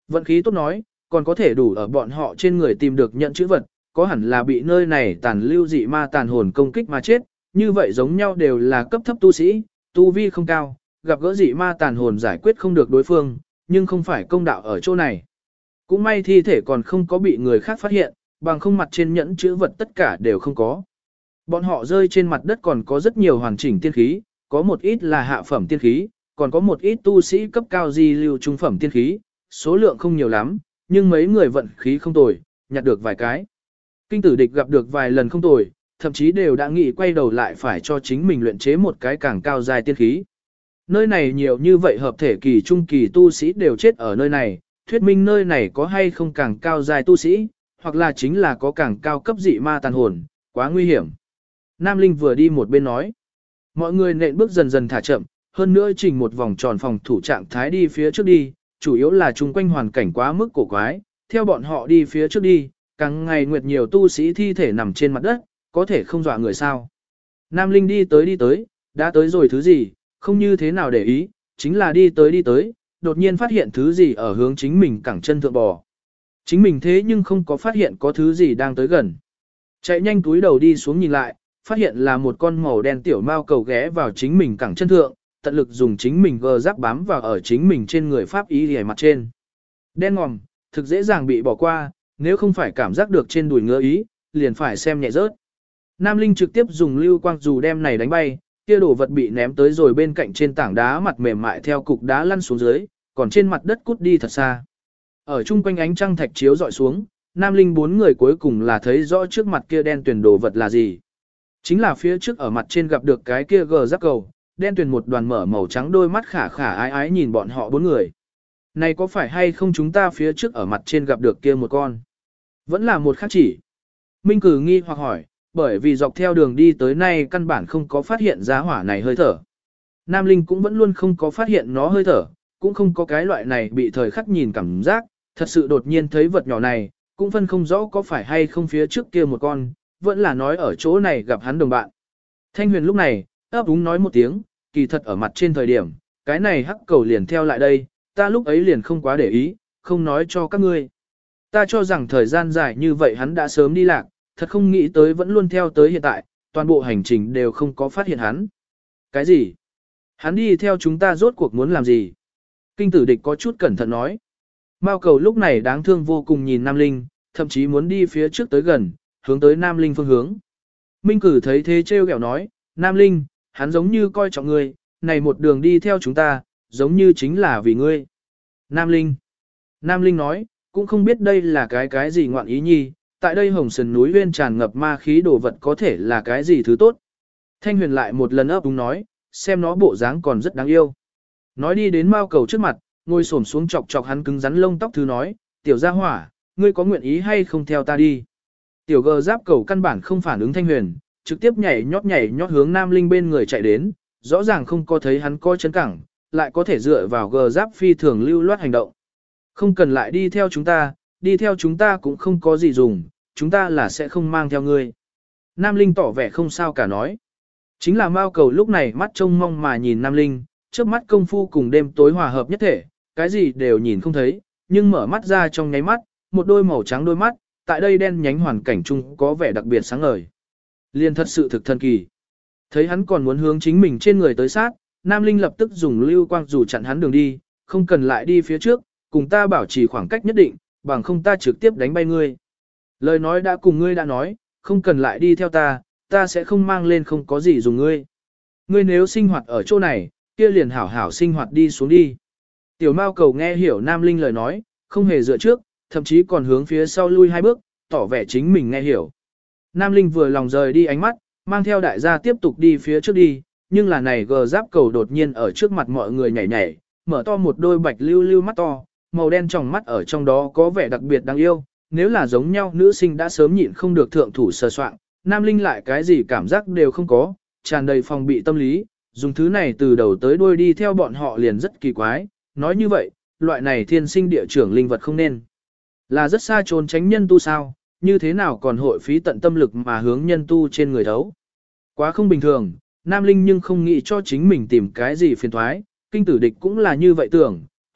Vận khí tốt nói, còn có thể đủ ở bọn họ trên người tìm được nhận chữ vật, có hẳn là bị nơi này tàn lưu dị ma tàn hồn công kích mà chết, như vậy giống nhau đều là cấp thấp tu sĩ, tu vi không cao, gặp gỡ dị ma tàn hồn giải quyết không được đối phương, nhưng không phải công đạo ở chỗ này. Cũng may thi thể còn không có bị người khác phát hiện, bằng không mặt trên nhẫn chữ vật tất cả đều không có. Bọn họ rơi trên mặt đất còn có rất nhiều hoàn chỉnh tiên khí, có một ít là hạ phẩm tiên khí, còn có một ít tu sĩ cấp cao di lưu trung phẩm tiên khí, số lượng không nhiều lắm, nhưng mấy người vận khí không tồi, nhặt được vài cái. Kinh tử địch gặp được vài lần không tồi, thậm chí đều đã nghĩ quay đầu lại phải cho chính mình luyện chế một cái càng cao dài tiên khí. Nơi này nhiều như vậy hợp thể kỳ trung kỳ tu sĩ đều chết ở nơi này, thuyết minh nơi này có hay không càng cao dài tu sĩ, hoặc là chính là có càng cao cấp dị ma tàn hồn, quá nguy hiểm. Nam Linh vừa đi một bên nói. Mọi người nện bước dần dần thả chậm, hơn nữa chỉnh một vòng tròn phòng thủ trạng thái đi phía trước đi, chủ yếu là chung quanh hoàn cảnh quá mức cổ quái, theo bọn họ đi phía trước đi, càng ngày nguyệt nhiều tu sĩ thi thể nằm trên mặt đất, có thể không dọa người sao. Nam Linh đi tới, đã tới rồi thứ gì, không như thế nào để ý, chính là đi tới, đột nhiên phát hiện thứ gì ở hướng chính mình cẳng chân thượng bò. Chính mình thế nhưng không có phát hiện có thứ gì đang tới gần. Chạy nhanh túi đầu đi xuống nhìn lại, phát hiện là một con màu đen tiểu mao cầu ghé vào chính mình cẳng chân thượng, tận lực dùng chính mình gờ giáp bám vào ở chính mình trên người pháp y lìa mặt trên. Đen ngòm, thực dễ dàng bị bỏ qua, nếu không phải cảm giác được trên đùi ngứa ý, liền phải xem nhẹ rớt. Nam Linh trực tiếp dùng lưu quang dù đem này đánh bay, kia đồ vật bị ném tới rồi bên cạnh trên tảng đá mặt mềm mại theo cục đá lăn xuống dưới, còn trên mặt đất cút đi thật xa. Ở chung quanh ánh trăng thạch chiếu dọi xuống, Nam Linh bốn người cuối cùng là thấy rõ trước mặt kia đen tuyển đồ vật là gì. Chính là phía trước ở mặt trên gặp được cái kia gờ giáp cầu, đen tuyển một đoàn mở màu trắng đôi mắt khả khả ái ái nhìn bọn họ bốn người. Này có phải hay không chúng ta phía trước ở mặt trên gặp được kia một con? Vẫn là một khác chỉ. Minh Cử nghi hoặc hỏi, bởi vì dọc theo đường đi tới nay căn bản không có phát hiện giá hỏa này hơi thở. Nam Linh cũng vẫn luôn không có phát hiện nó hơi thở, cũng không có cái loại này bị thời khắc nhìn cảm giác, thật sự đột nhiên thấy vật nhỏ này, cũng phân không rõ có phải hay không phía trước kia một con, vẫn là nói ở chỗ này gặp hắn đồng bạn. Thanh Huyền lúc này, ấp úng nói một tiếng, kỳ thật ở mặt trên thời điểm, cái này hắc cầu liền theo lại đây, ta lúc ấy liền không quá để ý, không nói cho các ngươi. Ta cho rằng thời gian dài như vậy hắn đã sớm đi lạc, thật không nghĩ tới vẫn luôn theo tới hiện tại, toàn bộ hành trình đều không có phát hiện hắn. Cái gì? Hắn đi theo chúng ta rốt cuộc muốn làm gì? Kinh tử địch có chút cẩn thận nói. Mao cầu lúc này đáng thương vô cùng nhìn Nam Linh, thậm chí muốn đi phía trước tới gần, hướng tới Nam Linh phương hướng. Minh Cử thấy thế trêu ghẹo nói, Nam Linh, hắn giống như coi trọng ngươi, này một đường đi theo chúng ta, giống như chính là vì ngươi. Nam Linh nói, cũng không biết đây là cái gì ngoạn ý nhi, tại đây Hồng Sườn núi uyên tràn ngập ma khí đồ vật có thể là cái gì thứ tốt. Thanh Huyền lại một lần ấp đúng nói, xem nó bộ dáng còn rất đáng yêu. Nói đi đến Mao cầu trước mặt, ngồi xổm xuống chọc chọc hắn cứng rắn lông tóc thứ nói, tiểu gia hỏa, ngươi có nguyện ý hay không theo ta đi. Tiểu gờ giáp cầu căn bản không phản ứng Thanh Huyền, trực tiếp nhảy nhót hướng Nam Linh bên người chạy đến, rõ ràng không có thấy hắn coi chấn cẳng, lại có thể dựa vào gờ giáp phi thường lưu loát hành động. Không cần lại đi theo chúng ta cũng không có gì dùng, chúng ta là sẽ không mang theo ngươi. Nam Linh tỏ vẻ không sao cả nói. Chính là Mao cầu lúc này mắt trông mong mà nhìn Nam Linh, trước mắt công phu cùng đêm tối hòa hợp nhất thể, cái gì đều nhìn không thấy, nhưng mở mắt ra trong nháy mắt, một đôi màu trắng đôi mắt, tại đây đen nhánh hoàn cảnh chung có vẻ đặc biệt sáng ngời. Liên thật sự thực thần kỳ. Thấy hắn còn muốn hướng chính mình trên người tới sát, Nam Linh lập tức dùng lưu quang dù chặn hắn đường đi, không cần lại đi phía trước, cùng ta bảo trì khoảng cách nhất định, bằng không ta trực tiếp đánh bay ngươi. Lời nói đã cùng ngươi đã nói, không cần lại đi theo ta sẽ không mang lên không có gì dùng ngươi. Ngươi nếu sinh hoạt ở chỗ này, kia liền hảo hảo sinh hoạt đi xuống đi. Tiểu Mao cầu nghe hiểu Nam Linh lời nói, không hề dựa trước, thậm chí còn hướng phía sau lui hai bước, tỏ vẻ chính mình nghe hiểu. Nam Linh vừa lòng rời đi ánh mắt, mang theo đại gia tiếp tục đi phía trước đi, nhưng là này gờ giáp cầu đột nhiên ở trước mặt mọi người nhảy nhảy, mở to một đôi bạch lưu lưu mắt to, màu đen trong mắt ở trong đó có vẻ đặc biệt đáng yêu, nếu là giống nhau nữ sinh đã sớm nhịn không được thượng thủ sờ soạn, Nam Linh lại cái gì cảm giác đều không có, tràn đầy phòng bị tâm lý, dùng thứ này từ đầu tới đuôi đi theo bọn họ liền rất kỳ quái, nói như vậy, loại này thiên sinh địa trưởng linh vật không nên là rất xa trốn tránh nhân tu sao, như thế nào còn hội phí tận tâm lực mà hướng nhân tu trên người đấu. Quá không bình thường, Nam Linh nhưng không nghĩ cho chính mình tìm cái gì phiền thoái, kinh tử địch cũng là như vậy tưởng,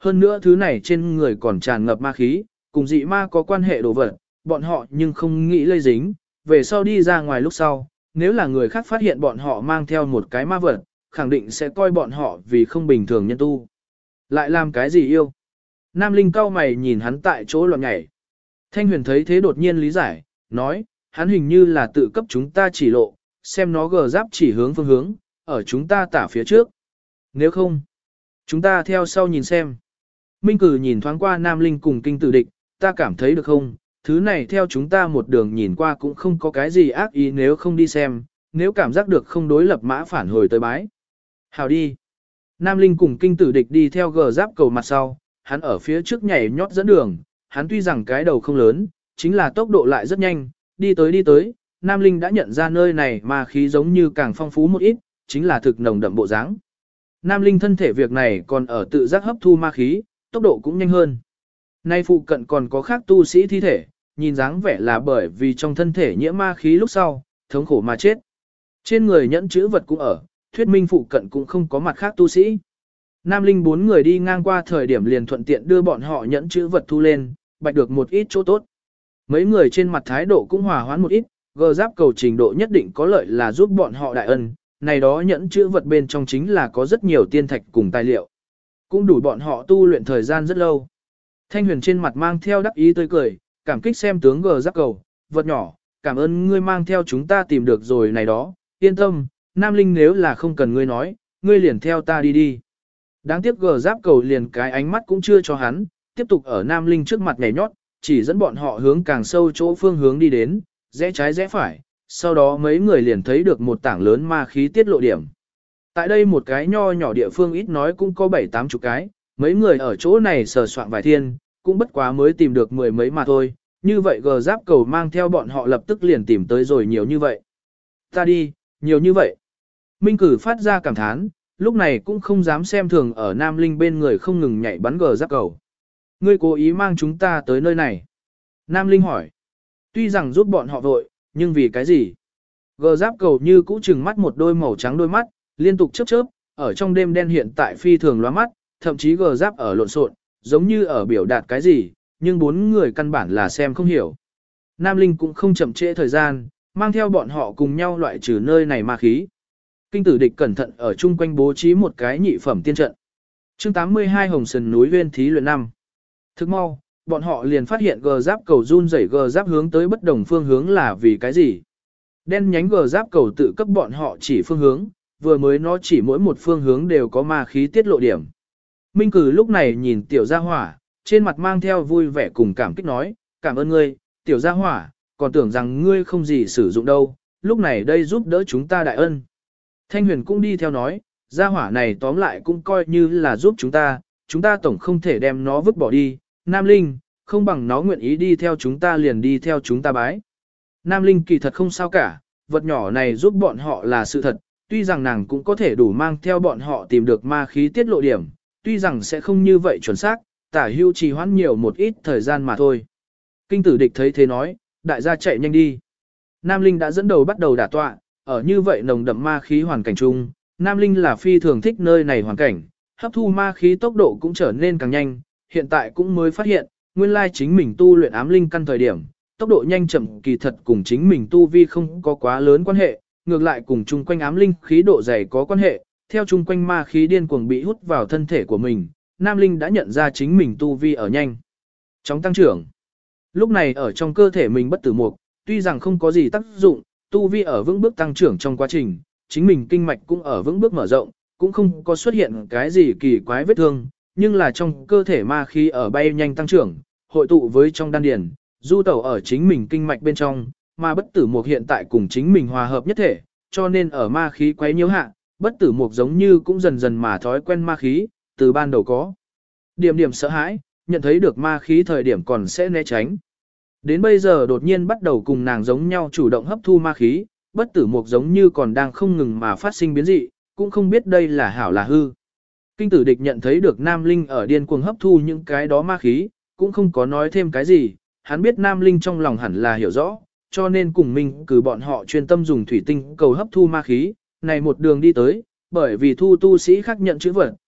hơn nữa thứ này trên người còn tràn ngập ma khí, cùng dị ma có quan hệ đồ vật, bọn họ nhưng không nghĩ lây dính, về sau đi ra ngoài lúc sau, nếu là người khác phát hiện bọn họ mang theo một cái ma vật, khẳng định sẽ coi bọn họ vì không bình thường nhân tu. Lại làm cái gì yêu? Nam Linh cau mày nhìn hắn tại chỗ loạn nhảy. Thanh Huyền thấy thế đột nhiên lý giải, nói, hắn hình như là tự cấp chúng ta chỉ lộ, xem nó gờ giáp chỉ hướng phương hướng, ở chúng ta tả phía trước. Nếu không, chúng ta theo sau nhìn xem. Minh Cử nhìn thoáng qua Nam Linh cùng Kinh Tử Địch, ta cảm thấy được không, thứ này theo chúng ta một đường nhìn qua cũng không có cái gì ác ý nếu không đi xem, nếu cảm giác được không đối lập mã phản hồi tới bái. Hào đi. Nam Linh cùng Kinh Tử Địch đi theo gờ giáp cầu mặt sau, hắn ở phía trước nhảy nhót dẫn đường, hắn tuy rằng cái đầu không lớn, chính là tốc độ lại rất nhanh, đi tới, Nam Linh đã nhận ra nơi này mà khí giống như càng phong phú một ít, chính là thực nồng đậm bộ dáng. Nam Linh thân thể việc này còn ở tự giác hấp thu ma khí, tốc độ cũng nhanh hơn. Nay phụ cận còn có khác tu sĩ thi thể, nhìn dáng vẻ là bởi vì trong thân thể nhiễm ma khí lúc sau, thống khổ mà chết. Trên người nhẫn chữ vật cũng ở, thuyết minh phụ cận cũng không có mặt khác tu sĩ. Nam Linh 4 người đi ngang qua thời điểm liền thuận tiện đưa bọn họ nhẫn chữ vật thu lên, bạch được một ít chỗ tốt. Mấy người trên mặt thái độ cũng hòa hoãn một ít, gờ giáp cầu trình độ nhất định có lợi là giúp bọn họ đại ân, này đó nhẫn chữ vật bên trong chính là có rất nhiều tiên thạch cùng tài liệu. Cũng đủ bọn họ tu luyện thời gian rất lâu. Thanh Huyền trên mặt mang theo đắc ý tươi cười, cảm kích xem tướng gờ giáp cầu, vật nhỏ, cảm ơn ngươi mang theo chúng ta tìm được rồi này đó, yên tâm, Nam Linh nếu là không cần ngươi nói, ngươi liền theo ta đi đi. Đáng tiếc gờ giáp cầu liền cái ánh mắt cũng chưa cho hắn, tiếp tục ở Nam Linh trước mặt nhảy nhót, chỉ dẫn bọn họ hướng càng sâu chỗ phương hướng đi đến, rẽ trái rẽ phải, sau đó mấy người liền thấy được một tảng lớn ma khí tiết lộ điểm. Tại đây một cái nho nhỏ địa phương ít nói cũng có 7-8 chục cái, mấy người ở chỗ này sờ soạn vài thiên, cũng bất quá mới tìm được 10 mấy mà thôi, như vậy gờ giáp cầu mang theo bọn họ lập tức liền tìm tới rồi nhiều như vậy. Ta đi, nhiều như vậy. Minh Cử phát ra cảm thán, lúc này cũng không dám xem thường ở Nam Linh bên người không ngừng nhảy bắn gờ giáp cầu. Ngươi cố ý mang chúng ta tới nơi này. Nam Linh hỏi. Tuy rằng giúp bọn họ vội, nhưng vì cái gì? Gờ giáp cầu như cũ trừng mắt một đôi màu trắng đôi mắt, liên tục chớp chớp, ở trong đêm đen hiện tại phi thường lóa mắt, thậm chí gờ giáp ở lộn xộn, giống như ở biểu đạt cái gì, nhưng 4 người căn bản là xem không hiểu. Nam Linh cũng không chậm trễ thời gian, mang theo bọn họ cùng nhau loại trừ nơi này ma khí. Kinh Tử Địch cẩn thận ở chung quanh bố trí một cái nhị phẩm tiên trận. Chương 82 Hồng Sần núi Uyên thí luyện 5. Thức mau, bọn họ liền phát hiện gờ giáp cầu run rẩy gờ giáp hướng tới bất đồng phương hướng là vì cái gì. Đen nhánh gờ giáp cầu tự cấp bọn họ chỉ phương hướng, vừa mới nó chỉ mỗi một phương hướng đều có ma khí tiết lộ điểm. Minh Cử lúc này nhìn tiểu gia hỏa, trên mặt mang theo vui vẻ cùng cảm kích nói, cảm ơn ngươi, tiểu gia hỏa, còn tưởng rằng ngươi không gì sử dụng đâu, lúc này đây giúp đỡ chúng ta đại ân. Thanh Huyền cũng đi theo nói, gia hỏa này tóm lại cũng coi như là giúp chúng ta tổng không thể đem nó vứt bỏ đi, Nam Linh, không bằng nó nguyện ý đi theo chúng ta liền đi theo chúng ta bái. Nam Linh kỳ thật không sao cả, vật nhỏ này giúp bọn họ là sự thật, tuy rằng nàng cũng có thể đủ mang theo bọn họ tìm được ma khí tiết lộ điểm, tuy rằng sẽ không như vậy chuẩn xác, tả hưu trì hoãn nhiều một ít thời gian mà thôi. Kinh Tử Địch thấy thế nói, đại gia chạy nhanh đi. Nam Linh đã dẫn đầu bắt đầu đả tọa, ở như vậy nồng đậm ma khí hoàn cảnh chung, Nam Linh là phi thường thích nơi này hoàn cảnh, hấp thu ma khí tốc độ cũng trở nên càng nhanh, hiện tại cũng mới phát hiện, nguyên lai chính mình tu luyện ám linh căn thời điểm, tốc độ nhanh chậm kỳ thật cùng chính mình tu vi không có quá lớn quan hệ, ngược lại cùng chung quanh ám linh khí độ dày có quan hệ, theo chung quanh ma khí điên cuồng bị hút vào thân thể của mình, Nam Linh đã nhận ra chính mình tu vi ở nhanh chóng tăng trưởng. Lúc này ở trong cơ thể mình bất tử mục, tuy rằng không có gì tác dụng, tu vi ở vững bước tăng trưởng trong quá trình, chính mình kinh mạch cũng ở vững bước mở rộng, cũng không có xuất hiện cái gì kỳ quái vết thương, nhưng là trong cơ thể ma khí ở bay nhanh tăng trưởng, hội tụ với trong đan điền, du tẩu ở chính mình kinh mạch bên trong, mà bất tử mục hiện tại cùng chính mình hòa hợp nhất thể, cho nên ở ma khí quấy nhiễu hạ, bất tử mục giống như cũng dần dần mà thói quen ma khí, từ ban đầu có điểm sợ hãi, nhận thấy được ma khí thời điểm còn sẽ né tránh. Đến bây giờ đột nhiên bắt đầu cùng nàng giống nhau chủ động hấp thu ma khí, bất tử mục giống như còn đang không ngừng mà phát sinh biến dị, cũng không biết đây là hảo là hư. Kinh Tử Địch nhận thấy được Nam Linh ở điên cuồng hấp thu những cái đó ma khí, cũng không có nói thêm cái gì, hắn biết Nam Linh trong lòng hẳn là hiểu rõ, cho nên cùng mình cử bọn họ chuyên tâm dùng thủy tinh cầu hấp thu ma khí, này một đường đi tới, bởi vì thu tu sĩ khác nhận chữ vật,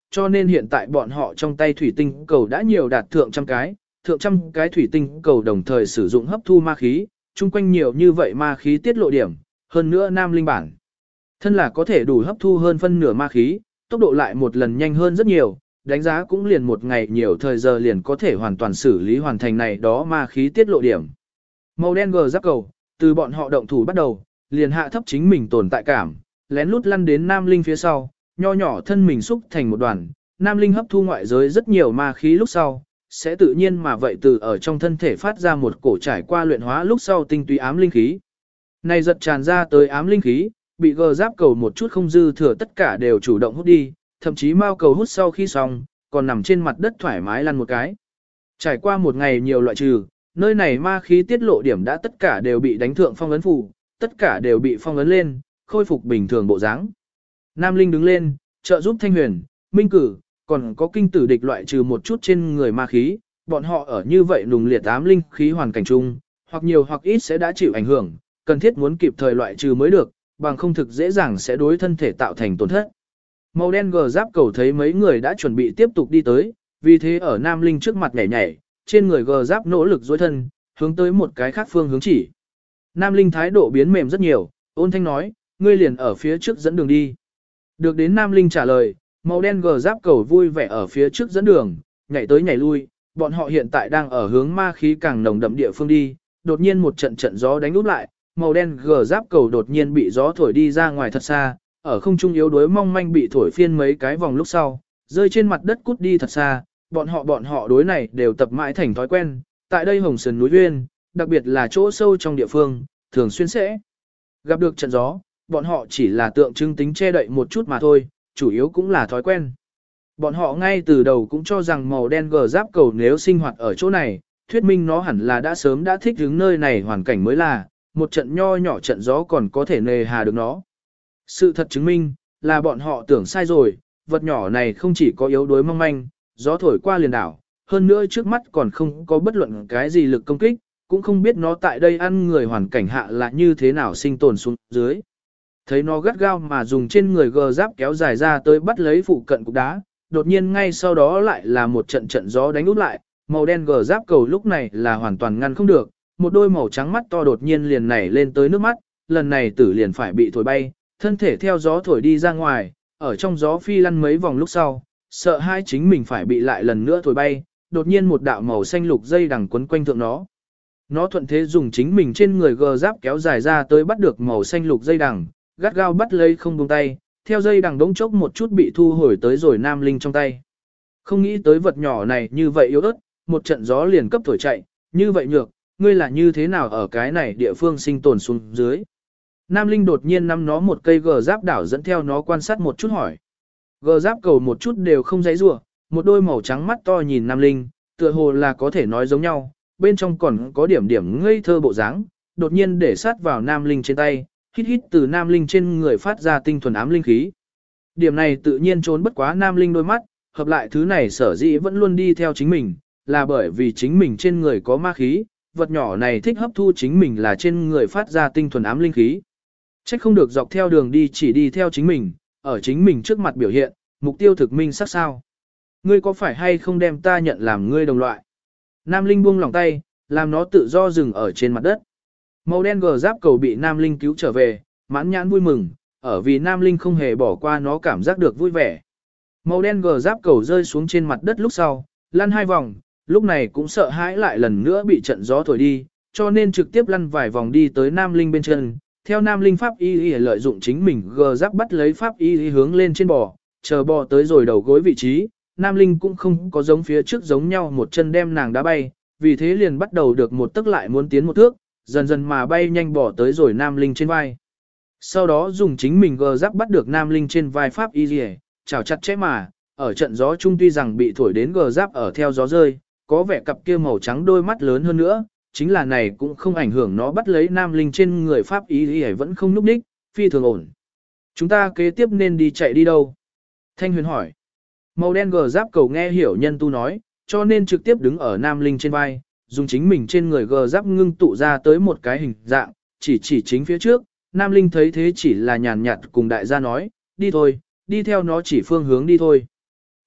cho nên hiện tại bọn họ trong tay thủy tinh cầu đã nhiều đạt thượng trăm cái thủy tinh cầu đồng thời sử dụng hấp thu ma khí, chung quanh nhiều như vậy ma khí tiết lộ điểm, hơn nữa nam linh bản. Thân là có thể đủ hấp thu hơn phân nửa ma khí, tốc độ lại một lần nhanh hơn rất nhiều, đánh giá cũng liền một ngày nhiều thời giờ liền có thể hoàn toàn xử lý hoàn thành này đó ma khí tiết lộ điểm. Màu đen gờ giáp cầu, từ bọn họ động thủ bắt đầu, liền hạ thấp chính mình tồn tại cảm, lén lút lăn đến nam linh phía sau, nho nhỏ thân mình xúc thành một đoàn, nam linh hấp thu ngoại giới rất nhiều ma khí lúc sau, sẽ tự nhiên mà vậy từ ở trong thân thể phát ra một cổ trải qua luyện hóa lúc sau tinh túy ám linh khí. Này giật tràn ra tới ám linh khí, bị gờ giáp cầu một chút không dư thừa tất cả đều chủ động hút đi, thậm chí mao cầu hút sau khi xong, còn nằm trên mặt đất thoải mái lăn một cái. Trải qua một ngày nhiều loại trừ, nơi này ma khí tiết lộ điểm đã tất cả đều bị đánh thượng phong ấn phù, tất cả đều bị phong ấn lên, khôi phục bình thường bộ dáng. Nam Linh đứng lên, trợ giúp Thanh Huyền, Minh Cử, còn có kinh tử địch loại trừ một chút trên người ma khí, bọn họ ở như vậy nùng liệt ám linh khí hoàn cảnh chung, hoặc nhiều hoặc ít sẽ đã chịu ảnh hưởng, cần thiết muốn kịp thời loại trừ mới được, bằng không thực dễ dàng sẽ đối thân thể tạo thành tổn thất. Màu đen gờ giáp cầu thấy mấy người đã chuẩn bị tiếp tục đi tới, vì thế ở Nam Linh trước mặt nhảy nhảy, trên người gờ giáp nỗ lực dối thân, hướng tới một cái khác phương hướng chỉ. Nam Linh thái độ biến mềm rất nhiều, ôn thanh nói, ngươi liền ở phía trước dẫn đường đi. Được đến Nam Linh trả lời, màu đen gờ giáp cầu vui vẻ ở phía trước dẫn đường, nhảy tới nhảy lui, bọn họ hiện tại đang ở hướng ma khí càng nồng đậm địa phương đi, đột nhiên một trận trận gió đánh úp lại, màu đen gờ giáp cầu đột nhiên bị gió thổi đi ra ngoài thật xa, ở không trung yếu đuối mong manh bị thổi phiên mấy cái vòng lúc sau, rơi trên mặt đất cút đi thật xa, bọn họ đối này đều tập mãi thành thói quen, tại đây Hồng Sơn núi Uyên, đặc biệt là chỗ sâu trong địa phương, thường xuyên sẽ gặp được trận gió, bọn họ chỉ là tượng trưng tính che đậy một chút mà thôi, chủ yếu cũng là thói quen. Bọn họ ngay từ đầu cũng cho rằng màu đen gờ giáp cầu nếu sinh hoạt ở chỗ này, thuyết minh nó hẳn là đã sớm đã thích ứng nơi này hoàn cảnh mới là, một trận nho nhỏ trận gió còn có thể nề hà được nó. Sự thật chứng minh, là bọn họ tưởng sai rồi, vật nhỏ này không chỉ có yếu đuối mong manh, gió thổi qua liền đảo, hơn nữa trước mắt còn không có bất luận cái gì lực công kích, cũng không biết nó tại đây ăn người hoàn cảnh hạ là như thế nào sinh tồn xuống dưới. Thấy nó gắt gao mà dùng trên người gờ giáp kéo dài ra tới bắt lấy phụ cận cục đá, đột nhiên ngay sau đó lại là một trận trận gió đánh úp lại, màu đen gờ giáp cầu lúc này là hoàn toàn ngăn không được, một đôi màu trắng mắt to đột nhiên liền nảy lên tới nước mắt, lần này tử liền phải bị thổi bay, thân thể theo gió thổi đi ra ngoài, ở trong gió phi lăn mấy vòng lúc sau, sợ hai chính mình phải bị lại lần nữa thổi bay, đột nhiên một đạo màu xanh lục dây đằng quấn quanh thượng nó. Nó thuận thế dùng chính mình trên người gờ giáp kéo dài ra tới bắt được màu xanh lục dây đằng, gắt gao bắt lấy không buông tay, theo dây đằng đống chốc một chút bị thu hồi tới rồi Nam Linh trong tay. Không nghĩ tới vật nhỏ này như vậy yếu ớt, một trận gió liền cấp thổi chạy, như vậy nhược, ngươi là như thế nào ở cái này địa phương sinh tồn xuống dưới. Nam Linh đột nhiên nắm nó một cây gờ giáp đảo dẫn theo nó quan sát một chút hỏi. Gờ giáp cầu một chút đều không dãy rủa, một đôi màu trắng mắt to nhìn Nam Linh, tựa hồ là có thể nói giống nhau, bên trong còn có điểm điểm ngây thơ bộ dáng, đột nhiên để sát vào Nam Linh trên tay, hít hít từ Nam Linh trên người phát ra tinh thuần ám linh khí. Điểm này tự nhiên trốn bất quá Nam Linh đôi mắt, hợp lại thứ này sở dĩ vẫn luôn đi theo chính mình, là bởi vì chính mình trên người có ma khí, vật nhỏ này thích hấp thu chính mình là trên người phát ra tinh thuần ám linh khí. Trách không được dọc theo đường đi chỉ đi theo chính mình, ở chính mình trước mặt biểu hiện, mục tiêu thực minh sắc sao. Ngươi có phải hay không đem ta nhận làm ngươi đồng loại? Nam Linh buông lòng tay, làm nó tự do dừng ở trên mặt đất. Màu đen gờ giáp cầu bị Nam Linh cứu trở về, mãn nhãn vui mừng, ở vì Nam Linh không hề bỏ qua nó cảm giác được vui vẻ. Màu đen gờ giáp cầu rơi xuống trên mặt đất lúc sau, lăn 2 vòng, lúc này cũng sợ hãi lại lần nữa bị trận gió thổi đi, cho nên trực tiếp lăn vài vòng đi tới Nam Linh bên chân. Theo Nam Linh pháp y lợi dụng chính mình gờ giáp bắt lấy pháp y hướng lên trên bò, chờ bò tới rồi đầu gối vị trí, Nam Linh cũng không có giống phía trước giống nhau một chân đem nàng đá bay, vì thế liền bắt đầu được một tức lại muốn tiến một thước, dần dần mà bay nhanh bò tới rồi Nam Linh trên vai. Sau đó dùng chính mình gờ giáp bắt được Nam Linh trên vai pháp y chảo chặt chẽ mà, ở trận gió chung tuy rằng bị thổi đến gờ giáp ở theo gió rơi, có vẻ cặp kia màu trắng đôi mắt lớn hơn nữa, chính là này cũng không ảnh hưởng nó bắt lấy Nam Linh trên người pháp y vẫn không núp đích, phi thường ổn. Chúng ta kế tiếp nên đi chạy đi đâu? Thanh Huyền hỏi. Màu đen gờ giáp cầu nghe hiểu nhân tu nói, cho nên trực tiếp đứng ở Nam Linh trên vai, dùng chính mình trên người gờ giáp ngưng tụ ra tới một cái hình dạng, chỉ chính phía trước, Nam Linh thấy thế chỉ là nhàn nhạt cùng đại gia nói, đi thôi, đi theo nó chỉ phương hướng đi thôi.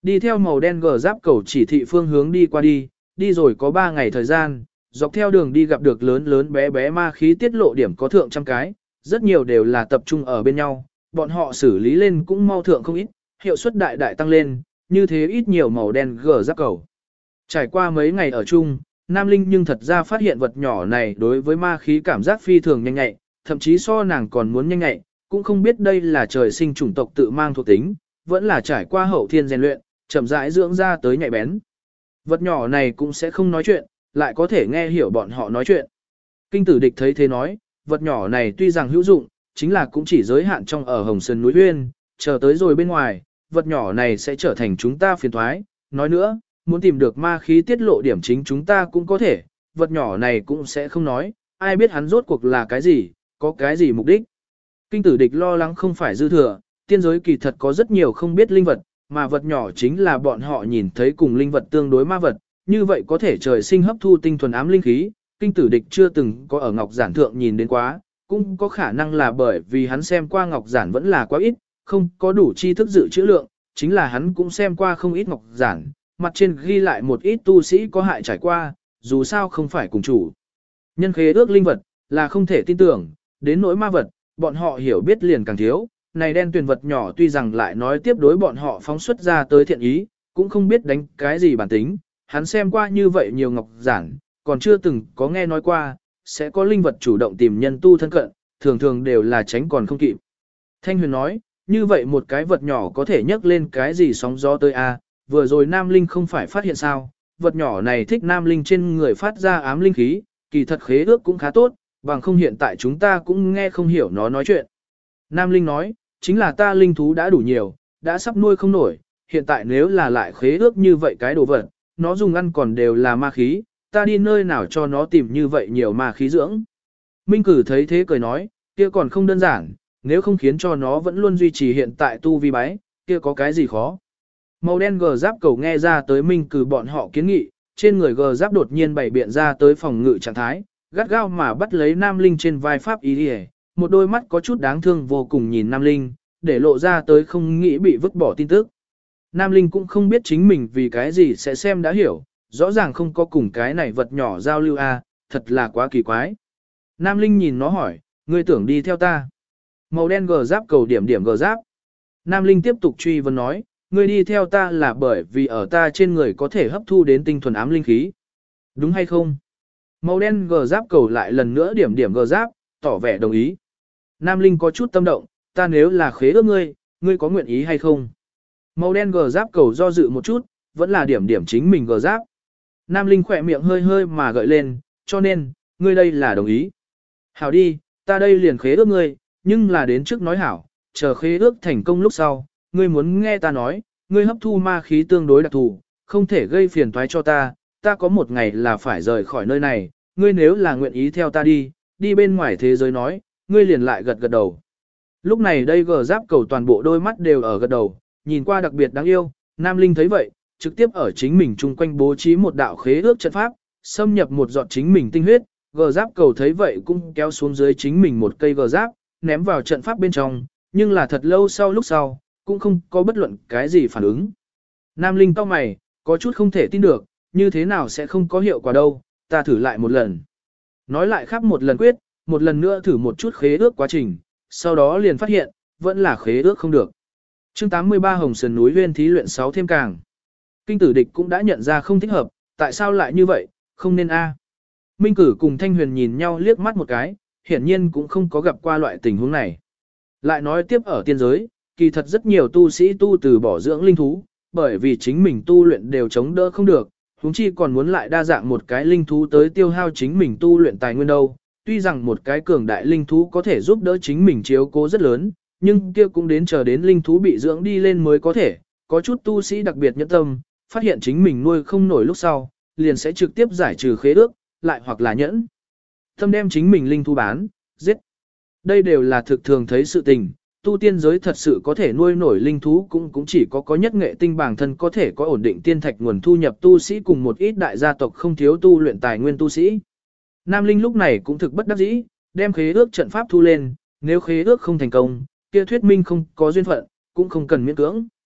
Đi theo màu đen gờ giáp cầu chỉ thị phương hướng đi qua đi, đi rồi có 3 ngày thời gian, dọc theo đường đi gặp được lớn lớn bé bé ma khí tiết lộ điểm có thượng trăm cái, rất nhiều đều là tập trung ở bên nhau, bọn họ xử lý lên cũng mau thượng không ít, hiệu suất đại đại tăng lên, như thế ít nhiều màu đen gờ giáp cầu. Trải qua mấy ngày ở chung, Nam Linh nhưng thật ra phát hiện vật nhỏ này đối với ma khí cảm giác phi thường nhanh nhạy, thậm chí so nàng còn muốn nhanh nhạy, cũng không biết đây là trời sinh chủng tộc tự mang thuộc tính, vẫn là trải qua hậu thiên rèn luyện, chậm rãi dưỡng ra tới nhạy bén. Vật nhỏ này cũng sẽ không nói chuyện, lại có thể nghe hiểu bọn họ nói chuyện. Kinh tử địch thấy thế nói, vật nhỏ này tuy rằng hữu dụng, chính là cũng chỉ giới hạn trong ở Hồng Sơn núi Huyên, chờ tới rồi bên ngoài, vật nhỏ này sẽ trở thành chúng ta phiền toái. Nói nữa, muốn tìm được ma khí tiết lộ điểm chính chúng ta cũng có thể, vật nhỏ này cũng sẽ không nói, ai biết hắn rốt cuộc là cái gì, có cái gì mục đích. Kinh tử địch lo lắng không phải dư thừa, tiên giới kỳ thật có rất nhiều không biết linh vật, mà vật nhỏ chính là bọn họ nhìn thấy cùng linh vật tương đối ma vật, như vậy có thể trời sinh hấp thu tinh thuần ám linh khí, kinh tử địch chưa từng có ở ngọc giản thượng nhìn đến quá, cũng có khả năng là bởi vì hắn xem qua ngọc giản vẫn là quá ít, không có đủ tri thức dự trữ lượng, chính là hắn cũng xem qua không ít ngọc giản, mặt trên ghi lại một ít tu sĩ có hại trải qua, dù sao không phải cùng chủ. Nhân khế ước linh vật là không thể tin tưởng, đến nỗi ma vật, bọn họ hiểu biết liền càng thiếu. Này đen tuyền vật nhỏ tuy rằng lại nói tiếp đối bọn họ phóng xuất ra tới thiện ý, cũng không biết đánh cái gì bản tính, hắn xem qua như vậy nhiều ngọc giản, còn chưa từng có nghe nói qua, sẽ có linh vật chủ động tìm nhân tu thân cận, thường thường đều là tránh còn không kịp. Thanh Huyền nói, như vậy một cái vật nhỏ có thể nhấc lên cái gì sóng gió tới a? Vừa rồi Nam Linh không phải phát hiện sao, vật nhỏ này thích Nam Linh trên người phát ra ám linh khí, kỳ thật khế ước cũng khá tốt, bằng không hiện tại chúng ta cũng nghe không hiểu nó nói chuyện. Nam Linh nói, chính là ta linh thú đã đủ nhiều, đã sắp nuôi không nổi, hiện tại nếu là lại khế ước như vậy cái đồ vật, nó dùng ăn còn đều là ma khí, ta đi nơi nào cho nó tìm như vậy nhiều ma khí dưỡng. Minh Cử thấy thế cười nói, kia còn không đơn giản, nếu không khiến cho nó vẫn luôn duy trì hiện tại tu vi bái, kia có cái gì khó. Màu đen gờ giáp cầu nghe ra tới Minh Cử bọn họ kiến nghị, trên người gờ giáp đột nhiên bày biện ra tới phòng ngự trạng thái, gắt gao mà bắt lấy Nam Linh trên vai pháp ý đi, một đôi mắt có chút đáng thương vô cùng nhìn Nam Linh, để lộ ra tới không nghĩ bị vứt bỏ tin tức. Nam Linh cũng không biết chính mình vì cái gì sẽ xem đã hiểu, rõ ràng không có cùng cái này vật nhỏ giao lưu thật là quá kỳ quái. Nam Linh nhìn nó hỏi, ngươi tưởng đi theo ta. Màu đen gờ giáp cầu điểm điểm gờ giáp. Nam Linh tiếp tục truy vấn nói, ngươi đi theo ta là bởi vì ở ta trên người có thể hấp thu đến tinh thuần ám linh khí. Đúng hay không? Màu đen gờ giáp cầu lại lần nữa điểm điểm gờ giáp, tỏ vẻ đồng ý. Nam Linh có chút tâm động, ta nếu là khế ước ngươi, ngươi có nguyện ý hay không? Màu đen gờ giáp cầu do dự một chút, vẫn là điểm điểm chính mình gờ giáp. Nam Linh khỏe miệng hơi hơi mà gợi lên, cho nên, ngươi đây là đồng ý. Hảo đi, ta đây liền khế ước ngươi, nhưng là đến trước nói hảo, chờ khế ước thành công lúc sau, ngươi muốn nghe ta nói, ngươi hấp thu ma khí tương đối đặc thù, không thể gây phiền toái cho ta, ta có một ngày là phải rời khỏi nơi này, ngươi nếu là nguyện ý theo ta đi bên ngoài thế giới nói, ngươi liền lại gật gật đầu. Lúc này đây gờ giáp cầu toàn bộ đôi mắt đều ở gật đầu, nhìn qua đặc biệt đáng yêu, Nam Linh thấy vậy, trực tiếp ở chính mình chung quanh bố trí một đạo khế ước trận pháp, xâm nhập một giọt chính mình tinh huyết, gờ giáp cầu thấy vậy cũng kéo xuống dưới chính mình một cây gờ giáp, ném vào trận pháp bên trong, nhưng là thật lâu sau lúc sau, cũng không có bất luận cái gì phản ứng. Nam Linh cau mày, có chút không thể tin được, như thế nào sẽ không có hiệu quả đâu, ta thử lại một lần. Nói lại khắp một lần quyết, một lần nữa thử một chút khế ước quá trình, sau đó liền phát hiện, vẫn là khế ước không được. Chương 83 Hồng Sơn núi Huyên thí luyện 6 thêm càng. Kinh tử địch cũng đã nhận ra không thích hợp, tại sao lại như vậy, không nên a. Minh Cử cùng Thanh Huyền nhìn nhau liếc mắt một cái, hiển nhiên cũng không có gặp qua loại tình huống này. Lại nói tiếp ở tiên giới, kỳ thật rất nhiều tu sĩ tu từ bỏ dưỡng linh thú, bởi vì chính mình tu luyện đều chống đỡ không được, huống chi còn muốn lại đa dạng một cái linh thú tới tiêu hao chính mình tu luyện tài nguyên đâu. Tuy rằng một cái cường đại linh thú có thể giúp đỡ chính mình chiếu cố rất lớn, nhưng kia cũng đến chờ đến linh thú bị dưỡng đi lên mới có thể, có chút tu sĩ đặc biệt nhẫn tâm, phát hiện chính mình nuôi không nổi lúc sau, liền sẽ trực tiếp giải trừ khế ước, lại hoặc là nhẫn tâm đem chính mình linh thú bán, giết. Đây đều là thực thường thấy sự tình, tu tiên giới thật sự có thể nuôi nổi linh thú cũng chỉ có nhất nghệ tinh bản thân có thể có ổn định tiên thạch nguồn thu nhập tu sĩ cùng một ít đại gia tộc không thiếu tu luyện tài nguyên tu sĩ. Nam Linh lúc này cũng thực bất đắc dĩ, đem khế ước trận pháp thu lên, nếu khế ước không thành công, kia thuyết minh không có duyên phận, cũng không cần miễn cưỡng.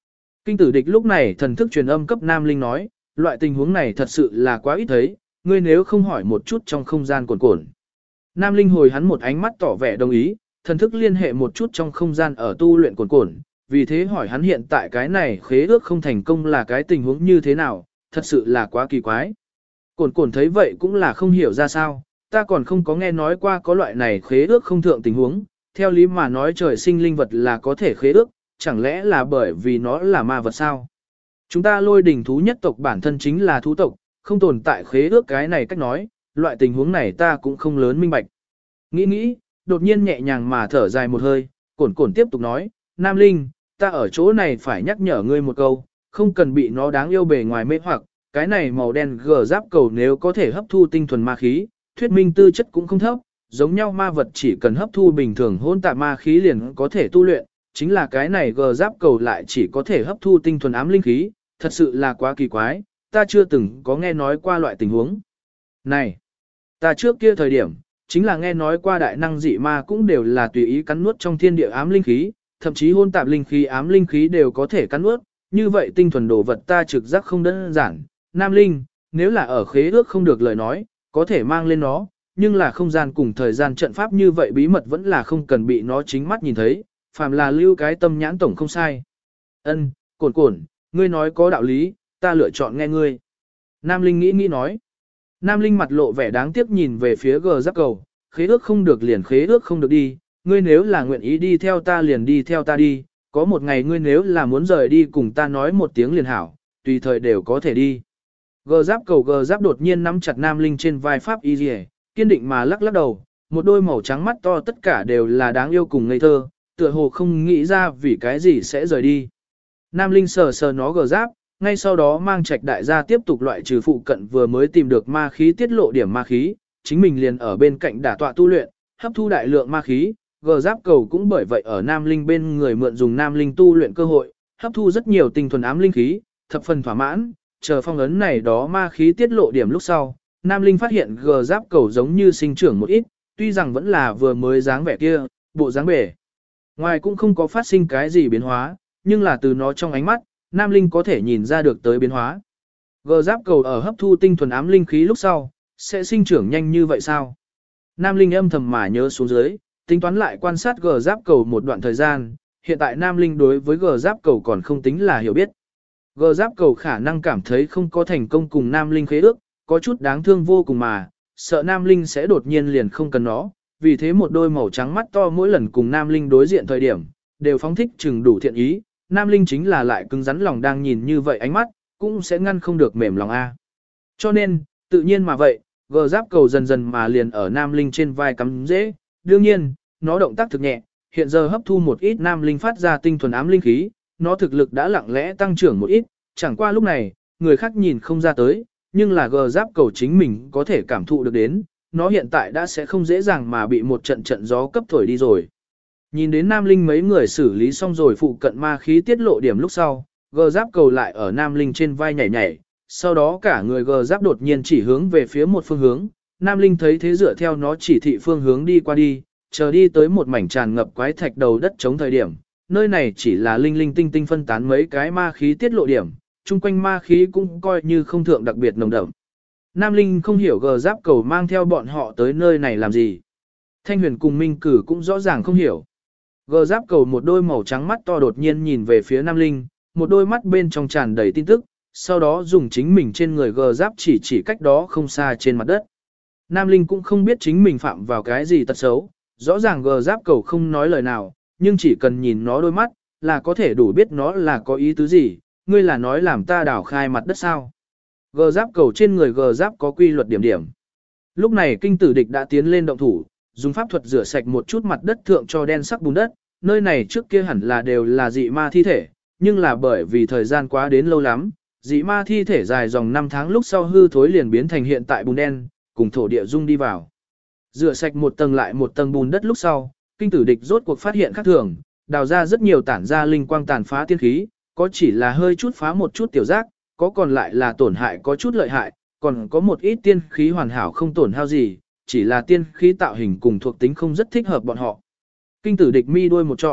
Kinh tử địch lúc này thần thức truyền âm cấp Nam Linh nói, loại tình huống này thật sự là quá ít thấy, ngươi nếu không hỏi một chút trong không gian cồn cồn. Nam Linh hồi hắn một ánh mắt tỏ vẻ đồng ý, thần thức liên hệ một chút trong không gian ở tu luyện cồn cồn, vì thế hỏi hắn hiện tại cái này khế ước không thành công là cái tình huống như thế nào, thật sự là quá kỳ quái. Cồn cồn thấy vậy cũng là không hiểu ra sao, ta còn không có nghe nói qua có loại này khế ước không thượng tình huống, theo lý mà nói trời sinh linh vật là có thể khế ước, chẳng lẽ là bởi vì nó là ma vật sao? Chúng ta Lôi Đình thú nhất tộc bản thân chính là thú tộc, không tồn tại khế ước cái này cách nói, loại tình huống này ta cũng không lớn minh bạch. Nghĩ, đột nhiên nhẹ nhàng mà thở dài một hơi, cồn cồn tiếp tục nói, Nam Linh, ta ở chỗ này phải nhắc nhở ngươi một câu, không cần bị nó đáng yêu bề ngoài mê hoặc, cái này màu đen gờ giáp cầu nếu có thể hấp thu tinh thuần ma khí, thuyết minh tư chất cũng không thấp, giống nhau ma vật chỉ cần hấp thu bình thường hỗn tạp ma khí liền có thể tu luyện, chính là cái này gờ giáp cầu lại chỉ có thể hấp thu tinh thuần ám linh khí, thật sự là quá kỳ quái, ta chưa từng có nghe nói qua loại tình huống. Này, ta trước kia thời điểm, chính là nghe nói qua đại năng dị ma cũng đều là tùy ý cắn nuốt trong thiên địa ám linh khí, thậm chí hôn tạp linh khí ám linh khí đều có thể cắn nuốt, như vậy tinh thuần đồ vật ta trực giác không đơn giản. Nam Linh, nếu là ở khế ước không được lời nói, có thể mang lên nó, nhưng là không gian cùng thời gian trận pháp như vậy bí mật vẫn là không cần bị nó chính mắt nhìn thấy, phàm là lưu cái tâm nhãn tổng không sai. Ân, cồn cồn, ngươi nói có đạo lý, ta lựa chọn nghe ngươi. Nam Linh nghĩ nói. Nam Linh mặt lộ vẻ đáng tiếc nhìn về phía gờ giáp cầu, khế ước không được liền khế ước không được đi, ngươi nếu là nguyện ý đi theo ta liền đi theo ta đi, có một ngày ngươi nếu là muốn rời đi cùng ta nói một tiếng liền hảo, tùy thời đều có thể đi. Gờ giáp đột nhiên nắm chặt Nam Linh trên vai Pháp Y Dì, kiên định mà lắc lắc đầu, một đôi màu trắng mắt to tất cả đều là đáng yêu cùng ngây thơ, tựa hồ không nghĩ ra vì cái gì sẽ rời đi. Nam Linh sờ nó gờ giáp, ngay sau đó mang Trạch đại gia tiếp tục loại trừ phụ cận vừa mới tìm được ma khí tiết lộ điểm ma khí, chính mình liền ở bên cạnh đả tọa tu luyện, hấp thu đại lượng ma khí, gờ giáp cầu cũng bởi vậy ở Nam Linh bên người mượn dùng Nam Linh tu luyện cơ hội, hấp thu rất nhiều tinh thuần ám linh khí, thập phần thỏa mãn, chờ phong ấn này đó ma khí tiết lộ điểm lúc sau, Nam Linh phát hiện gờ giáp cầu giống như sinh trưởng một ít, tuy rằng vẫn là vừa mới dáng vẻ kia, bộ dáng bể. Ngoài cũng không có phát sinh cái gì biến hóa, nhưng là từ nó trong ánh mắt, Nam Linh có thể nhìn ra được tới biến hóa. Gờ giáp cầu ở hấp thu tinh thuần ám linh khí lúc sau, sẽ sinh trưởng nhanh như vậy sao? Nam Linh âm thầm mà nhớ xuống dưới, tính toán lại quan sát gờ giáp cầu một đoạn thời gian, hiện tại Nam Linh đối với gờ giáp cầu còn không tính là hiểu biết. Gờ giáp cầu khả năng cảm thấy không có thành công cùng Nam Linh khế ước, có chút đáng thương vô cùng mà, sợ Nam Linh sẽ đột nhiên liền không cần nó, vì thế một đôi màu trắng mắt to mỗi lần cùng Nam Linh đối diện thời điểm, đều phóng thích chừng đủ thiện ý, Nam Linh chính là lại cứng rắn lòng đang nhìn như vậy ánh mắt, cũng sẽ ngăn không được mềm lòng a. Cho nên, tự nhiên mà vậy, gờ giáp cầu dần dần mà liền ở Nam Linh trên vai cắm dễ, đương nhiên, nó động tác thực nhẹ, hiện giờ hấp thu một ít Nam Linh phát ra tinh thuần ám linh khí, nó thực lực đã lặng lẽ tăng trưởng một ít, chẳng qua lúc này, người khác nhìn không ra tới, nhưng là gờ giáp cầu chính mình có thể cảm thụ được đến, nó hiện tại đã sẽ không dễ dàng mà bị một trận trận gió cấp thổi đi rồi. Nhìn đến Nam Linh mấy người xử lý xong rồi phụ cận ma khí tiết lộ điểm lúc sau, gờ giáp cầu lại ở Nam Linh trên vai nhảy nhảy, sau đó cả người gờ giáp đột nhiên chỉ hướng về phía một phương hướng, Nam Linh thấy thế dựa theo nó chỉ thị phương hướng đi qua đi, chờ đi tới một mảnh tràn ngập quái thạch đầu đất chống thời điểm, nơi này chỉ là linh linh tinh tinh phân tán mấy cái ma khí tiết lộ điểm, chung quanh ma khí cũng coi như không thượng đặc biệt nồng đậm. Nam Linh không hiểu gờ giáp cầu mang theo bọn họ tới nơi này làm gì. Thanh Huyền cùng Minh Cử cũng rõ ràng không hiểu. Gờ giáp cầu một đôi màu trắng mắt to đột nhiên nhìn về phía Nam Linh, một đôi mắt bên trong tràn đầy tin tức, sau đó dùng chính mình trên người gờ giáp chỉ cách đó không xa trên mặt đất. Nam Linh cũng không biết chính mình phạm vào cái gì tật xấu, rõ ràng gờ giáp cầu không nói lời nào, nhưng chỉ cần nhìn nó đôi mắt, là có thể đủ biết nó là có ý tứ gì, ngươi là nói làm ta đảo khai mặt đất sao. Gờ giáp cầu trên người gờ giáp có quy luật điểm điểm. Lúc này kinh tử địch đã tiến lên động thủ, dùng pháp thuật rửa sạch một chút mặt đất thượng cho đen sắc bùn đất, nơi này trước kia hẳn là đều là dị ma thi thể, nhưng là bởi vì thời gian quá đến lâu lắm, dị ma thi thể dài dòng 5 tháng lúc sau hư thối liền biến thành hiện tại bùn đen, cùng thổ địa dung đi vào. Rửa sạch một tầng lại một tầng bùn đất lúc sau, kinh tử địch rốt cuộc phát hiện khác thường, đào ra rất nhiều tản ra linh quang tàn phá tiên khí, có chỉ là hơi chút phá một chút tiểu giác, có còn lại là tổn hại có chút lợi hại, còn có một ít tiên khí hoàn hảo không tổn hao gì, chỉ là tiên khí tạo hình cùng thuộc tính không rất thích hợp bọn họ. Kinh tử địch mi đuôi một trọn,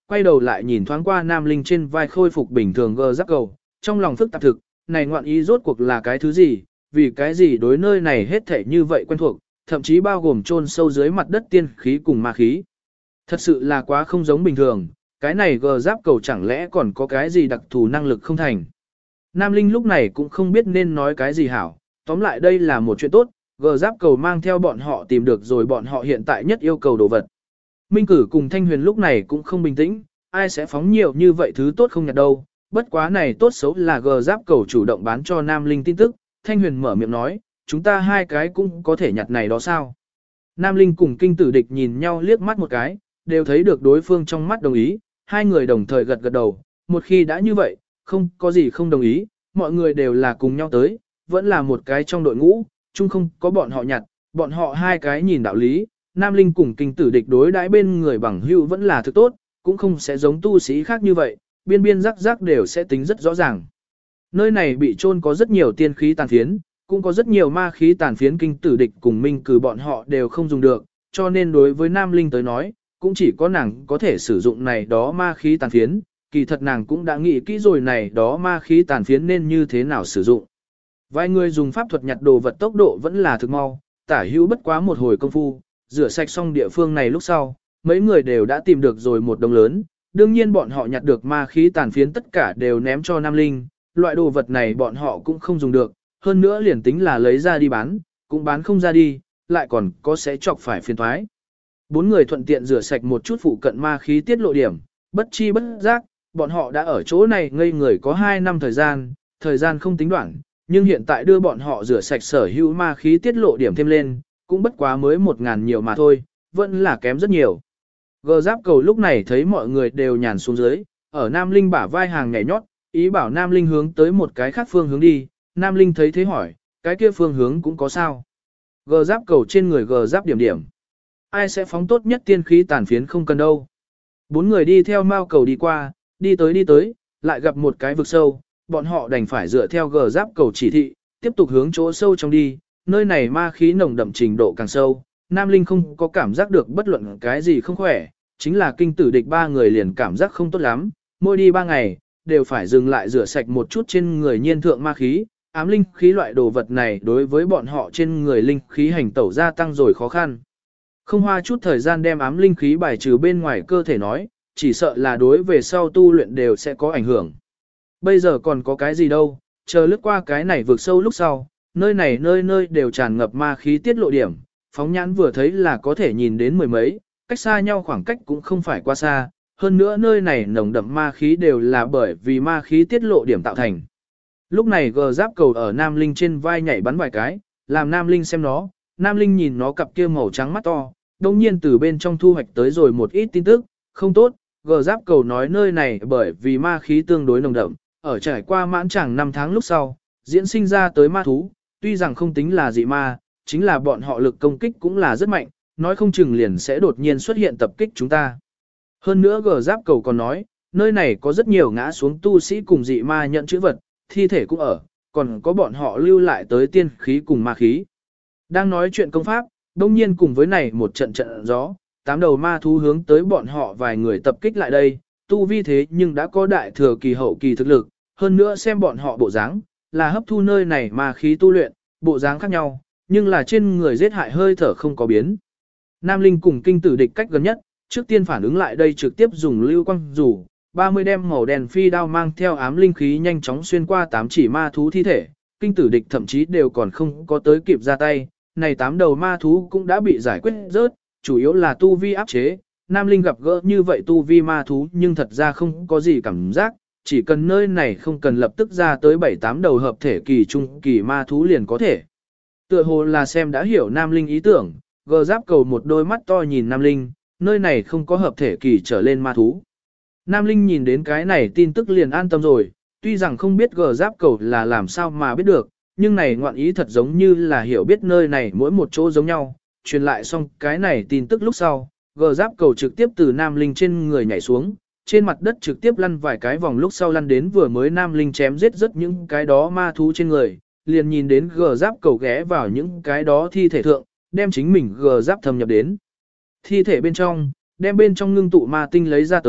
quay đầu lại nhìn thoáng qua Nam Linh trên vai khôi phục bình thường gờ giáp cầu, trong lòng phức tạp thực, này ngoạn ý rốt cuộc là cái thứ gì, vì cái gì đối nơi này hết thể như vậy quen thuộc, thậm chí bao gồm chôn sâu dưới mặt đất tiên khí cùng ma khí. Thật sự là quá không giống bình thường, cái này gờ giáp cầu chẳng lẽ còn có cái gì đặc thù năng lực không thành. Nam Linh lúc này cũng không biết nên nói cái gì hảo, tóm lại đây là một chuyện tốt, gờ giáp cầu mang theo bọn họ tìm được rồi bọn họ hiện tại nhất yêu cầu đồ vật. Minh Cử cùng Thanh Huyền lúc này cũng không bình tĩnh, ai sẽ phóng nhiều như vậy thứ tốt không nhặt đâu, bất quá này tốt xấu là gờ giáp cầu chủ động bán cho Nam Linh tin tức, Thanh Huyền mở miệng nói, chúng ta hai cái cũng có thể nhặt này đó sao. Nam Linh cùng Kinh Tử Địch nhìn nhau liếc mắt một cái, đều thấy được đối phương trong mắt đồng ý, hai người đồng thời gật gật đầu, một khi đã như vậy, không có gì không đồng ý, mọi người đều là cùng nhau tới, vẫn là một cái trong đội ngũ, chung không có bọn họ nhặt, bọn họ hai cái nhìn đạo lý, Nam Linh cùng Kinh Tử Địch đối đãi bên người bằng hữu vẫn là thứ tốt, cũng không sẽ giống tu sĩ khác như vậy, biên biên rắc rắc đều sẽ tính rất rõ ràng. Nơi này bị chôn có rất nhiều tiên khí tàn phiến, cũng có rất nhiều ma khí tàn phiến. Kinh Tử Địch cùng Minh Cử bọn họ đều không dùng được, cho nên đối với Nam Linh tới nói, cũng chỉ có nàng có thể sử dụng này đó ma khí tàn phiến, kỳ thật nàng cũng đã nghĩ kỹ rồi này đó ma khí tàn phiến nên như thế nào sử dụng. Vài người dùng pháp thuật nhặt đồ vật tốc độ vẫn là thực mau, tả hữu bất quá một hồi công phu, rửa sạch xong địa phương này lúc sau, mấy người đều đã tìm được rồi một đống lớn, đương nhiên bọn họ nhặt được ma khí tàn phiến tất cả đều ném cho Nam Linh, loại đồ vật này bọn họ cũng không dùng được, hơn nữa liền tính là lấy ra đi bán, cũng bán không ra đi, lại còn có sẽ chọc phải phiền toái. Bốn người thuận tiện rửa sạch một chút phụ cận ma khí tiết lộ điểm, bất chi bất giác, bọn họ đã ở chỗ này ngây người có 2 năm thời gian không tính đoạn, nhưng hiện tại đưa bọn họ rửa sạch sở hữu ma khí tiết lộ điểm thêm lên, cũng bất quá mới 1.000 nhiều mà thôi, vẫn là kém rất nhiều. Gờ giáp cầu lúc này thấy mọi người đều nhàn xuống dưới, ở Nam Linh bả vai hàng nhảy nhót, ý bảo Nam Linh hướng tới một cái khác phương hướng đi, Nam Linh thấy thế hỏi, cái kia phương hướng cũng có sao. Gờ giáp cầu trên người gờ giáp điểm điểm. Ai sẽ phóng tốt nhất tiên khí tàn phiến không cần đâu. Bốn người đi theo mao cầu đi qua, đi tới, lại gặp một cái vực sâu, bọn họ đành phải dựa theo gờ giáp cầu chỉ thị, tiếp tục hướng chỗ sâu trong đi, nơi này ma khí nồng đậm trình độ càng sâu, Nam Linh không có cảm giác được bất luận cái gì không khỏe, chính là Kinh Tử Địch ba người liền cảm giác không tốt lắm, mỗi đi 3 ngày, đều phải dừng lại rửa sạch một chút trên người nhiên thượng ma khí, ám linh khí loại đồ vật này đối với bọn họ trên người linh khí hành tẩu gia tăng rồi khó khăn. Không hoa chút thời gian đem ám linh khí bài trừ bên ngoài cơ thể nói, chỉ sợ là đối về sau tu luyện đều sẽ có ảnh hưởng. Bây giờ còn có cái gì đâu, chờ lướt qua cái này vượt sâu lúc sau, nơi này nơi nơi đều tràn ngập ma khí tiết lộ điểm, phóng nhãn vừa thấy là có thể nhìn đến mười mấy, cách xa nhau khoảng cách cũng không phải quá xa, hơn nữa nơi này nồng đậm ma khí đều là bởi vì ma khí tiết lộ điểm tạo thành. Lúc này gờ giáp cầu ở Nam Linh trên vai nhảy bắn vài cái, làm Nam Linh xem nó, Nam Linh nhìn nó cặp kia màu trắng mắt to, đồng nhiên từ bên trong thu hoạch tới rồi một ít tin tức, không tốt, gờ giáp cầu nói nơi này bởi vì ma khí tương đối nồng đậm, ở trải qua mãn chẳng 5 tháng lúc sau, diễn sinh ra tới ma thú, tuy rằng không tính là dị ma, chính là bọn họ lực công kích cũng là rất mạnh, nói không chừng liền sẽ đột nhiên xuất hiện tập kích chúng ta. Hơn nữa gờ giáp cầu còn nói, nơi này có rất nhiều ngã xuống tu sĩ cùng dị ma nhận chữ vật, thi thể cũng ở, còn có bọn họ lưu lại tới tiên khí cùng ma khí. Đang nói chuyện công pháp, đông nhiên cùng với này một trận trận gió, 8 đầu ma thú hướng tới bọn họ vài người tập kích lại đây, tu vi thế nhưng đã có đại thừa kỳ hậu kỳ thực lực, hơn nữa xem bọn họ bộ dáng, là hấp thu nơi này ma khí tu luyện, bộ dáng khác nhau, nhưng là trên người giết hại hơi thở không có biến. Nam Linh cùng Kinh Tử Địch cách gần nhất, trước tiên phản ứng lại đây trực tiếp dùng lưu quang rủ, 30 đem màu đèn phi đao mang theo ám linh khí nhanh chóng xuyên qua 8 chỉ ma thú thi thể, Kinh Tử Địch thậm chí đều còn không có tới kịp ra tay, này 8 đầu ma thú cũng đã bị giải quyết rớt, chủ yếu là tu vi áp chế. Nam Linh gặp gỡ như vậy tu vi ma thú nhưng thật ra không có gì cảm giác, chỉ cần nơi này không cần lập tức ra tới 7-8 đầu hợp thể kỳ trung kỳ ma thú liền có thể. Tựa hồ là xem đã hiểu Nam Linh ý tưởng, gờ giáp cầu một đôi mắt to nhìn Nam Linh, nơi này không có hợp thể kỳ trở lên ma thú. Nam Linh nhìn đến cái này tin tức liền an tâm rồi, tuy rằng không biết gờ giáp cầu là làm sao mà biết được, nhưng này ngoạn ý thật giống như là hiểu biết nơi này mỗi một chỗ giống nhau, truyền lại xong cái này tin tức lúc sau, gờ giáp cầu trực tiếp từ Nam Linh trên người nhảy xuống, trên mặt đất trực tiếp lăn vài cái vòng lúc sau lăn đến vừa mới Nam Linh chém giết rất những cái đó ma thú trên người, liền nhìn đến gờ giáp cầu ghé vào những cái đó thi thể thượng, đem chính mình gờ giáp thâm nhập đến thi thể bên trong, đem bên trong ngưng tụ ma tinh lấy ra tới,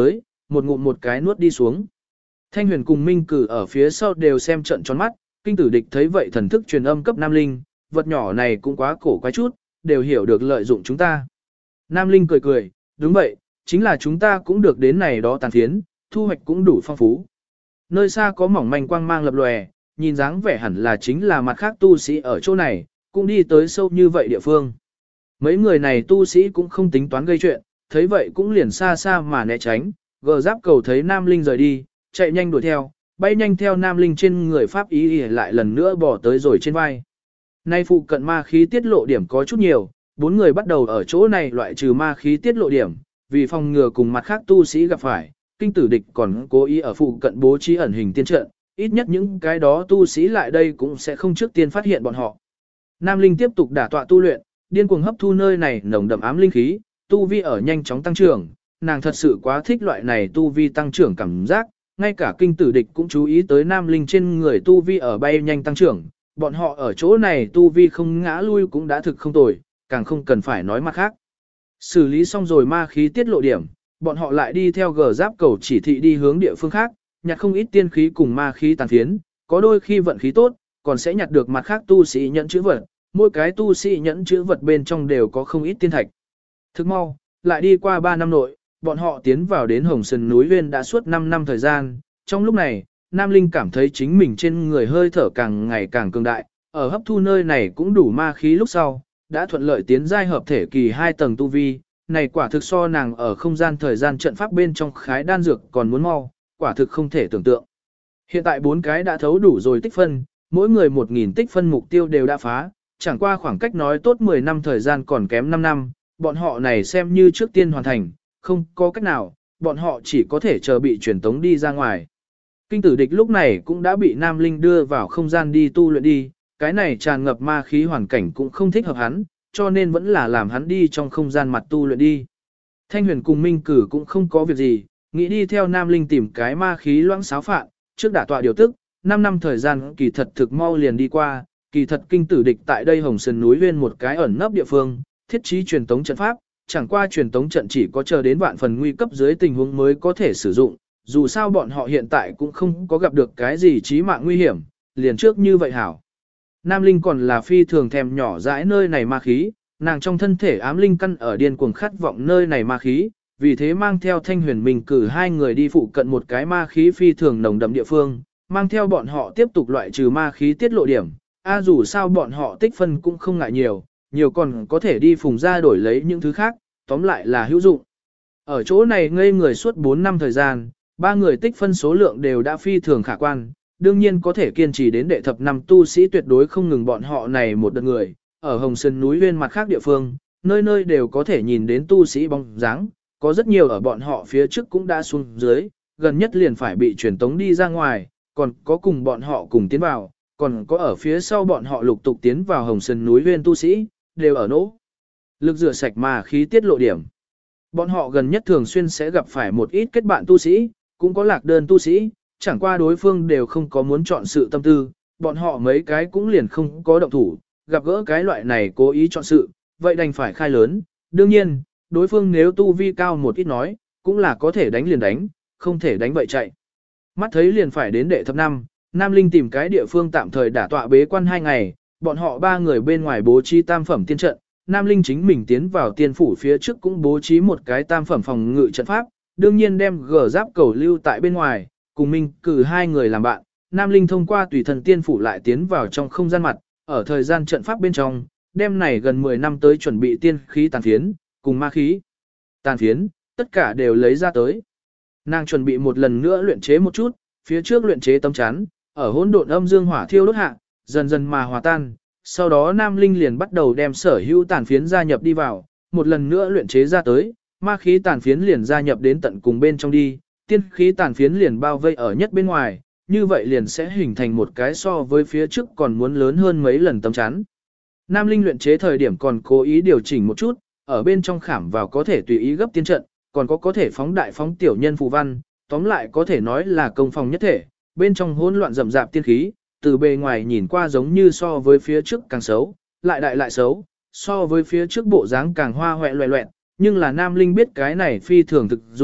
một ngụm một cái nuốt đi xuống. Thanh Huyền cùng Minh Cử ở phía sau đều xem trận tròn mắt, kinh tử địch thấy vậy thần thức truyền âm cấp Nam Linh, vật nhỏ này cũng quá cổ quái chút, đều hiểu được lợi dụng chúng ta. Nam Linh cười cười, đúng vậy, chính là chúng ta cũng được đến này đó tàn phiến, thu hoạch cũng đủ phong phú. Nơi xa có mỏng manh quang mang lập lòe, nhìn dáng vẻ hẳn là chính là mặt khác tu sĩ ở chỗ này, cũng đi tới sâu như vậy địa phương. Mấy người này tu sĩ cũng không tính toán gây chuyện, thấy vậy cũng liền xa xa mà né tránh, gờ giáp cầu thấy Nam Linh rời đi, chạy nhanh đuổi theo, bay nhanh theo Nam Linh trên người pháp ý lại lần nữa bỏ tới rồi trên vai. Nay phụ cận ma khí tiết lộ điểm có chút nhiều, 4 người bắt đầu ở chỗ này loại trừ ma khí tiết lộ điểm, vì phòng ngừa cùng mặt khác tu sĩ gặp phải, kinh tử địch còn cố ý ở phụ cận bố trí ẩn hình tiên trận, ít nhất những cái đó tu sĩ lại đây cũng sẽ không trước tiên phát hiện bọn họ. Nam Linh tiếp tục đả tọa tu luyện, điên cuồng hấp thu nơi này nồng đậm ám linh khí, tu vi ở nhanh chóng tăng trưởng, nàng thật sự quá thích loại này tu vi tăng trưởng cảm giác, ngay cả kinh tử địch cũng chú ý tới Nam Linh trên người tu vi ở bay nhanh tăng trưởng, bọn họ ở chỗ này tu vi không ngã lui cũng đã thực không tồi, càng không cần phải nói mặt khác. Xử lý xong rồi ma khí tiết lộ điểm, bọn họ lại đi theo gờ giáp cầu chỉ thị đi hướng địa phương khác, nhặt không ít tiên khí cùng ma khí tàn phiến, có đôi khi vận khí tốt, còn sẽ nhặt được mặt khác tu sĩ nhẫn chữ vật, mỗi cái tu sĩ nhẫn chữ vật bên trong đều có không ít tiên thạch. Thức mau, lại đi qua 3 năm nội, bọn họ tiến vào đến Hồng Sơn núi Uyên đã suốt 5 năm thời gian, trong lúc này, Nam Linh cảm thấy chính mình trên người hơi thở càng ngày càng cường đại, ở hấp thu nơi này cũng đủ ma khí lúc sau, đã thuận lợi tiến giai hợp thể kỳ 2 tầng tu vi, này quả thực so nàng ở không gian thời gian trận pháp bên trong khái đan dược còn muốn mau, quả thực không thể tưởng tượng. Hiện tại 4 cái đã thấu đủ rồi tích phân, mỗi người 1.000 tích phân mục tiêu đều đã phá, chẳng qua khoảng cách nói tốt 10 năm thời gian còn kém 5 năm, bọn họ này xem như trước tiên hoàn thành, không có cách nào, bọn họ chỉ có thể chờ bị truyền tống đi ra ngoài. Kinh tử địch lúc này cũng đã bị Nam Linh đưa vào không gian đi tu luyện đi, cái này tràn ngập ma khí hoàn cảnh cũng không thích hợp hắn, cho nên vẫn là làm hắn đi trong không gian mặt tu luyện đi. Thanh Huyền cùng Minh Cử cũng không có việc gì, nghĩ đi theo Nam Linh tìm cái ma khí loãng xáo phạn, trước đả tọa điều tức, 5 năm thời gian kỳ thật thực mau liền đi qua, kỳ thật kinh tử địch tại đây Hồng Sơn núi Uyên một cái ẩn nấp địa phương, thiết trí truyền tống trận pháp, chẳng qua truyền tống trận chỉ có chờ đến vạn phần nguy cấp dưới tình huống mới có thể sử dụng, dù sao bọn họ hiện tại cũng không có gặp được cái gì chí mạng nguy hiểm, liền trước như vậy hảo. Nam Linh còn là phi thường thèm nhỏ dãi nơi này ma khí, nàng trong thân thể ám linh căn ở điên cuồng khát vọng nơi này ma khí, vì thế mang theo Thanh Huyền Minh cử 2 người đi phụ cận một cái ma khí phi thường nồng đậm địa phương, mang theo bọn họ tiếp tục loại trừ ma khí tiết lộ điểm. Dù sao bọn họ tích phân cũng không ngại nhiều, nhiều còn có thể đi phùng ra đổi lấy những thứ khác, tóm lại là hữu dụng. Ở chỗ này ngây người suốt 4 năm thời gian, 3 người tích phân số lượng đều đã phi thường khả quan, đương nhiên có thể kiên trì đến đệ thập năm tu sĩ tuyệt đối không ngừng bọn họ này một đợt người, ở Hồng Sơn núi Uyên mặt khác địa phương, nơi nơi đều có thể nhìn đến tu sĩ bóng dáng, có rất nhiều ở bọn họ phía trước cũng đã xuống dưới, gần nhất liền phải bị truyền tống đi ra ngoài, còn có cùng bọn họ cùng tiến vào, còn có ở phía sau bọn họ lục tục tiến vào Hồng Sơn núi Uyên tu sĩ, đều ở nỗ lực rửa sạch mà khí tiết lộ điểm. Bọn họ gần nhất thường xuyên sẽ gặp phải một ít kết bạn tu sĩ, cũng có lạc đơn tu sĩ, chẳng qua đối phương đều không có muốn chọn sự tâm tư, bọn họ mấy cái cũng liền không có động thủ, gặp gỡ cái loại này cố ý chọn sự, vậy đành phải khai lớn. Đương nhiên, đối phương nếu tu vi cao một ít nói, cũng là có thể đánh liền đánh, không thể đánh vậy chạy. Mắt thấy liền phải đến đệ thập năm, Nam Linh tìm cái địa phương tạm thời đả tọa bế quan 2 ngày, bọn họ 3 người bên ngoài bố trí tam phẩm tiên trận, Nam Linh chính mình tiến vào tiên phủ phía trước cũng bố trí một cái tam phẩm phòng ngự trận pháp, đương nhiên đem gờ giáp cầu lưu tại bên ngoài, cùng Minh cử 2 người làm bạn. Nam Linh thông qua tùy thần tiên phủ lại tiến vào trong không gian mặt, ở thời gian trận pháp bên trong, đem này gần 10 năm tới chuẩn bị tiên khí tàn phiến, cùng ma khí tàn phiến, tất cả đều lấy ra tới. Nàng chuẩn bị một lần nữa luyện chế một chút, phía trước luyện chế tấm chắn, ở hỗn độn âm dương hỏa thiêu đốt hạ, dần dần mà hòa tan, sau đó Nam Linh liền bắt đầu đem sở hữu tàn phiến gia nhập đi vào, một lần nữa luyện chế ra tới, ma khí tàn phiến liền gia nhập đến tận cùng bên trong đi, tiên khí tàn phiến liền bao vây ở nhất bên ngoài, như vậy liền sẽ hình thành một cái so với phía trước còn muốn lớn hơn mấy lần tấm chắn. Nam Linh luyện chế thời điểm còn cố ý điều chỉnh một chút, ở bên trong khảm vào có thể tùy ý gấp tiên trận, còn có thể phóng đại phóng tiểu nhân phù văn, tóm lại có thể nói là công phòng nhất thể, bên trong hỗn loạn rậm rạp tiên khí, từ bề ngoài nhìn qua giống như so với phía trước càng xấu, lại đại lại xấu, so với phía trước bộ dáng càng hoa hoẹ loẹ loẹt, nhưng là Nam Linh biết cái này phi thường thực dụng,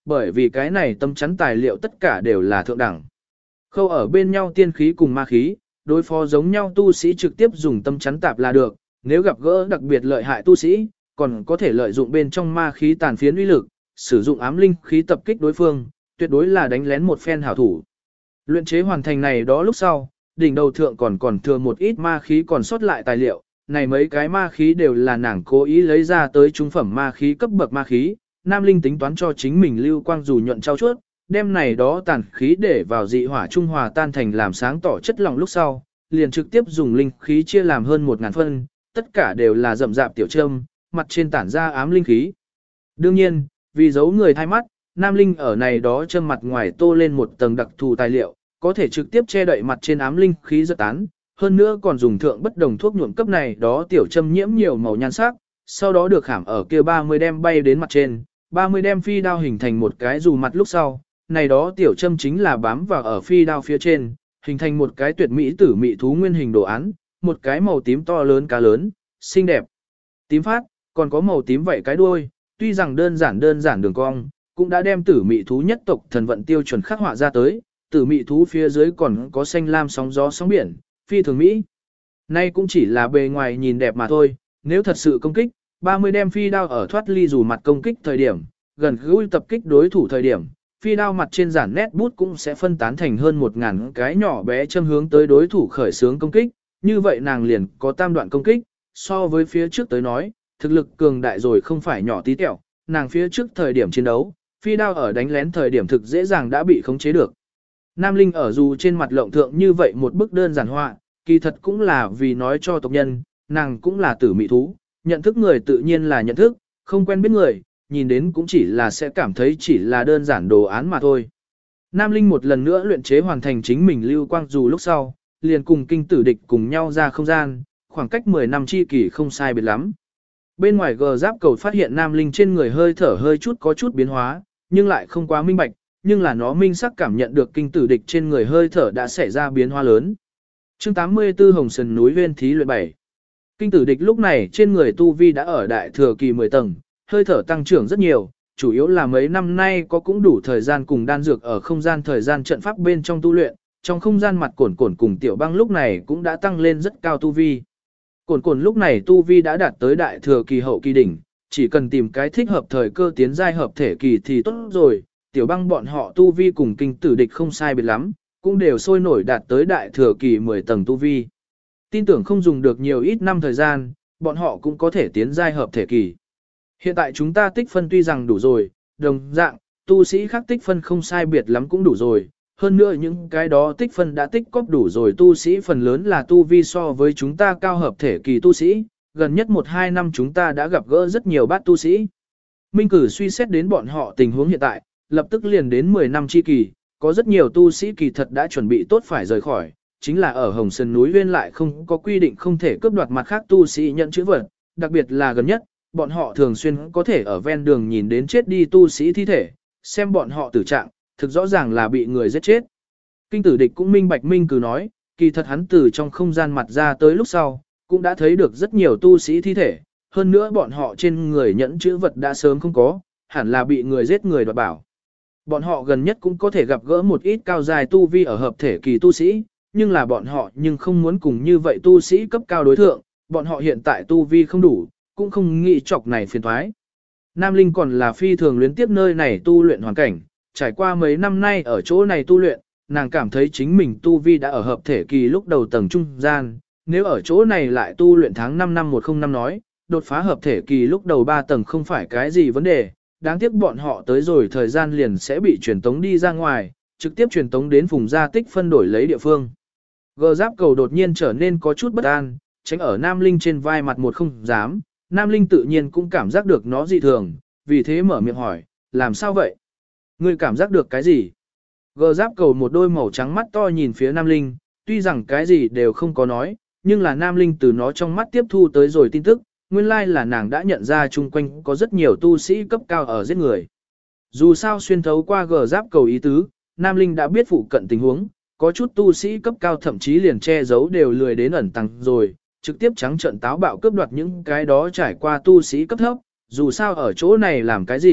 bởi vì cái này tâm chắn tài liệu tất cả đều là thượng đẳng. Khâu ở bên nhau tiên khí cùng ma khí, đối phó giống nhau tu sĩ trực tiếp dùng tâm chắn tạp là được, nếu gặp gỡ đặc biệt lợi hại tu sĩ, còn có thể lợi dụng bên trong ma khí tàn phiến uy lực, sử dụng ám linh khí tập kích đối phương, tuyệt đối là đánh lén một phen hảo thủ. Luyện chế hoàn thành này đó lúc sau, đỉnh đầu thượng còn thừa một ít ma khí còn sót lại tài liệu, này mấy cái ma khí đều là nàng cố ý lấy ra tới trung phẩm ma khí cấp bậc ma khí, Nam Linh tính toán cho chính mình lưu quang dù nhuận trao chuốt, đem này đó tàn khí để vào dị hỏa trung hòa tan thành làm sáng tỏ chất lỏng lúc sau, liền trực tiếp dùng linh khí chia làm hơn 1000 phân, tất cả đều là rậm rạp tiểu châm, mặt trên tản ra ám linh khí. Đương nhiên, vì giấu người thay mắt, Nam Linh ở này đó châm mặt ngoài tô lên một tầng đặc thù tài liệu, có thể trực tiếp che đậy mặt trên ám linh khí giật tán, hơn nữa còn dùng thượng bất đồng thuốc nhuộm cấp này đó tiểu châm nhiễm nhiều màu nhan sắc, sau đó được khảm ở kia 30 đem bay đến mặt trên, 30 đem phi đao hình thành một cái dù mặt lúc sau, này đó tiểu châm chính là bám vào ở phi đao phía trên, hình thành một cái tuyệt mỹ tử mỹ thú nguyên hình đồ án, một cái màu tím to lớn cá lớn, xinh đẹp. Tím phát, còn có màu tím vậy cái đuôi, tuy rằng đơn giản đường cong, cũng đã đem tử mỹ thú nhất tộc thần vận tiêu chuẩn khắc họa ra tới, tử mỹ thú phía dưới còn có xanh lam sóng gió sóng biển, phi thường mỹ. Nay cũng chỉ là bề ngoài nhìn đẹp mà thôi, nếu thật sự công kích, 30 đem phi đao ở thoát ly dù mặt công kích thời điểm, gần gũi tập kích đối thủ thời điểm, phi đao mặt trên giản nét bút cũng sẽ phân tán thành hơn 1000 cái nhỏ bé châm hướng tới đối thủ khởi xướng công kích, như vậy nàng liền có tam đoạn công kích, so với phía trước tới nói, thực lực cường đại rồi không phải nhỏ tí tẹo, nàng phía trước thời điểm chiến đấu, phi đao ở đánh lén thời điểm thực dễ dàng đã bị khống chế được. Nam Linh ở dù trên mặt lộng thượng như vậy một bức đơn giản họa, kỳ thật cũng là vì nói cho tộc nhân, nàng cũng là tử mị thú, nhận thức người tự nhiên là nhận thức, không quen biết người, nhìn đến cũng chỉ là sẽ cảm thấy chỉ là đơn giản đồ án mà thôi. Nam Linh một lần nữa luyện chế hoàn thành chính mình lưu quang dù lúc sau, liền cùng kinh tử địch cùng nhau ra không gian, khoảng cách 10 năm chi kỷ không sai biệt lắm. Bên ngoài gờ giáp cầu phát hiện Nam Linh trên người hơi thở hơi chút có chút biến hóa, nhưng lại không quá minh bạch, nhưng là nó minh sắc cảm nhận được kinh tử địch trên người hơi thở đã xảy ra biến hóa lớn. Chương 84 Hồng Sần núi Viên thí luyện 7. Kinh tử địch lúc này trên người tu vi đã ở đại thừa kỳ 10 tầng, hơi thở tăng trưởng rất nhiều, chủ yếu là mấy năm nay có cũng đủ thời gian cùng đan dược ở không gian thời gian trận pháp bên trong tu luyện, trong không gian mặt cổn cùng tiểu băng lúc này cũng đã tăng lên rất cao tu vi. Cổn lúc này tu vi đã đạt tới đại thừa kỳ hậu kỳ đỉnh, chỉ cần tìm cái thích hợp thời cơ tiến giai hợp thể kỳ thì tốt rồi, tiểu băng bọn họ tu vi cùng kinh tử địch không sai biệt lắm, cũng đều sôi nổi đạt tới đại thừa kỳ 10 tầng tu vi. Tin tưởng không dùng được nhiều ít năm thời gian, bọn họ cũng có thể tiến giai hợp thể kỳ. Hiện tại chúng ta tích phân tuy rằng đủ rồi, đồng dạng, tu sĩ khác tích phân không sai biệt lắm cũng đủ rồi. Hơn nữa những cái đó tích phân đã tích cóp đủ rồi tu sĩ phần lớn là tu vi so với chúng ta cao hợp thể kỳ tu sĩ, gần nhất 1-2 năm chúng ta đã gặp gỡ rất nhiều bát tu sĩ. Minh cử suy xét đến bọn họ tình huống hiện tại, lập tức liền đến 10 năm chi kỳ, có rất nhiều tu sĩ kỳ thật đã chuẩn bị tốt phải rời khỏi, chính là ở Hồng Sơn núi Viên lại không có quy định không thể cướp đoạt mặt khác tu sĩ nhận chữ vật, đặc biệt là gần nhất, bọn họ thường xuyên có thể ở ven đường nhìn đến chết đi tu sĩ thi thể, xem bọn họ tử trạng, thực rõ ràng là bị người giết chết. Kinh tử địch cũng minh bạch minh cứ nói, kỳ thật hắn từ trong không gian mặt ra tới lúc sau, cũng đã thấy được rất nhiều tu sĩ thi thể, hơn nữa bọn họ trên người nhẫn chữ vật đã sớm không có, hẳn là bị người giết người đoạt bảo. Bọn họ gần nhất cũng có thể gặp gỡ một ít cao dài tu vi ở hợp thể kỳ tu sĩ, nhưng là bọn họ nhưng không muốn cùng như vậy tu sĩ cấp cao đối thượng, bọn họ hiện tại tu vi không đủ, cũng không nghĩ chọc này phiền thoái. Nam Linh còn là phi thường luyến tiếp nơi này tu luyện hoàn cảnh, trải qua mấy năm nay ở chỗ này tu luyện, nàng cảm thấy chính mình tu vi đã ở hợp thể kỳ lúc đầu tầng trung gian, nếu ở chỗ này lại tu luyện tháng 5 năm 105 nói, đột phá hợp thể kỳ lúc đầu 3 tầng không phải cái gì vấn đề, đáng tiếc bọn họ tới rồi thời gian liền sẽ bị truyền tống đi ra ngoài, trực tiếp truyền tống đến vùng gia tích phân đổi lấy địa phương. Gờ giáp cầu đột nhiên trở nên có chút bất an, tránh ở Nam Linh trên vai mặt một không dám, Nam Linh tự nhiên cũng cảm giác được nó dị thường, vì thế mở miệng hỏi, làm sao vậy? Ngươi cảm giác được cái gì? Gờ giáp cầu một đôi màu trắng mắt to nhìn phía Nam Linh, tuy rằng cái gì đều không có nói, nhưng là Nam Linh từ nó trong mắt tiếp thu tới rồi tin tức, nguyên lai là nàng đã nhận ra chung quanh có rất nhiều tu sĩ cấp cao ở giết người. Dù sao xuyên thấu qua gờ giáp cầu ý tứ, Nam Linh đã biết phụ cận tình huống, có chút tu sĩ cấp cao thậm chí liền che giấu đều lười đến ẩn tăng rồi, trực tiếp trắng trợn táo bạo cướp đoạt những cái đó trải qua tu sĩ cấp thấp, dù sao ở chỗ này làm cái gì,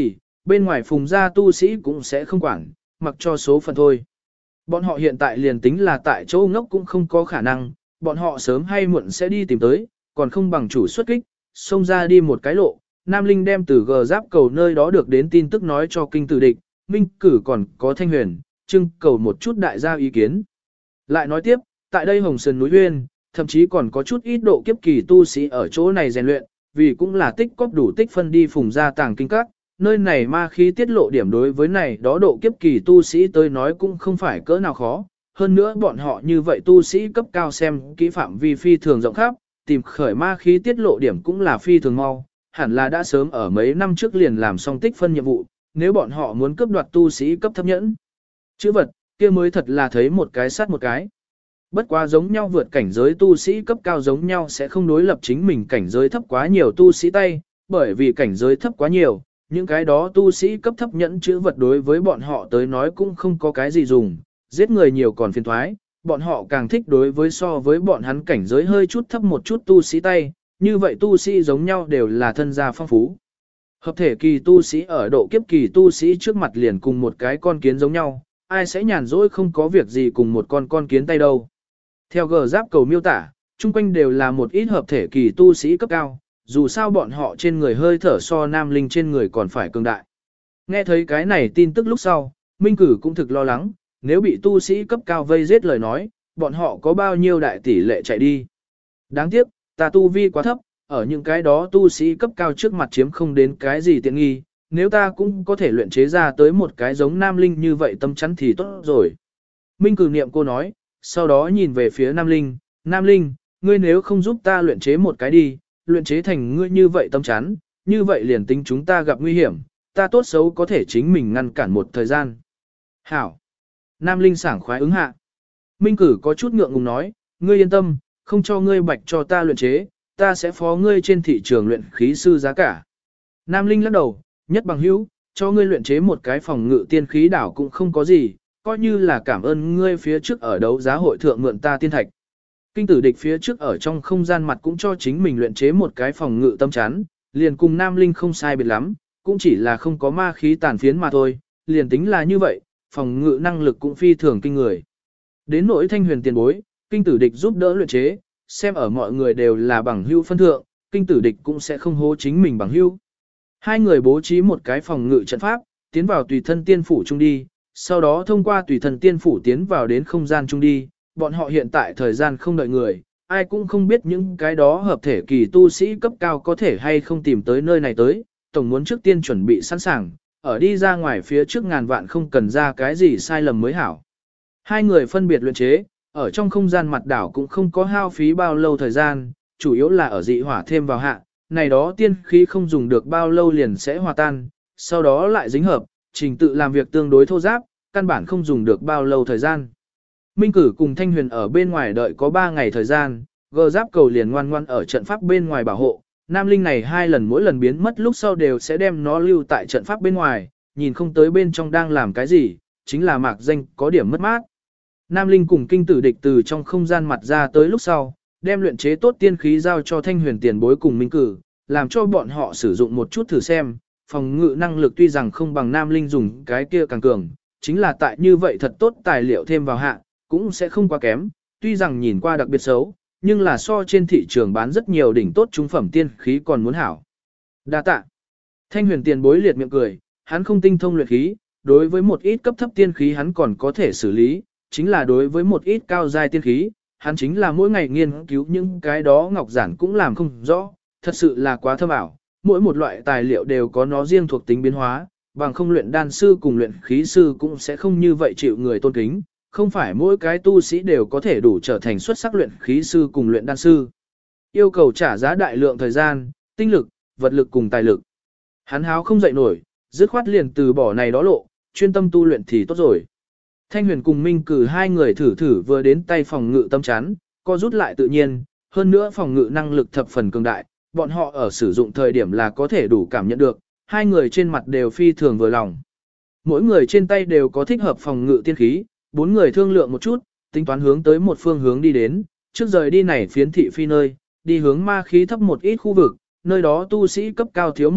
bên ngoài phùng gia tu sĩ cũng sẽ không quản, mặc cho số phận thôi. Bọn họ hiện tại liền tính là tại chỗ ngốc cũng không có khả năng, bọn họ sớm hay muộn sẽ đi tìm tới, còn không bằng chủ xuất kích, xông ra đi một cái lộ. Nam Linh đem từ gờ giáp cầu nơi đó được đến tin tức nói cho kinh tử địch, Minh Cử còn có Thanh Huyền, trưng cầu một chút đại gia ý kiến. Lại nói tiếp, tại đây Hồng Sơn núi Huyên, thậm chí còn có chút ít độ kiếp kỳ tu sĩ ở chỗ này rèn luyện, vì cũng là tích cóp đủ tích phân đi phùng ra tàng kinh các, nơi này ma khí tiết lộ điểm đối với này đó độ kiếp kỳ tu sĩ tới nói cũng không phải cỡ nào khó, hơn nữa bọn họ như vậy tu sĩ cấp cao xem kỹ phạm vi phi thường rộng khắp, tìm khởi ma khí tiết lộ điểm cũng là phi thường mau, hẳn là đã sớm ở mấy năm trước liền làm xong tích phân nhiệm vụ, nếu bọn họ muốn cướp đoạt tu sĩ cấp thấp nhẫn chữ vật, kia mới thật là thấy một cái sát một cái. Bất quá giống nhau vượt cảnh giới tu sĩ cấp cao giống nhau sẽ không đối lập chính mình cảnh giới thấp quá nhiều tu sĩ tay, bởi vì cảnh giới thấp quá nhiều, những cái đó tu sĩ cấp thấp nhẫn chữ vật đối với bọn họ tới nói cũng không có cái gì dùng, giết người nhiều còn phiền thoái, bọn họ càng thích đối với so với bọn hắn cảnh giới hơi chút thấp một chút tu sĩ tay, như vậy tu sĩ giống nhau đều là thân gia phong phú. Hợp thể kỳ tu sĩ ở độ kiếp kỳ tu sĩ trước mặt liền cùng một cái con kiến giống nhau, ai sẽ nhàn rỗi không có việc gì cùng một con kiến tay đâu. Theo gờ giáp cầu miêu tả, chung quanh đều là một ít hợp thể kỳ tu sĩ cấp cao, dù sao bọn họ trên người hơi thở so Nam Linh trên người còn phải cường đại. Nghe thấy cái này tin tức lúc sau, Minh Cử cũng thực lo lắng, nếu bị tu sĩ cấp cao vây giết lời nói, bọn họ có bao nhiêu đại tỷ lệ chạy đi. Đáng tiếc, ta tu vi quá thấp, ở những cái đó tu sĩ cấp cao trước mặt chiếm không đến cái gì tiện nghi, nếu ta cũng có thể luyện chế ra tới một cái giống Nam Linh như vậy tâm chắn thì tốt rồi. Minh Cử niệm cô nói, sau đó nhìn về phía Nam Linh, Nam Linh, ngươi nếu không giúp ta luyện chế một cái đi, luyện chế thành ngươi như vậy tâm chắn, như vậy liền tính chúng ta gặp nguy hiểm, ta tốt xấu có thể chính mình ngăn cản một thời gian. Hảo. Nam Linh sảng khoái ứng hạ. Minh Cử có chút ngượng ngùng nói, ngươi yên tâm, không cho ngươi bạch cho ta luyện chế, ta sẽ phó ngươi trên thị trường luyện khí sư giá cả. Nam Linh lắc đầu, nhất bằng hữu, cho ngươi luyện chế một cái phòng ngự tiên khí đảo cũng không có gì, coi như là cảm ơn ngươi phía trước ở đấu giá hội thượng mượn ta tiên thạch. Kinh tử địch phía trước ở trong không gian mặt cũng cho chính mình luyện chế một cái phòng ngự tâm chắn, liền cùng Nam Linh không sai biệt lắm, cũng chỉ là không có ma khí tàn phiến mà thôi, liền tính là như vậy, phòng ngự năng lực cũng phi thường kinh người. Đến nỗi Thanh Huyền tiền bối, kinh tử địch giúp đỡ luyện chế, xem ở mọi người đều là bằng hữu phân thượng, kinh tử địch cũng sẽ không hố chính mình bằng hữu. Hai người bố trí một cái phòng ngự trận pháp, tiến vào tùy thân tiên phủ chung đi, sau đó thông qua tùy thân tiên phủ tiến vào đến không gian chung đi, bọn họ hiện tại thời gian không đợi người, ai cũng không biết những cái đó hợp thể kỳ tu sĩ cấp cao có thể hay không tìm tới nơi này tới, tổng muốn trước tiên chuẩn bị sẵn sàng, ở đi ra ngoài phía trước ngàn vạn không cần ra cái gì sai lầm mới hảo. Hai người phân biệt luyện chế, ở trong không gian mặt đảo cũng không có hao phí bao lâu thời gian, chủ yếu là ở dị hỏa thêm vào hạ, này đó tiên khí không dùng được bao lâu liền sẽ hòa tan, sau đó lại dính hợp, trình tự làm việc tương đối thô giáp, căn bản không dùng được bao lâu thời gian. Minh Cử cùng Thanh Huyền ở bên ngoài đợi có 3 ngày thời gian, gờ giáp cầu liền ngoan ngoan ở trận pháp bên ngoài bảo hộ. Nam Linh này 2 lần mỗi lần biến mất lúc sau đều sẽ đem nó lưu tại trận pháp bên ngoài, nhìn không tới bên trong đang làm cái gì, chính là mạc danh có điểm mất mát. Nam Linh cùng kinh tử địch từ trong không gian mặt ra tới lúc sau, đem luyện chế tốt tiên khí giao cho Thanh Huyền tiền bối cùng Minh Cử, làm cho bọn họ sử dụng một chút thử xem, phòng ngự năng lực tuy rằng không bằng Nam Linh dùng cái kia càng cường, chính là tại như vậy thật tốt tài liệu thêm vào hạ, cũng sẽ không quá kém, tuy rằng nhìn qua đặc biệt xấu, nhưng là so trên thị trường bán rất nhiều đỉnh tốt trung phẩm tiên khí còn muốn hảo. Đa tạ. Thanh Huyền tiền bối liệt miệng cười, hắn không tinh thông luyện khí, đối với một ít cấp thấp tiên khí hắn còn có thể xử lý, chính là đối với một ít cao giai tiên khí, hắn chính là mỗi ngày nghiên cứu những cái đó ngọc giản cũng làm không rõ, thật sự là quá thâm ảo, mỗi một loại tài liệu đều có nó riêng thuộc tính biến hóa, bằng không luyện đan sư cùng luyện khí sư cũng sẽ không như vậy chịu người tôn kính, không phải mỗi cái tu sĩ đều có thể đủ trở thành xuất sắc luyện khí sư cùng luyện đan sư. Yêu cầu trả giá đại lượng thời gian, tinh lực, vật lực cùng tài lực. Hắn háo không dậy nổi, dứt khoát liền từ bỏ này đó lộ, chuyên tâm tu luyện thì tốt rồi. Thanh Huyền cùng Minh Cử hai người thử vừa đến tay phòng ngự tâm chắn, co rút lại tự nhiên, hơn nữa phòng ngự năng lực thập phần cường đại, bọn họ ở sử dụng thời điểm là có thể đủ cảm nhận được, hai người trên mặt đều phi thường vừa lòng. Mỗi người trên tay đều có thích hợp phòng ngự tiên khí, 4 người thương lượng một chút, tính toán hướng tới một phương hướng đi đến, trước rời đi này phiến thị phi nơi, đi hướng ma khí thấp một ít khu vực, nơi đó tu sĩ cấp cao thiếu một ít,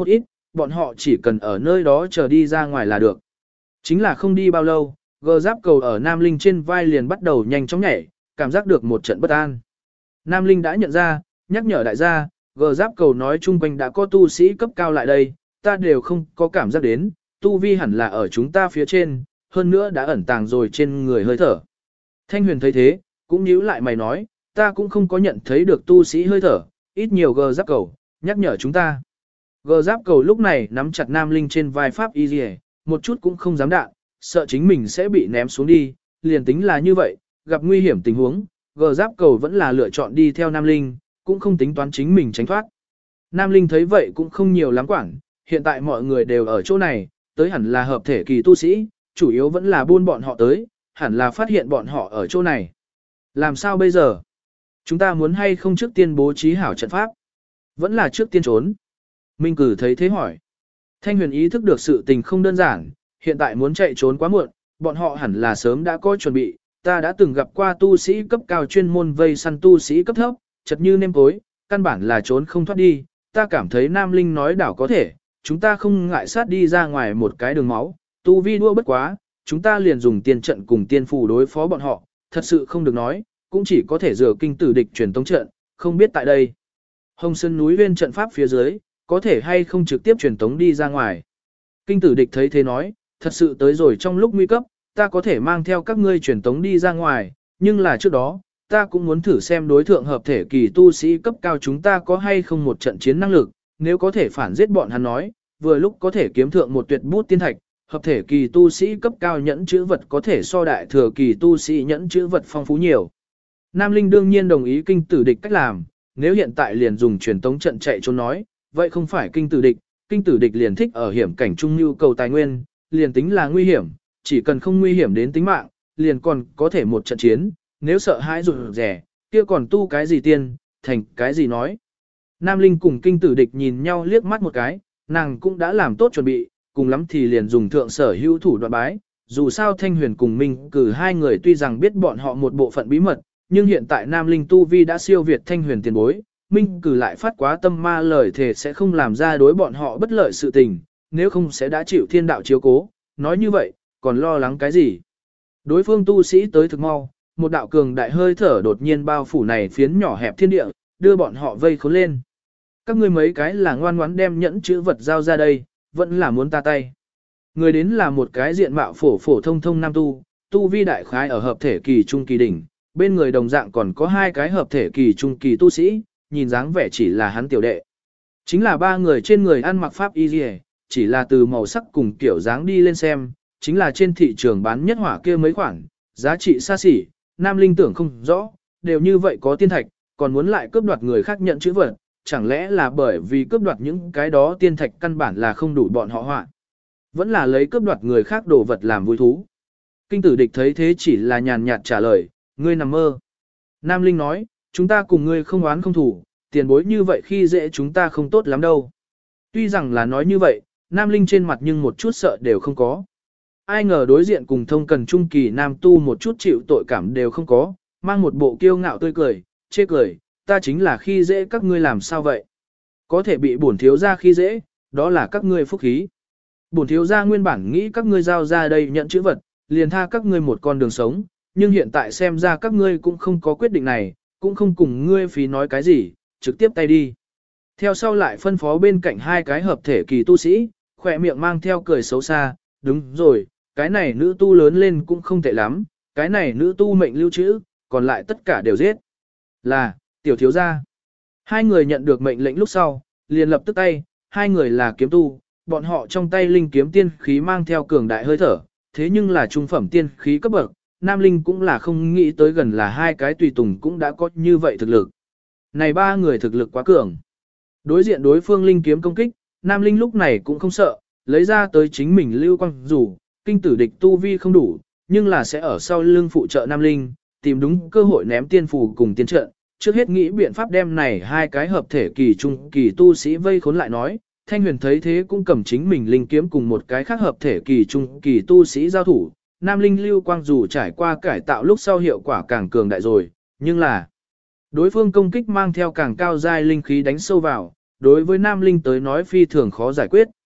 bọn họ chỉ cần ở nơi đó chờ đi ra ngoài là được. Chính là không đi bao lâu, gờ giáp cầu ở Nam Linh trên vai liền bắt đầu nhanh chóng nhảy, cảm giác được một trận bất an. Nam Linh đã nhận ra, nhắc nhở đại gia, gờ giáp cầu nói chung quanh đã có tu sĩ cấp cao lại đây, ta đều không có cảm giác đến, tu vi hẳn là ở chúng ta phía trên, hơn nữa đã ẩn tàng rồi trên người hơi thở. Thanh Huyền thấy thế, cũng nhíu lại mày nói, ta cũng không có nhận thấy được tu sĩ hơi thở, ít nhiều gờ giáp cầu, nhắc nhở chúng ta. Gờ giáp cầu lúc này nắm chặt Nam Linh trên vai Pháp Y Dì, một chút cũng không dám đạn, sợ chính mình sẽ bị ném xuống đi, liền tính là như vậy, gặp nguy hiểm tình huống, gờ giáp cầu vẫn là lựa chọn đi theo Nam Linh, cũng không tính toán chính mình tránh thoát. Nam Linh thấy vậy cũng không nhiều lắm quản, hiện tại mọi người đều ở chỗ này, tới hẳn là hợp thể kỳ tu sĩ, chủ yếu vẫn là buôn bọn họ tới, hẳn là phát hiện bọn họ ở chỗ này. Làm sao bây giờ? Chúng ta muốn hay không trước tiên bố trí hảo trận pháp? Vẫn là trước tiên trốn. Minh Cử thấy thế hỏi. Thanh Huyền ý thức được sự tình không đơn giản, hiện tại muốn chạy trốn quá muộn, bọn họ hẳn là sớm đã có chuẩn bị. Ta đã từng gặp qua tu sĩ cấp cao chuyên môn vây săn tu sĩ cấp thấp, chật như nêm cối, căn bản là trốn không thoát đi. Ta cảm thấy Nam Linh nói đảo có thể, chúng ta không ngại sát đi ra ngoài một cái đường máu, tu vi đua bất quá, chúng ta liền dùng tiên trận cùng tiên phù đối phó bọn họ, thật sự không được nói, cũng chỉ có thể dựa kinh tử địch truyền tống trận, không biết tại đây. Hồng Sơn núi viên trận pháp phía dưới, có thể hay không trực tiếp truyền tống đi ra ngoài. Kinh tử địch thấy thế nói, thật sự tới rồi trong lúc nguy cấp, ta có thể mang theo các ngươi truyền tống đi ra ngoài, nhưng là trước đó, ta cũng muốn thử xem đối thượng hợp thể kỳ tu sĩ cấp cao chúng ta có hay không một trận chiến năng lực, nếu có thể phản giết bọn hắn nói, vừa lúc có thể kiếm thượng một tuyệt bút tiên thạch, hợp thể kỳ tu sĩ cấp cao nhẫn chữ vật có thể so đại thừa kỳ tu sĩ nhẫn chữ vật phong phú nhiều. Nam Linh đương nhiên đồng ý kinh tử địch cách làm, nếu hiện tại liền dùng truyền tống trận chạy trốn nói, vậy không phải kinh tử địch liền thích ở hiểm cảnh trung nhu cầu tài nguyên, liền tính là nguy hiểm, chỉ cần không nguy hiểm đến tính mạng, liền còn có thể một trận chiến, nếu sợ hãi rụt rẻ, kia còn tu cái gì tiên, thành cái gì nói. Nam Linh cùng kinh tử địch nhìn nhau liếc mắt một cái, nàng cũng đã làm tốt chuẩn bị, cùng lắm thì liền dùng thượng sở hữu thủ đoạn bái, dù sao Thanh Huyền cùng Minh Cử hai người tuy rằng biết bọn họ một bộ phận bí mật, nhưng hiện tại Nam Linh tu vi đã siêu việt Thanh Huyền tiền bối, Minh Cử lại phát quá tâm ma lời thề sẽ không làm ra đối bọn họ bất lợi sự tình, nếu không sẽ đã chịu thiên đạo chiếu cố, nói như vậy, còn lo lắng cái gì. Đối phương tu sĩ tới thực mau, một đạo cường đại hơi thở đột nhiên bao phủ này phiến nhỏ hẹp thiên địa, đưa bọn họ vây khốn lên. Các ngươi mấy cái là ngoan ngoãn đem nhẫn chữ vật giao ra đây, vẫn là muốn ta tay. Người đến là một cái diện mạo phổ thông nam tu vi đại khái ở hợp thể kỳ trung kỳ đỉnh, bên người đồng dạng còn có hai cái hợp thể kỳ trung kỳ tu sĩ, nhìn dáng vẻ chỉ là hắn tiểu đệ. Chính là ba người trên người ăn mặc pháp y liề, chỉ là từ màu sắc cùng kiểu dáng đi lên xem, chính là trên thị trường bán nhất hỏa kia mấy khoản, giá trị xa xỉ, Nam Linh tưởng không rõ, đều như vậy có tiên thạch, còn muốn lại cướp đoạt người khác nhận chữ vật, chẳng lẽ là bởi vì cướp đoạt những cái đó tiên thạch căn bản là không đủ bọn họ họa. Vẫn là lấy cướp đoạt người khác đồ vật làm vui thú. Kinh tử địch thấy thế chỉ là nhàn nhạt trả lời, ngươi nằm mơ. Nam Linh nói, chúng ta cùng ngươi không oán không thủ, tiền bối như vậy khi dễ chúng ta không tốt lắm đâu. Tuy rằng là nói như vậy, Nam Linh trên mặt nhưng một chút sợ đều không có. Ai ngờ đối diện cùng thông cần trung kỳ nam tu một chút chịu tội cảm đều không có, mang một bộ kiêu ngạo tươi cười, chê cười, ta chính là khi dễ các ngươi làm sao vậy? Có thể bị bổn thiếu gia khi dễ, đó là các ngươi phúc khí. Bổn thiếu gia nguyên bản nghĩ các ngươi giao ra đây nhận chữ vật, liền tha các ngươi một con đường sống, nhưng hiện tại xem ra các ngươi cũng không có quyết định này, cũng không cùng ngươi phí nói cái gì, trực tiếp tay đi. Theo sau lại phân phó bên cạnh hai cái hợp thể kỳ tu sĩ, khỏe miệng mang theo cười xấu xa, đúng rồi, cái này nữ tu lớn lên cũng không tệ lắm, cái này nữ tu mệnh lưu trữ, còn lại tất cả đều giết. Là, tiểu thiếu gia. Hai người nhận được mệnh lệnh lúc sau, liền lập tức tay, hai người là kiếm tu, bọn họ trong tay linh kiếm tiên khí mang theo cường đại hơi thở, thế nhưng là trung phẩm tiên khí cấp bậc, Nam Linh cũng là không nghĩ tới gần là hai cái tùy tùng cũng đã có như vậy thực lực. Này ba người thực lực quá cường. Đối diện đối phương linh kiếm công kích, Nam Linh lúc này cũng không sợ, lấy ra tới chính mình lưu quang dù, kinh tử địch tu vi không đủ, nhưng là sẽ ở sau lưng phụ trợ Nam Linh, tìm đúng cơ hội ném tiên phù cùng tiên trận. Trước hết nghĩ biện pháp đem này hai cái hợp thể kỳ trung kỳ tu sĩ vây khốn lại nói, Thanh Huyền thấy thế cũng cầm chính mình linh kiếm cùng một cái khác hợp thể kỳ trung kỳ tu sĩ giao thủ. Nam Linh lưu quang dù trải qua cải tạo lúc sau hiệu quả càng cường đại rồi, nhưng là đối phương công kích mang theo càng cao giai linh khí đánh sâu vào, đối với Nam Linh tới nói phi thường khó giải quyết.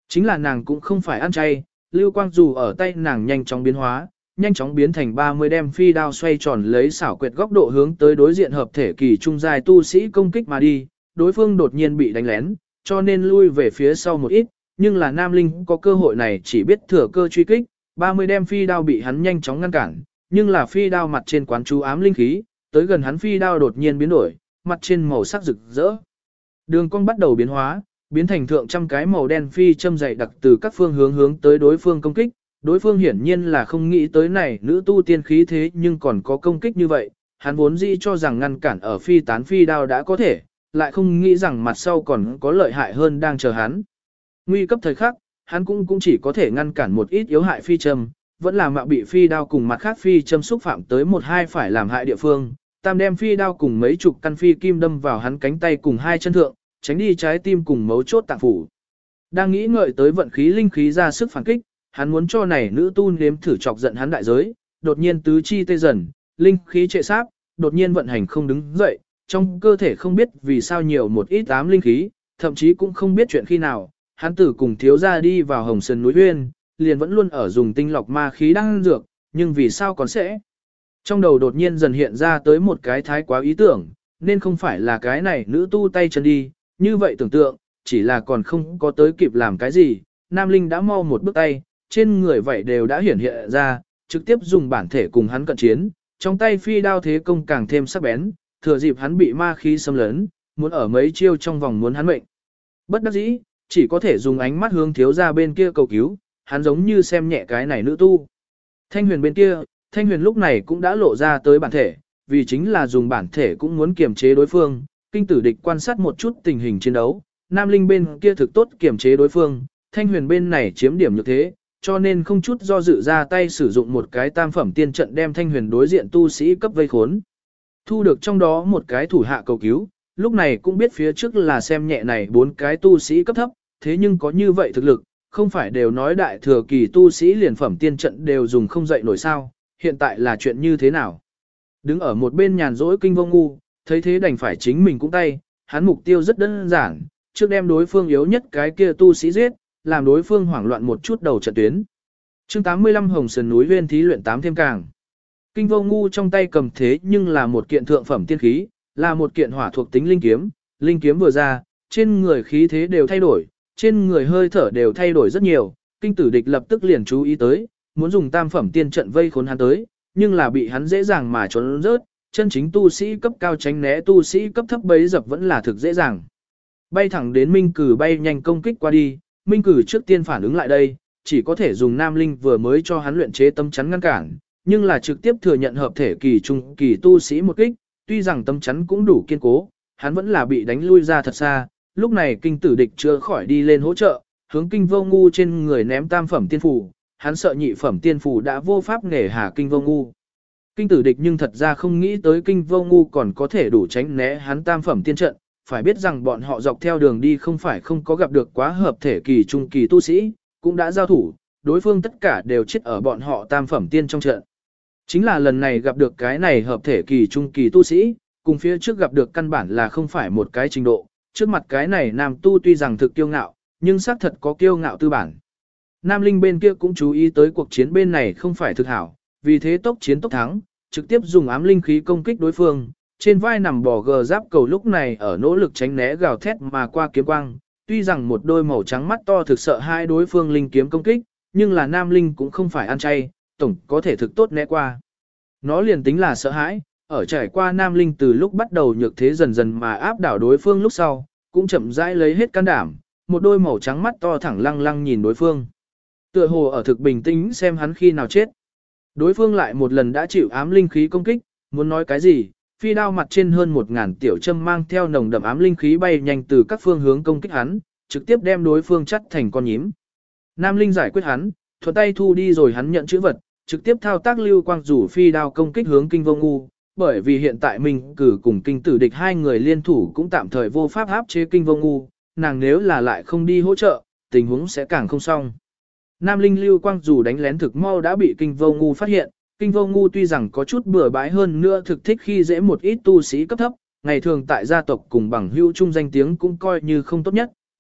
Chính là nàng cũng không phải ăn chay, lưu quang dù ở tay nàng nhanh chóng biến hóa, nhanh chóng biến thành 30 đem phi đao xoay tròn lấy xảo quyệt góc độ hướng tới đối diện hợp thể kỳ trung giai tu sĩ công kích mà đi, đối phương đột nhiên bị đánh lén, cho nên lui về phía sau một ít, nhưng là Nam Linh có cơ hội này chỉ biết thừa cơ truy kích, 30 đem phi đao bị hắn nhanh chóng ngăn cản, nhưng là phi đao mặt trên quán chú ám linh khí, tới gần hắn phi đao đột nhiên biến đổi, mặt trên màu sắc rực rỡ. Đường cong bắt đầu biến hóa, biến thành thượng trăm cái màu đen phi châm dày đặc từ các phương hướng hướng tới đối phương công kích. Đối phương hiển nhiên là không nghĩ tới này nữ tu tiên khí thế nhưng còn có công kích như vậy, hắn vốn dĩ cho rằng ngăn cản ở phi tán phi đao đã có thể, lại không nghĩ rằng mặt sau còn có lợi hại hơn đang chờ hắn. Nguy cấp thời khắc, hắn cũng chỉ có thể ngăn cản một ít yếu hại phi châm, vẫn là mạo bị phi đao cùng mặt khác phi châm xúc phạm tới một hai phải làm hại địa phương, tam đem phi đao cùng mấy chục căn phi kim đâm vào hắn cánh tay cùng hai chân thượng, tránh đi trái tim cùng mấu chốt tạng phủ. Đang nghĩ ngợi tới vận khí linh khí ra sức phản kích, hắn muốn cho này nữ tu nếm thử chọc giận hắn đại giới, đột nhiên tứ chi tê dần, linh khí trệ sáp, đột nhiên vận hành không đứng dậy, trong cơ thể không biết vì sao nhiều một ít ám linh khí, thậm chí cũng không biết chuyện khi nào, hắn tử cùng thiếu gia đi vào Hồng Sơn núi Huyên, liền vẫn luôn ở dùng tinh lọc ma khí đang dược, nhưng vì sao còn sẽ? Trong đầu đột nhiên dần hiện ra tới một cái thái quá ý tưởng, nên không phải là cái này nữ tu tay chân đi, như vậy tưởng tượng, chỉ là còn không có tới kịp làm cái gì, Nam Linh đã mau một bước tay, trên người vậy đều đã hiển hiện ra, trực tiếp dùng bản thể cùng hắn cận chiến, trong tay phi đao thế công càng thêm sắc bén, thừa dịp hắn bị ma khí xâm lấn, muốn ở mấy chiêu trong vòng muốn hắn mệnh. Bất đắc dĩ, chỉ có thể dùng ánh mắt hướng thiếu gia bên kia cầu cứu, hắn giống như xem nhẹ cái này nữ tu. Thanh Huyền bên kia, Thanh Huyền lúc này cũng đã lộ ra tới bản thể, vì chính là dùng bản thể cũng muốn kiềm chế đối phương, kinh tử địch quan sát một chút tình hình chiến đấu, Nam Linh bên kia thực tốt kiềm chế đối phương, Thanh Huyền bên này chiếm điểm như thế, cho nên không chút do dự ra tay sử dụng một cái tam phẩm tiên trận đem Thanh Huyền đối diện tu sĩ cấp vây khốn. Thu được trong đó một cái thủ hạ cầu cứu, lúc này cũng biết phía trước là xem nhẹ này bốn cái tu sĩ cấp thấp, thế nhưng có như vậy thực lực, không phải đều nói đại thừa kỳ tu sĩ liền phẩm tiên trận đều dùng không dậy nổi sao, hiện tại là chuyện như thế nào. Đứng ở một bên nhàn rỗi Kinh Vô Ngu, thấy thế đành phải chính mình cũng tay, hắn mục tiêu rất đơn giản, trước đem đối phương yếu nhất cái kia tu sĩ giết, làm đối phương hoảng loạn một chút đầu trận tuyến. Chương 85 Hồng Sơn núi Huyên thí luyện 8 thêm càng. Kinh Vô Ngu trong tay cầm thế nhưng là một kiện thượng phẩm tiên khí, là một kiện hỏa thuộc tính linh kiếm vừa ra, trên người khí thế đều thay đổi, trên người hơi thở đều thay đổi rất nhiều, kinh tử địch lập tức liền chú ý tới, muốn dùng tam phẩm tiên trận vây khốn hắn tới, nhưng là bị hắn dễ dàng mà trốn rớt, chân chính tu sĩ cấp cao tránh né tu sĩ cấp thấp bấy dập vẫn là thực dễ dàng. Bay thẳng đến Minh Cử bay nhanh công kích qua đi, Minh Cử trước tiên phản ứng lại đây, chỉ có thể dùng Nam Linh vừa mới cho hắn luyện chế tâm chắn ngăn cản, nhưng là trực tiếp thừa nhận hợp thể kỳ trung kỳ tu sĩ một kích, tuy rằng tâm chắn cũng đủ kiên cố, hắn vẫn là bị đánh lui ra thật xa, lúc này kinh tử địch chưa khỏi đi lên hỗ trợ, hướng Kinh Vô Ngu trên người ném tam phẩm tiên phù, hắn sợ nhị phẩm tiên phù đã vô pháp nghề hà Kinh Vô Ngu. Kinh tử địch nhưng thật ra không nghĩ tới Kinh Vô Ngu còn có thể đủ tránh né hắn tam phẩm tiên trận, phải biết rằng bọn họ dọc theo đường đi không phải không có gặp được quá hợp thể kỳ trung kỳ tu sĩ, cũng đã giao thủ, đối phương tất cả đều chết ở bọn họ tam phẩm tiên trong trận. Chính là lần này gặp được cái này hợp thể kỳ trung kỳ tu sĩ, cùng phía trước gặp được căn bản là không phải một cái trình độ, trước mặt cái này nam tu tuy rằng thực kiêu ngạo, nhưng xác thật có kiêu ngạo tư bản. Nam Linh bên kia cũng chú ý tới cuộc chiến bên này không phải thực hảo, vì thế tốc chiến tốc thắng, trực tiếp dùng ám linh khí công kích đối phương, trên vai nằm bò gờ giáp cầu lúc này ở nỗ lực tránh né gào thét mà qua kiếm quang, tuy rằng một đôi màu trắng mắt to thực sợ hai đối phương linh kiếm công kích, nhưng là Nam Linh cũng không phải ăn chay, tổng có thể thực tốt né qua. Nó liền tính là sợ hãi, ở trải qua Nam Linh từ lúc bắt đầu nhược thế dần dần mà áp đảo đối phương lúc sau, cũng chậm rãi lấy hết can đảm, một đôi màu trắng mắt to thẳng lăng lăng nhìn đối phương. Tựa hồ ở thực bình tĩnh xem hắn khi nào chết. Đối phương lại một lần đã chịu ám linh khí công kích, muốn nói cái gì, phi đao mặt trên hơn 1000 tiểu châm mang theo nồng đậm ám linh khí bay nhanh từ các phương hướng công kích hắn, trực tiếp đem đối phương chắt thành con nhím. Nam Linh giải quyết hắn, thuận tay thu đi rồi hắn nhận chữ vật, trực tiếp thao tác lưu quang rủ phi đao công kích hướng Kinh Vô Ngu, bởi vì hiện tại mình cử cùng kinh tử địch hai người liên thủ cũng tạm thời vô pháp áp chế Kinh Vô Ngu, nàng nếu là lại không đi hỗ trợ, tình huống sẽ càng không xong. Nam Linh lưu quang dù đánh lén thực mau đã bị Kinh Vô Ngu phát hiện, Kinh Vô Ngu tuy rằng có chút bừa bãi hơn nữa thực thích khi dễ một ít tu sĩ cấp thấp, ngày thường tại gia tộc cùng bằng hữu chung danh tiếng cũng coi như không tốt nhất,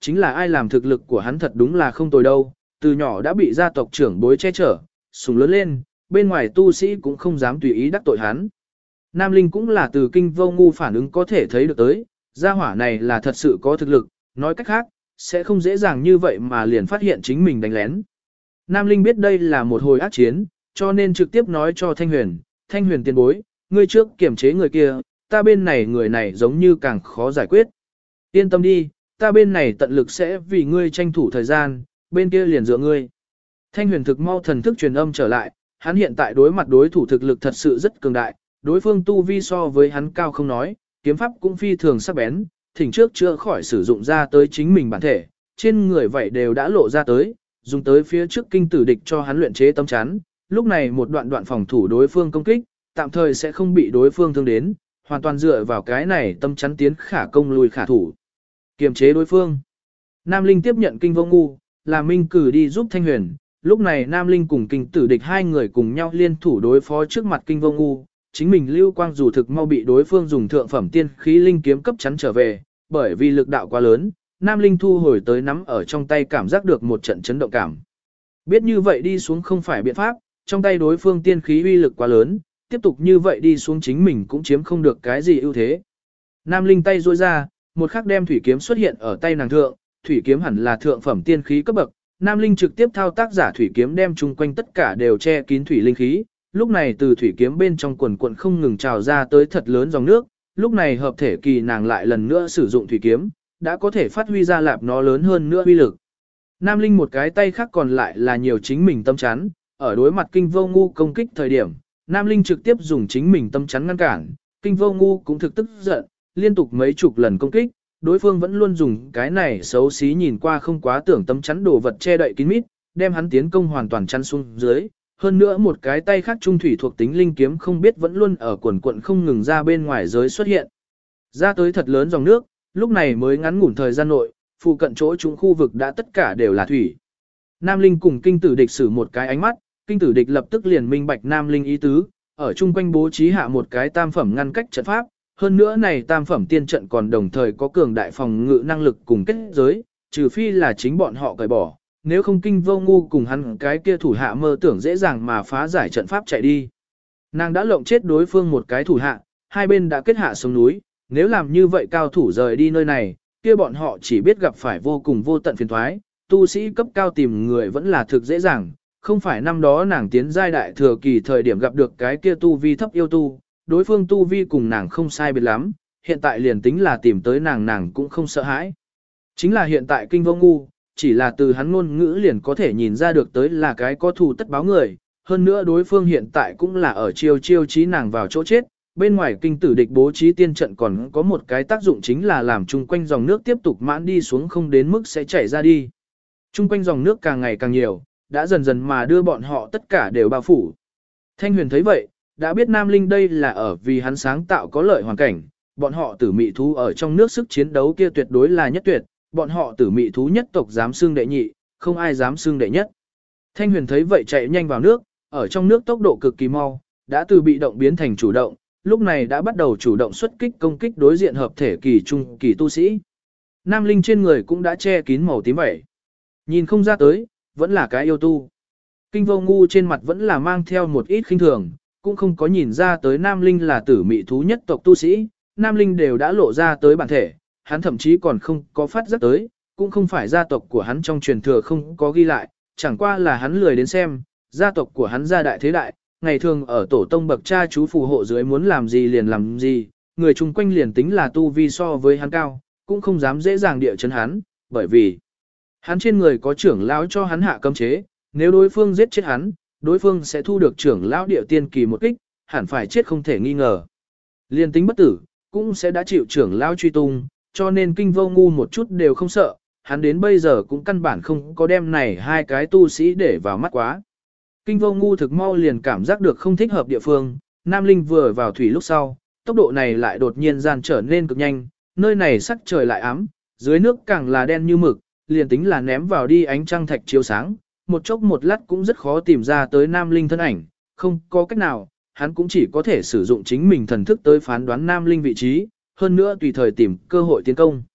chính là ai làm thực lực của hắn thật đúng là không tồi đâu, từ nhỏ đã bị gia tộc trưởng bối che chở, sùng lớn lên, bên ngoài tu sĩ cũng không dám tùy ý đắc tội hắn. Nam Linh cũng là từ Kinh Vô Ngu phản ứng có thể thấy được tới, gia hỏa này là thật sự có thực lực, nói cách khác, sẽ không dễ dàng như vậy mà liền phát hiện chính mình đánh lén. Nam Linh biết đây là một hồi ác chiến, cho nên trực tiếp nói cho Thanh Huyền tiền bối, ngươi trước kiểm chế người kia, ta bên này người này giống như càng khó giải quyết. Yên tâm đi, ta bên này tận lực sẽ vì ngươi tranh thủ thời gian, bên kia liền dựa ngươi. Thanh Huyền thực mau thần thức truyền âm trở lại, hắn hiện tại đối mặt đối thủ thực lực thật sự rất cường đại, đối phương tu vi so với hắn cao không nói, kiếm pháp cũng phi thường sắc bén, thỉnh trước chữa khỏi sử dụng ra tới chính mình bản thể, trên người vậy đều đã lộ ra tới, dùng tới phía trước kinh tử địch cho hắn luyện chế tấm chắn, lúc này một đoạn phòng thủ đối phương công kích, tạm thời sẽ không bị đối phương thương đến, hoàn toàn dựa vào cái này tâm chắn tiến khả công lùi khả thủ. Kiềm chế đối phương. Nam Linh tiếp nhận Kinh Vô Ngu, là Minh cử đi giúp Thanh Huyền, lúc này Nam Linh cùng kinh tử địch hai người cùng nhau liên thủ đối phó trước mặt Kinh Vô Ngu, chính mình lưu quang dù thực mau bị đối phương dùng thượng phẩm tiên khí linh kiếm cấp chắn trở về, bởi vì lực đạo quá lớn, Nam Linh thu hồi tới nắm ở trong tay cảm giác được một trận chấn động cảm. Biết như vậy đi xuống không phải biện pháp, trong tay đối phương tiên khí uy lực quá lớn, tiếp tục như vậy đi xuống chính mình cũng chiếm không được cái gì ưu thế. Nam Linh tay duỗi ra, một khắc đem thủy kiếm xuất hiện ở tay nàng thượng, thủy kiếm hẳn là thượng phẩm tiên khí cấp bậc, Nam Linh trực tiếp thao tác giả thủy kiếm đem chung quanh tất cả đều che kín thủy linh khí, lúc này từ thủy kiếm bên trong quần quần không ngừng trào ra tới thật lớn dòng nước, lúc này hợp thể kỳ nàng lại lần nữa sử dụng thủy kiếm, đã có thể phát huy ra lạp nó lớn hơn nữa uy lực. Nam Linh một cái tay khác còn lại là nhiều chính mình tâm chắn, ở đối mặt Kinh Vô Ngu công kích thời điểm, Nam Linh trực tiếp dùng chính mình tâm chắn ngăn cản, Kinh Vô Ngu cũng thực tức giận, liên tục mấy chục lần công kích, đối phương vẫn luôn dùng cái này xấu xí nhìn qua không quá tưởng tâm chắn đồ vật che đậy kín mít, đem hắn tiến công hoàn toàn chắn xuống dưới. Hơn nữa một cái tay khác trung thủy thuộc tính linh kiếm không biết vẫn luôn ở quần quận không ngừng ra bên ngoài giới xuất hiện. Ra tới thật lớn dòng nước, lúc này mới ngắn ngủn thời gian nội, phụ cận chỗ chúng khu vực đã tất cả đều là thủy. Nam Linh cùng kinh tử địch sử một cái ánh mắt, kinh tử địch lập tức liền minh bạch Nam Linh ý tứ, ở chung quanh bố trí hạ một cái tam phẩm ngăn cách trận pháp, hơn nữa này tam phẩm tiên trận còn đồng thời có cường đại phòng ngự năng lực cùng kết giới, trừ phi là chính bọn họ cởi bỏ, nếu không Kinh Vô Ngu cùng hắn cái kia thủ hạ mơ tưởng dễ dàng mà phá giải trận pháp chạy đi. Nàng đã lộng chết đối phương một cái thủ hạ, hai bên đã kết hạ sông núi, nếu làm như vậy cao thủ rời đi nơi này, kia bọn họ chỉ biết gặp phải vô cùng vô tận phiền toái, tu sĩ cấp cao tìm người vẫn là thực dễ dàng, không phải năm đó nàng tiến giai đại thừa kỳ thời điểm gặp được cái kia tu vi thấp yêu tu, đối phương tu vi cùng nàng không sai biệt lắm, hiện tại liền tính là tìm tới nàng cũng không sợ hãi. Chính là hiện tại Kinh Vô Ngu, chỉ là từ hắn ngôn ngữ liền có thể nhìn ra được tới là cái có thù tất báo người, hơn nữa đối phương hiện tại cũng là ở chiêu trí nàng vào chỗ chết, bên ngoài kinh tử địch bố trí tiên trận còn có một cái tác dụng chính là làm chung quanh dòng nước tiếp tục mãn đi xuống không đến mức sẽ chảy ra đi. Chung quanh dòng nước càng ngày càng nhiều, đã dần dần mà đưa bọn họ tất cả đều bao phủ. Thanh Huyền thấy vậy, đã biết Nam Linh đây là ở vì hắn sáng tạo có lợi hoàn cảnh, bọn họ tử mị thú ở trong nước sức chiến đấu kia tuyệt đối là nhất tuyệt, bọn họ tử mị thú nhất tộc dám xưng đệ nhị, không ai dám xưng đệ nhất. Thanh Huyền thấy vậy chạy nhanh vào nước, ở trong nước tốc độ cực kỳ mau, đã từ bị động biến thành chủ động, lúc này đã bắt đầu chủ động xuất kích công kích đối diện hợp thể kỳ trung kỳ tu sĩ. Nam Linh trên người cũng đã che kín màu tím vậy. Nhìn không ra tới, vẫn là cái yêu tu. Kinh Vô Ngu trên mặt vẫn là mang theo một ít khinh thường, cũng không có nhìn ra tới Nam Linh là tử mị thú nhất tộc tu sĩ, Nam Linh đều đã lộ ra tới bản thể, hắn thậm chí còn không có phát giác tới, cũng không phải gia tộc của hắn trong truyền thừa không có ghi lại, chẳng qua là hắn lười đến xem, gia tộc của hắn gia đại thế đại, ngày thường ở tổ tông bậc cha chú phù hộ dưới muốn làm gì liền làm gì, người chung quanh liền tính là tu vi so với hắn cao, cũng không dám dễ dàng địa chấn hắn, bởi vì hắn trên người có trưởng lão cho hắn hạ cấm chế, nếu đối phương giết chết hắn, đối phương sẽ thu được trưởng lão địa tiên kỳ một kích, hẳn phải chết không thể nghi ngờ. Liên tính bất tử, cũng sẽ đã chịu trưởng lão truy tung, cho nên Kinh Vô Ngu một chút đều không sợ, hắn đến bây giờ cũng căn bản không có đem này hai cái tu sĩ để vào mắt quá. Kinh Vô Ngu thực mau liền cảm giác được không thích hợp địa phương, Nam Linh vừa vào thủy lúc sau, tốc độ này lại đột nhiên gian trở nên cực nhanh, nơi này sắc trời lại ám, dưới nước càng là đen như mực, liền tính là ném vào đi ánh trăng thạch chiếu sáng, một chốc một lát cũng rất khó tìm ra tới Nam Linh thân ảnh, không có cách nào, hắn cũng chỉ có thể sử dụng chính mình thần thức tới phán đoán Nam Linh vị trí, hơn nữa tùy thời tìm cơ hội tiến công.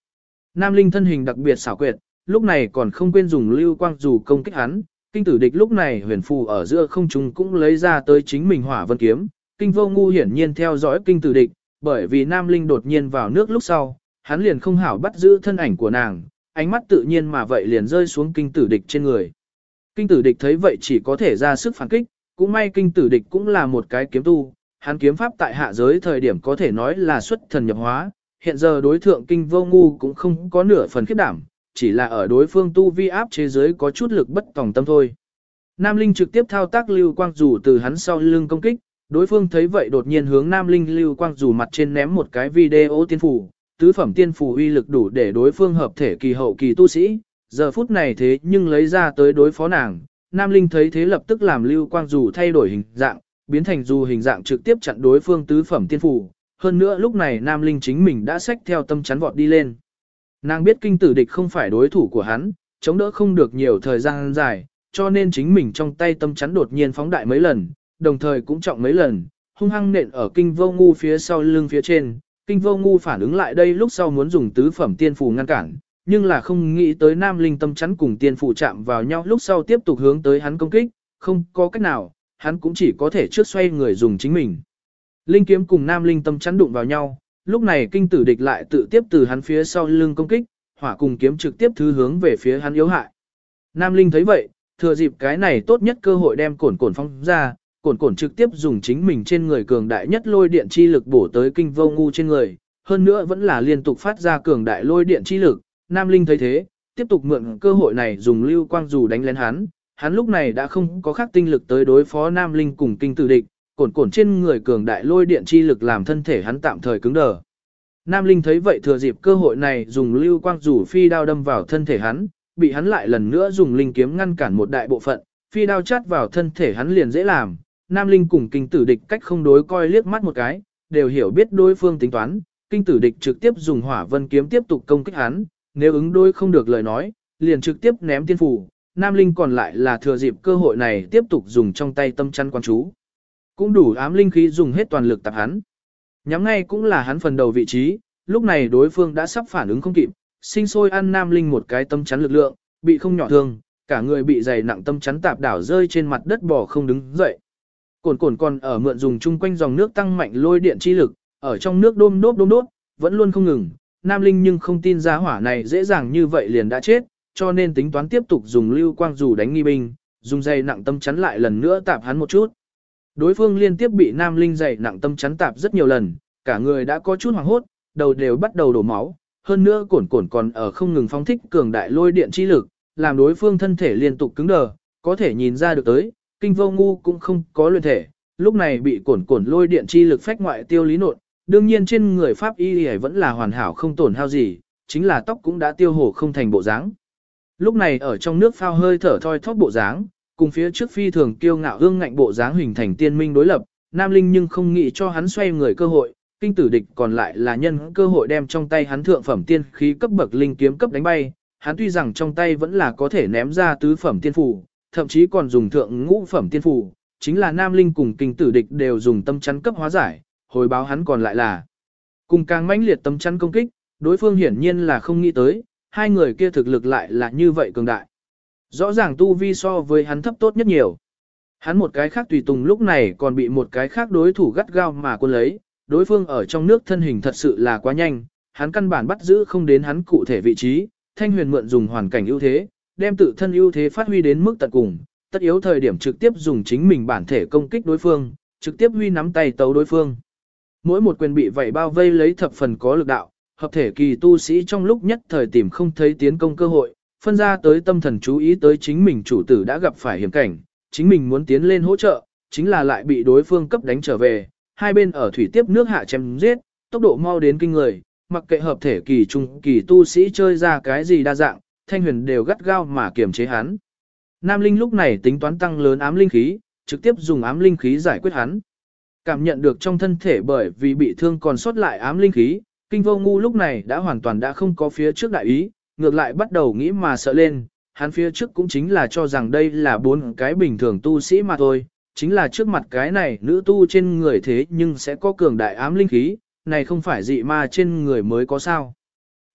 Nam Linh thân hình đặc biệt xảo quyệt, lúc này còn không quên dùng lưu quang dù công kích hắn, kinh tử địch lúc này huyền phù ở giữa không trung cũng lấy ra tới chính mình hỏa vân kiếm, kinh vô ngu hiển nhiên theo dõi kinh tử địch, bởi vì Nam Linh đột nhiên vào nước lúc sau, hắn liền không hảo bắt giữ thân ảnh của nàng, ánh mắt tự nhiên mà vậy liền rơi xuống kinh tử địch trên người. Kinh tử địch thấy vậy chỉ có thể ra sức phản kích, cũng may kinh tử địch cũng là một cái kiếm tu, hắn kiếm pháp tại hạ giới thời điểm có thể nói là xuất thần nhập hóa, hiện giờ đối thượng kinh vô ngu cũng không có nửa phần khiếp đảm, chỉ là ở đối phương tu vi áp chế giới có chút lực bất tòng tâm thôi. Nam Linh trực tiếp thao tác lưu quang dù từ hắn sau lưng công kích, đối phương thấy vậy đột nhiên hướng Nam Linh lưu quang dù mặt trên ném một cái video tiên phủ, tứ phẩm tiên phủ uy lực đủ để đối phương hợp thể kỳ hậu kỳ tu sĩ, giờ phút này thế nhưng lấy ra tới đối phó nàng, Nam Linh thấy thế lập tức làm lưu quang dù thay đổi hình dạng, biến thành dù hình dạng trực tiếp chặn đối phương tứ phẩm tiên phủ, hơn nữa lúc này Nam Linh chính mình đã xách theo tâm chắn vọt đi lên. Nàng biết kinh tử địch không phải đối thủ của hắn, chống đỡ không được nhiều thời gian dài, cho nên chính mình trong tay tâm chắn đột nhiên phóng đại mấy lần, đồng thời cũng trọng mấy lần, hung hăng nện ở kinh vô ngu phía sau lưng phía trên. Kinh vô ngu phản ứng lại đây lúc sau muốn dùng tứ phẩm tiên phù ngăn cản, nhưng là không nghĩ tới Nam Linh tâm chắn cùng tiên phù chạm vào nhau lúc sau tiếp tục hướng tới hắn công kích, không có cách nào, hắn cũng chỉ có thể trước xoay người dùng chính mình. Linh kiếm cùng Nam Linh tâm chắn đụng vào nhau, lúc này kinh tử địch lại tự tiếp từ hắn phía sau lưng công kích, hỏa cùng kiếm trực tiếp thứ hướng về phía hắn yếu hại. Nam Linh thấy vậy, thừa dịp cái này tốt nhất cơ hội đem cổn cổn phong ra, cổn cổn trực tiếp dùng chính mình trên người cường đại nhất lôi điện chi lực bổ tới kinh vô ngu trên người, hơn nữa vẫn là liên tục phát ra cường đại lôi điện chi lực. Nam Linh thấy thế, tiếp tục mượn cơ hội này dùng lưu quang dù đánh lén hắn lúc này đã không có khác tinh lực tới đối phó Nam Linh cùng kinh tử địch, cổn cổn trên người cường đại lôi điện chi lực làm thân thể hắn tạm thời cứng đờ. Nam Linh thấy vậy thừa dịp cơ hội này dùng lưu quang dù phi đao đâm vào thân thể hắn, bị hắn lại lần nữa dùng linh kiếm ngăn cản một đại bộ phận, phi đao chát vào thân thể hắn liền dễ làm. Nam Linh cùng kinh tử địch cách không đối coi liếc mắt một cái, đều hiểu biết đối phương tính toán, kinh tử địch trực tiếp dùng hỏa vân kiếm tiếp tục công kích hắn, nếu ứng đối không được lời nói, liền trực tiếp ném tiên phủ. Nam Linh còn lại là thừa dịp cơ hội này tiếp tục dùng trong tay tâm chắn quan chú. Cũng đủ ám linh khí dùng hết toàn lực tạp hắn. Nhắm ngay cũng là hắn phần đầu vị trí, lúc này đối phương đã sắp phản ứng không kịp, sinh sôi ăn Nam Linh một cái tâm chắn lực lượng, bị không nhỏ thương, cả người bị dày nặng tâm chắn tạp đảo rơi trên mặt đất bò không đứng dậy. Cổn cổn còn ở mượn dùng chung quanh dòng nước tăng mạnh lôi điện chi lực, ở trong nước đôm đốt, vẫn luôn không ngừng. Nam Linh nhưng không tin ra hỏa này dễ dàng như vậy liền đã chết, cho nên tính toán tiếp tục dùng lưu quang dù đánh nghi binh, dùng dày nặng tâm chắn lại lần nữa tạp hắn một chút. Đối phương liên tiếp bị Nam Linh dày nặng tâm chắn tạp rất nhiều lần, cả người đã có chút hoảng hốt, đầu đều bắt đầu đổ máu, hơn nữa cổn cổn còn ở không ngừng phóng thích cường đại lôi điện chi lực, làm đối phương thân thể liên tục cứng đờ, có thể nhìn ra được tới, kinh vô ngu cũng không có luyện thể, lúc này bị cổn cổn lôi điện chi lực phách ngoại tiêu lý nột, đương nhiên trên người pháp y vẫn là hoàn hảo không tổn hao gì, chính là tóc cũng đã tiêu hổ không thành bộ dáng. Lúc này ở trong nước phao hơi thở thoi thóp bộ dáng, cùng phía trước phi thường kiêu ngạo ương ngạnh bộ dáng hình thành tiên minh đối lập, Nam Linh nhưng không nghĩ cho hắn xoay người cơ hội, kinh tử địch còn lại là nhân cơ hội đem trong tay hắn thượng phẩm tiên khí cấp bậc linh kiếm cấp đánh bay, hắn tuy rằng trong tay vẫn là có thể ném ra tứ phẩm tiên phù, thậm chí còn dùng thượng ngũ phẩm tiên phù, chính là Nam Linh cùng kinh tử địch đều dùng tâm chắn cấp hóa giải, hồi báo hắn còn lại là cùng càng mãnh liệt tâm chắn công kích, đối phương hiển nhiên là không nghĩ tới, hai người kia thực lực lại là như vậy cường đại. Rõ ràng tu vi so với hắn thấp tốt nhất nhiều. Hắn một cái khác tùy tùng lúc này còn bị một cái khác đối thủ gắt gao mà quân lấy, đối phương ở trong nước thân hình thật sự là quá nhanh, hắn căn bản bắt giữ không đến hắn cụ thể vị trí, Thanh Huyền mượn dùng hoàn cảnh ưu thế, đem tự thân ưu thế phát huy đến mức tận cùng, tất yếu thời điểm trực tiếp dùng chính mình bản thể công kích đối phương, trực tiếp huy nắm tay tấu đối phương. Mỗi một quyền bị vảy bao vây lấy thập phần có lực đạo, hợp thể kỳ tu sĩ trong lúc nhất thời tìm không thấy tiến công cơ hội, phân ra tới tâm thần chú ý tới chính mình chủ tử đã gặp phải hiểm cảnh, chính mình muốn tiến lên hỗ trợ, chính là lại bị đối phương cấp đánh trở về, hai bên ở thủy tiếp nước hạ chém giết, tốc độ mau đến kinh người, mặc kệ hợp thể kỳ trung kỳ tu sĩ chơi ra cái gì đa dạng, Thanh Huyền đều gắt gao mà kiềm chế hắn. Nam Linh lúc này tính toán tăng lớn ám linh khí, trực tiếp dùng ám linh khí giải quyết hắn. Cảm nhận được trong thân thể bởi vì bị thương còn sót lại ám linh khí, kinh vô ngu lúc này đã hoàn toàn đã không có phía trước đại ý, ngược lại bắt đầu nghĩ mà sợ lên, hắn phía trước cũng chính là cho rằng đây là bốn cái bình thường tu sĩ mà thôi, chính là trước mặt cái này nữ tu trên người thế nhưng sẽ có cường đại ám linh khí, này không phải dị ma trên người mới có sao.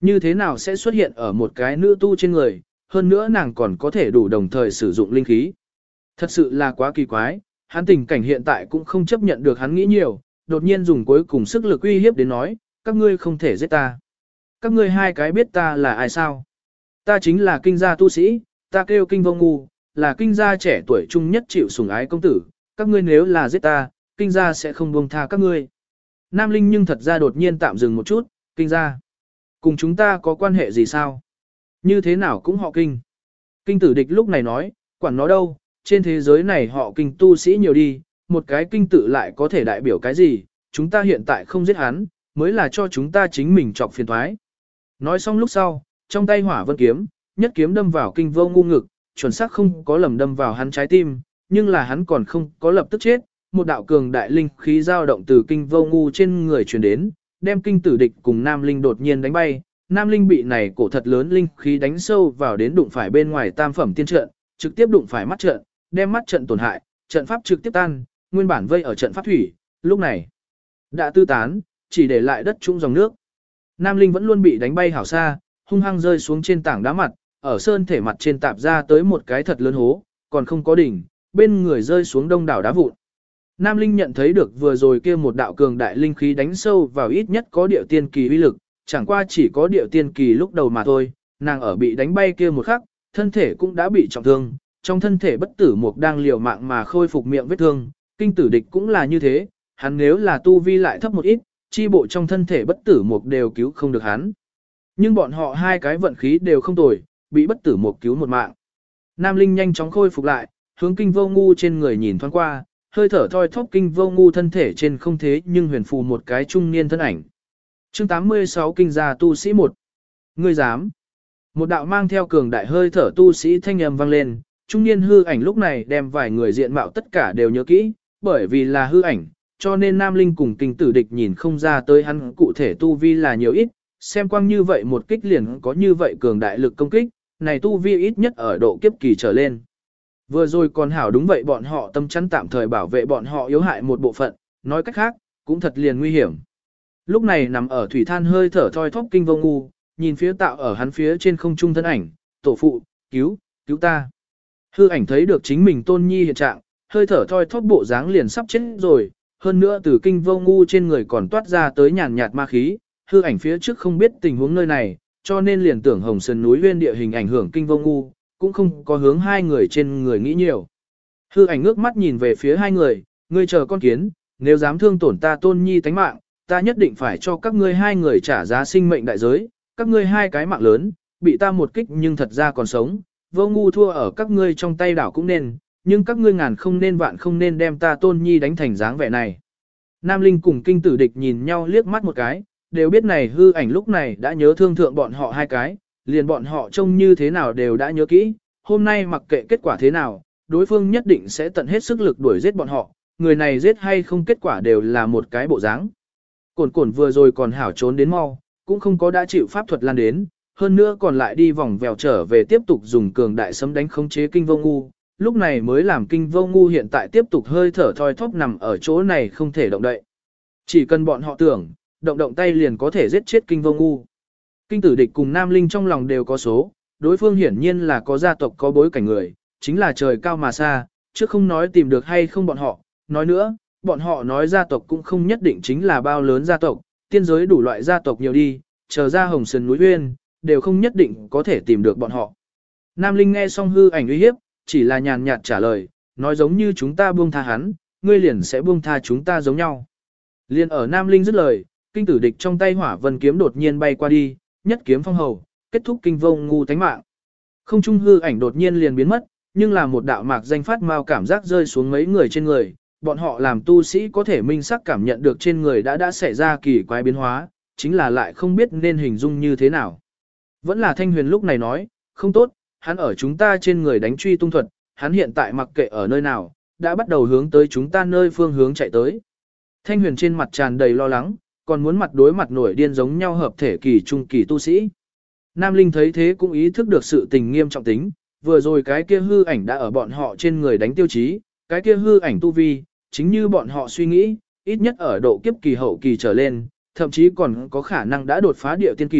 như thế nào sẽ xuất hiện ở một cái nữ tu trên người, hơn nữa nàng còn có thể đủ đồng thời sử dụng linh khí. Thật sự là quá kỳ quái, hắn tình cảnh hiện tại cũng không chấp nhận được hắn nghĩ nhiều, đột nhiên dùng cuối cùng sức lực uy hiếp đến nói, các ngươi không thể giết ta. Các ngươi hai cái biết ta là ai sao? Ta chính là kinh gia tu sĩ, ta kêu kinh vô ngu, là kinh gia trẻ tuổi trung nhất chịu sủng ái công tử, các ngươi nếu là giết ta, kinh gia sẽ không buông tha các ngươi. Nam Linh nhưng thật ra đột nhiên tạm dừng một chút, kinh gia. Cùng chúng ta có quan hệ gì sao? Như thế nào cũng họ kinh. Kinh tử địch lúc này nói, quản nó đâu, trên thế giới này họ kinh tu sĩ nhiều đi, một cái kinh tự lại có thể đại biểu cái gì, chúng ta hiện tại không giết hắn, mới là cho chúng ta chính mình chọc phiền thoái. Nói xong lúc sau, trong tay hỏa vân kiếm, nhất kiếm đâm vào kinh vô ngu ngực, chuẩn xác không có lầm đâm vào hắn trái tim, nhưng là hắn còn không có lập tức chết, một đạo cường đại linh khí dao động từ kinh vô ngu trên người truyền đến, đem kinh tử địch cùng Nam Linh đột nhiên đánh bay. Nam Linh bị này cổ thật lớn linh khí đánh sâu vào đến đụng phải bên ngoài tam phẩm tiên trận, trực tiếp đụng phải mắt trận, đem mắt trận tổn hại, trận pháp trực tiếp tan, nguyên bản vây ở trận pháp thủy, lúc này đã tư tán, chỉ để lại đất trung dòng nước. Nam Linh vẫn luôn bị đánh bay hảo xa, hung hăng rơi xuống trên tảng đá mặt, ở sơn thể mặt trên tạp ra tới một cái thật lớn hố, còn không có đỉnh, bên người rơi xuống đông đảo đá vụn. Nam Linh nhận thấy được vừa rồi kia một đạo cường đại linh khí đánh sâu vào ít nhất có điệu tiên kỳ uy lực, chẳng qua chỉ có điệu tiên kỳ lúc đầu mà thôi, nàng ở bị đánh bay kia một khắc, thân thể cũng đã bị trọng thương, trong thân thể bất tử mục đang liều mạng mà khôi phục miệng vết thương, kinh tử địch cũng là như thế, hắn nếu là tu vi lại thấp một ít, chi bộ trong thân thể bất tử mục đều cứu không được hắn. Nhưng bọn họ hai cái vận khí đều không tồi, bị bất tử mục cứu một mạng. Nam Linh nhanh chóng khôi phục lại, hướng kinh vô ngu trên người nhìn thoáng qua, hơi thở thoi thóp kinh vô ngu thân thể trên không thế nhưng huyền phù một cái trung niên thân ảnh. Chương 86 kinh gia tu sĩ 1. Ngươi dám? Một đạo mang theo cường đại hơi thở tu sĩ thanh âm vang lên, trung niên hư ảnh lúc này đem vài người diện mạo tất cả đều nhớ kỹ, bởi vì là hư ảnh, cho nên Nam Linh cùng kinh tử địch nhìn không ra tới hắn cụ thể tu vi là nhiều ít, xem quang như vậy một kích liền có như vậy cường đại lực công kích, này tu vi ít nhất ở độ kiếp kỳ trở lên. Vừa rồi còn hảo đúng vậy bọn họ tâm chắn tạm thời bảo vệ bọn họ yếu hại một bộ phận, nói cách khác, cũng thật liền nguy hiểm. Lúc này nằm ở thủy than hơi thở thoi thóp kinh vô ngu, nhìn phía tạo ở hắn phía trên không trung thân ảnh, tổ phụ, cứu ta. Hư ảnh thấy được chính mình tôn nhi hiện trạng, hơi thở thoi thóp bộ dáng liền sắp chết rồi, hơn nữa từ kinh vô ngu trên người còn toát ra tới nhàn nhạt ma khí, hư ảnh phía trước không biết tình huống nơi này, cho nên liền tưởng Hồng Sơn núi nguyên địa hình ảnh hưởng kinh vô ngu, cũng không có hướng hai người trên người nghĩ nhiều. Hư ảnh ngước mắt nhìn về phía hai người, ngươi chờ con kiến, nếu dám thương tổn ta tôn nhi tánh mạng, ta nhất định phải cho các ngươi hai người trả giá sinh mệnh đại giới, các ngươi hai cái mạng lớn, bị ta một kích nhưng thật ra còn sống, vô ngu thua ở các ngươi trong tay đảo cũng nên, nhưng các ngươi ngàn không nên vạn không nên đem ta tôn nhi đánh thành dáng vẻ này. Nam Linh cùng kinh tử địch nhìn nhau liếc mắt một cái, đều biết này hư ảnh lúc này đã nhớ thương thượng bọn họ hai cái, liền bọn họ trông như thế nào đều đã nhớ kỹ, hôm nay mặc kệ kết quả thế nào, đối phương nhất định sẽ tận hết sức lực đuổi giết bọn họ, người này giết hay không kết quả đều là một cái bộ dáng. Cổn cổn vừa rồi còn hảo trốn đến mau, cũng không có đã chịu pháp thuật lan đến, hơn nữa còn lại đi vòng vèo trở về tiếp tục dùng cường đại sấm đánh khống chế kinh vô ngu, lúc này mới làm kinh vô ngu hiện tại tiếp tục hơi thở thoi thóp nằm ở chỗ này không thể động đậy. Chỉ cần bọn họ tưởng, động tay liền có thể giết chết kinh vô ngu. Kinh tử địch cùng Nam Linh trong lòng đều có số, đối phương hiển nhiên là có gia tộc có bối cảnh người, chính là trời cao mà xa, chứ không nói tìm được hay không bọn họ, nói nữa, bọn họ nói gia tộc cũng không nhất định chính là bao lớn gia tộc, tiên giới đủ loại gia tộc nhiều đi, chờ ra Hồng Sơn núi Uyên, đều không nhất định có thể tìm được bọn họ. Nam Linh nghe xong hư ảnh uy hiếp, chỉ là nhàn nhạt trả lời, nói giống như chúng ta buông tha hắn, ngươi liền sẽ buông tha chúng ta giống nhau. Liên ở Nam Linh dứt lời, kinh tử địch trong tay hỏa vân kiếm đột nhiên bay qua đi, nhất kiếm phong hầu, kết thúc kinh vô ngu tánh mạng. Không trung hư ảnh đột nhiên liền biến mất, nhưng là một đạo mạc danh phát mau cảm giác rơi xuống mấy người trên người, bọn họ làm tu sĩ có thể minh sắc cảm nhận được trên người đã xảy ra kỳ quái biến hóa, chính là lại không biết nên hình dung như thế nào. Vẫn là Thanh Huyền lúc này nói, không tốt, hắn ở chúng ta trên người đánh truy tung thuật, hắn hiện tại mặc kệ ở nơi nào, đã bắt đầu hướng tới chúng ta nơi phương hướng chạy tới. Thanh Huyền trên mặt tràn đầy lo lắng, còn muốn mặt đối mặt nổi điên giống nhau hợp thể kỳ trung kỳ tu sĩ. Nam Linh thấy thế cũng ý thức được sự tình nghiêm trọng tính, vừa rồi cái kia hư ảnh đã ở bọn họ trên người đánh tiêu chí, cái kia hư ảnh tu vi, chính như bọn họ suy nghĩ, ít nhất ở độ kiếp kỳ hậu kỳ trở lên, thậm chí còn có khả năng đã đột phá địa tiên kỳ,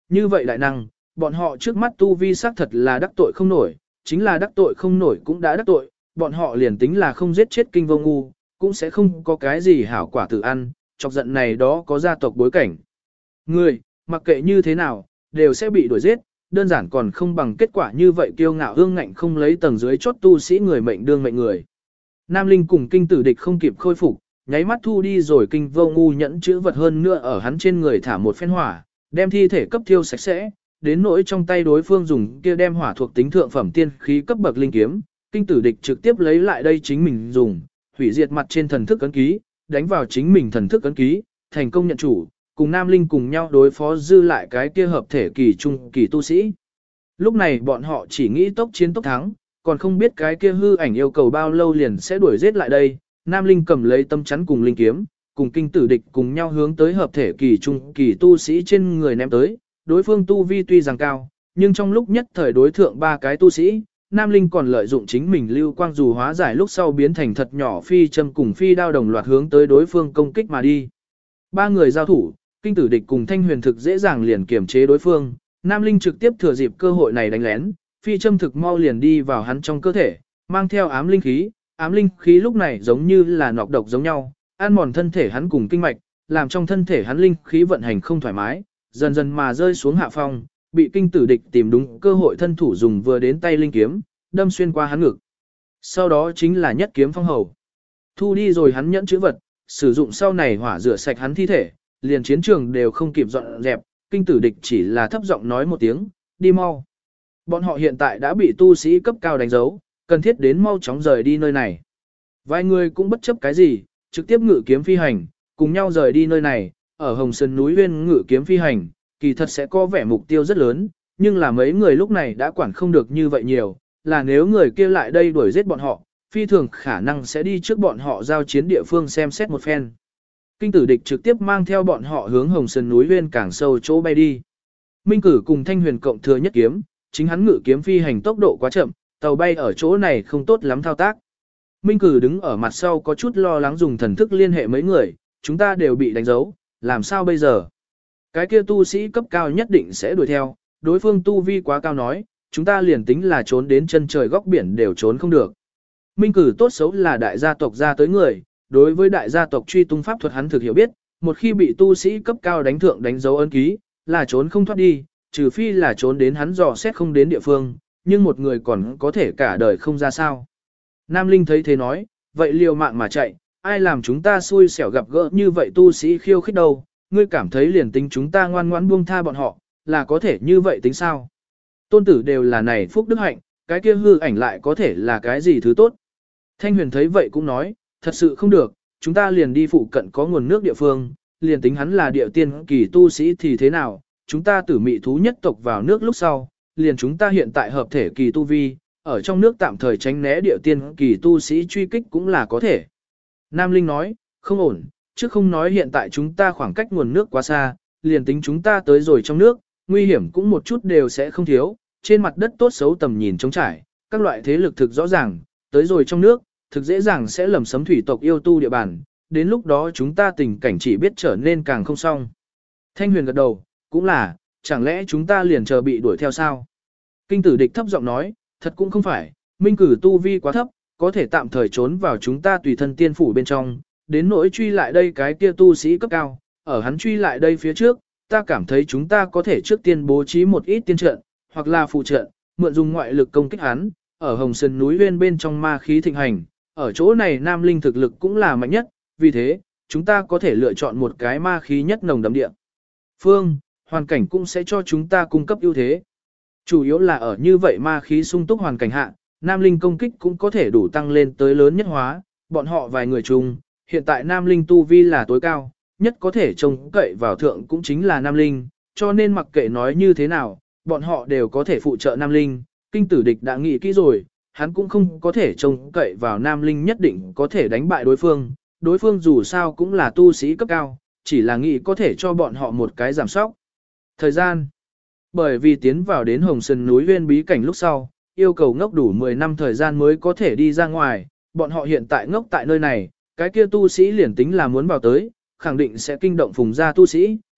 như vậy đại năng, bọn họ trước mắt tu vi xác thật là đắc tội không nổi, chính là đắc tội không nổi cũng đã đắc tội, bọn họ liền tính là không giết chết kinh vô ngu, cũng sẽ không có cái gì hảo quả tự ăn, chọc giận này đó có gia tộc bối cảnh. Người, mặc kệ như thế nào, đều sẽ bị đuổi giết, đơn giản còn không bằng kết quả như vậy kiêu ngạo hương ngạnh không lấy tầng dưới chốt tu sĩ người mệnh đương mệnh người. Nam Linh cùng kinh tử địch không kịp khôi phục, nháy mắt thu đi rồi kinh vô ngu nhẫn chữ vật hơn nữa ở hắn trên người thả một phen hỏa, đem thi thể cấp thiêu sạch sẽ, đến nỗi trong tay đối phương dùng kia đem hỏa thuộc tính thượng phẩm tiên khí cấp bậc linh kiếm, kinh tử địch trực tiếp lấy lại đây chính mình dùng, hủy diệt mặt trên thần thức ấn ký, đánh vào chính mình thần thức ấn ký, thành công nhận chủ, cùng Nam Linh cùng nhau đối phó dư lại cái kia hợp thể kỳ trung kỳ tu sĩ. Lúc này bọn họ chỉ nghĩ tốc chiến tốc thắng, còn không biết cái kia hư ảnh yêu cầu bao lâu liền sẽ đuổi giết lại đây. Nam Linh cầm lấy tâm chắn cùng linh kiếm, cùng kinh tử địch cùng nhau hướng tới hợp thể kỳ trung kỳ tu sĩ trên người ném tới. Đối phương tu vi tuy rằng cao, nhưng trong lúc nhất thời đối thượng ba cái tu sĩ, Nam Linh còn lợi dụng chính mình lưu quang dù hóa giải lúc sau biến thành thật nhỏ phi châm cùng phi đao đồng loạt hướng tới đối phương công kích mà đi. Ba người giao thủ, kinh tử địch cùng thanh huyền thực dễ dàng liền kiểm chế đối phương, Nam Linh trực tiếp thừa dịp cơ hội này đánh lén, phi châm thực mau liền đi vào hắn trong cơ thể, mang theo ám linh khí lúc này giống như là nọc độc giống nhau, ăn mòn thân thể hắn cùng kinh mạch, làm trong thân thể hắn linh khí vận hành không thoải mái, dần dần mà rơi xuống hạ phong, bị kinh tử địch tìm đúng cơ hội thân thủ dùng vừa đến tay linh kiếm, đâm xuyên qua hắn ngực. Sau đó chính là nhất kiếm phong hầu. Thu đi rồi hắn nhẫn chữ vật, sử dụng sau này hỏa rửa sạch hắn thi thể, liền chiến trường đều không kịp dọn dẹp, kinh tử địch chỉ là thấp giọng nói một tiếng, đi mau. Bọn họ hiện tại đã bị tu sĩ cấp cao đánh dấu, cần thiết đến mau chóng rời đi nơi này. Vài người cũng bất chấp cái gì, trực tiếp ngự kiếm phi hành, cùng nhau rời đi nơi này, ở Hồng Sơn núi Uyên ngự kiếm phi hành, kỳ thật sẽ có vẻ mục tiêu rất lớn, nhưng là mấy người lúc này đã quản không được như vậy nhiều, là nếu người kia lại đây đuổi giết bọn họ, phi thường khả năng sẽ đi trước bọn họ giao chiến địa phương xem xét một phen. Kinh tử địch trực tiếp mang theo bọn họ hướng Hồng Sơn núi Uyên càng sâu chỗ bay đi. Minh Cử cùng Thanh Huyền cộng thừa nhất kiếm, chính hắn ngự kiếm phi hành tốc độ quá chậm, tàu bay ở chỗ này không tốt lắm thao tác. Minh Cử đứng ở mặt sau có chút lo lắng dùng thần thức liên hệ mấy người, chúng ta đều bị đánh dấu, làm sao bây giờ? Cái kia tu sĩ cấp cao nhất định sẽ đuổi theo, đối phương tu vi quá cao nói, chúng ta liền tính là trốn đến chân trời góc biển đều trốn không được. Minh Cử tốt xấu là đại gia tộc ra tới người, đối với đại gia tộc truy tung pháp thuật hắn thực hiểu biết, một khi bị tu sĩ cấp cao đánh thượng đánh dấu ấn ký, là trốn không thoát đi, trừ phi là trốn đến hắn dò xét không đến địa phương, nhưng một người còn có thể cả đời không ra sao. Nam Linh thấy thế nói, vậy liều mạng mà chạy, ai làm chúng ta xui xẻo gặp gỡ như vậy tu sĩ khiêu khích đâu, ngươi cảm thấy liền tính chúng ta ngoan ngoãn buông tha bọn họ, là có thể như vậy tính sao? Tôn tử đều là này phúc đức hạnh, cái kia hư ảnh lại có thể là cái gì thứ tốt? Thanh Huyền thấy vậy cũng nói, thật sự không được, chúng ta liền đi phụ cận có nguồn nước địa phương, liền tính hắn là địa tiên kỳ tu sĩ thì thế nào, chúng ta tử mị thú nhất tộc vào nước lúc sau, liền chúng ta hiện tại hợp thể kỳ tu vi, ở trong nước tạm thời tránh né địa tiên kỳ tu sĩ truy kích cũng là có thể. Nam Linh nói, không ổn, chứ không nói hiện tại chúng ta khoảng cách nguồn nước quá xa, liền tính chúng ta tới rồi trong nước, nguy hiểm cũng một chút đều sẽ không thiếu, trên mặt đất tốt xấu tầm nhìn trống trải, các loại thế lực thực rõ ràng, tới rồi trong nước, thực dễ dàng sẽ lầm sấm thủy tộc yêu tu địa bàn, đến lúc đó chúng ta tình cảnh chỉ biết trở nên càng không xong. Thanh Huyền gật đầu, cũng là, chẳng lẽ chúng ta liền chờ bị đuổi theo sao? Kinh tử địch thấp giọng nói, thật cũng không phải, Minh Cử tu vi quá thấp, có thể tạm thời trốn vào chúng ta tùy thân tiên phủ bên trong, đến nỗi truy lại đây cái kia tu sĩ cấp cao, ở hắn truy lại đây phía trước, ta cảm thấy chúng ta có thể trước tiên bố trí một ít tiên trận, hoặc là phụ trận, mượn dùng ngoại lực công kích hắn, ở Hồng Sơn núi Uyên bên trong ma khí thịnh hành, ở chỗ này Nam Linh thực lực cũng là mạnh nhất, vì thế, chúng ta có thể lựa chọn một cái ma khí nhất nồng đậm địa phương, hoàn cảnh cũng sẽ cho chúng ta cung cấp ưu thế. Chủ yếu là ở như vậy ma khí sung túc hoàn cảnh hạ, Nam Linh công kích cũng có thể đủ tăng lên tới lớn nhất hóa, bọn họ vài người chung, hiện tại Nam Linh tu vi là tối cao, nhất có thể trông cậy vào thượng cũng chính là Nam Linh, cho nên mặc kệ nói như thế nào, bọn họ đều có thể phụ trợ Nam Linh, kinh tử địch đã nghĩ kỹ rồi, hắn cũng không có thể trông cậy vào Nam Linh nhất định có thể đánh bại đối phương dù sao cũng là tu sĩ cấp cao, chỉ là nghĩ có thể cho bọn họ một cái giảm sóc. Thời gian, bởi vì tiến vào đến Hồng Sơn núi Uyên bí cảnh lúc sau, yêu cầu ngốc đủ 10 năm thời gian mới có thể đi ra ngoài, bọn họ hiện tại ngốc tại nơi này, cái kia tu sĩ liền tính là muốn vào tới, khẳng định sẽ kinh động phùng gia tu sĩ,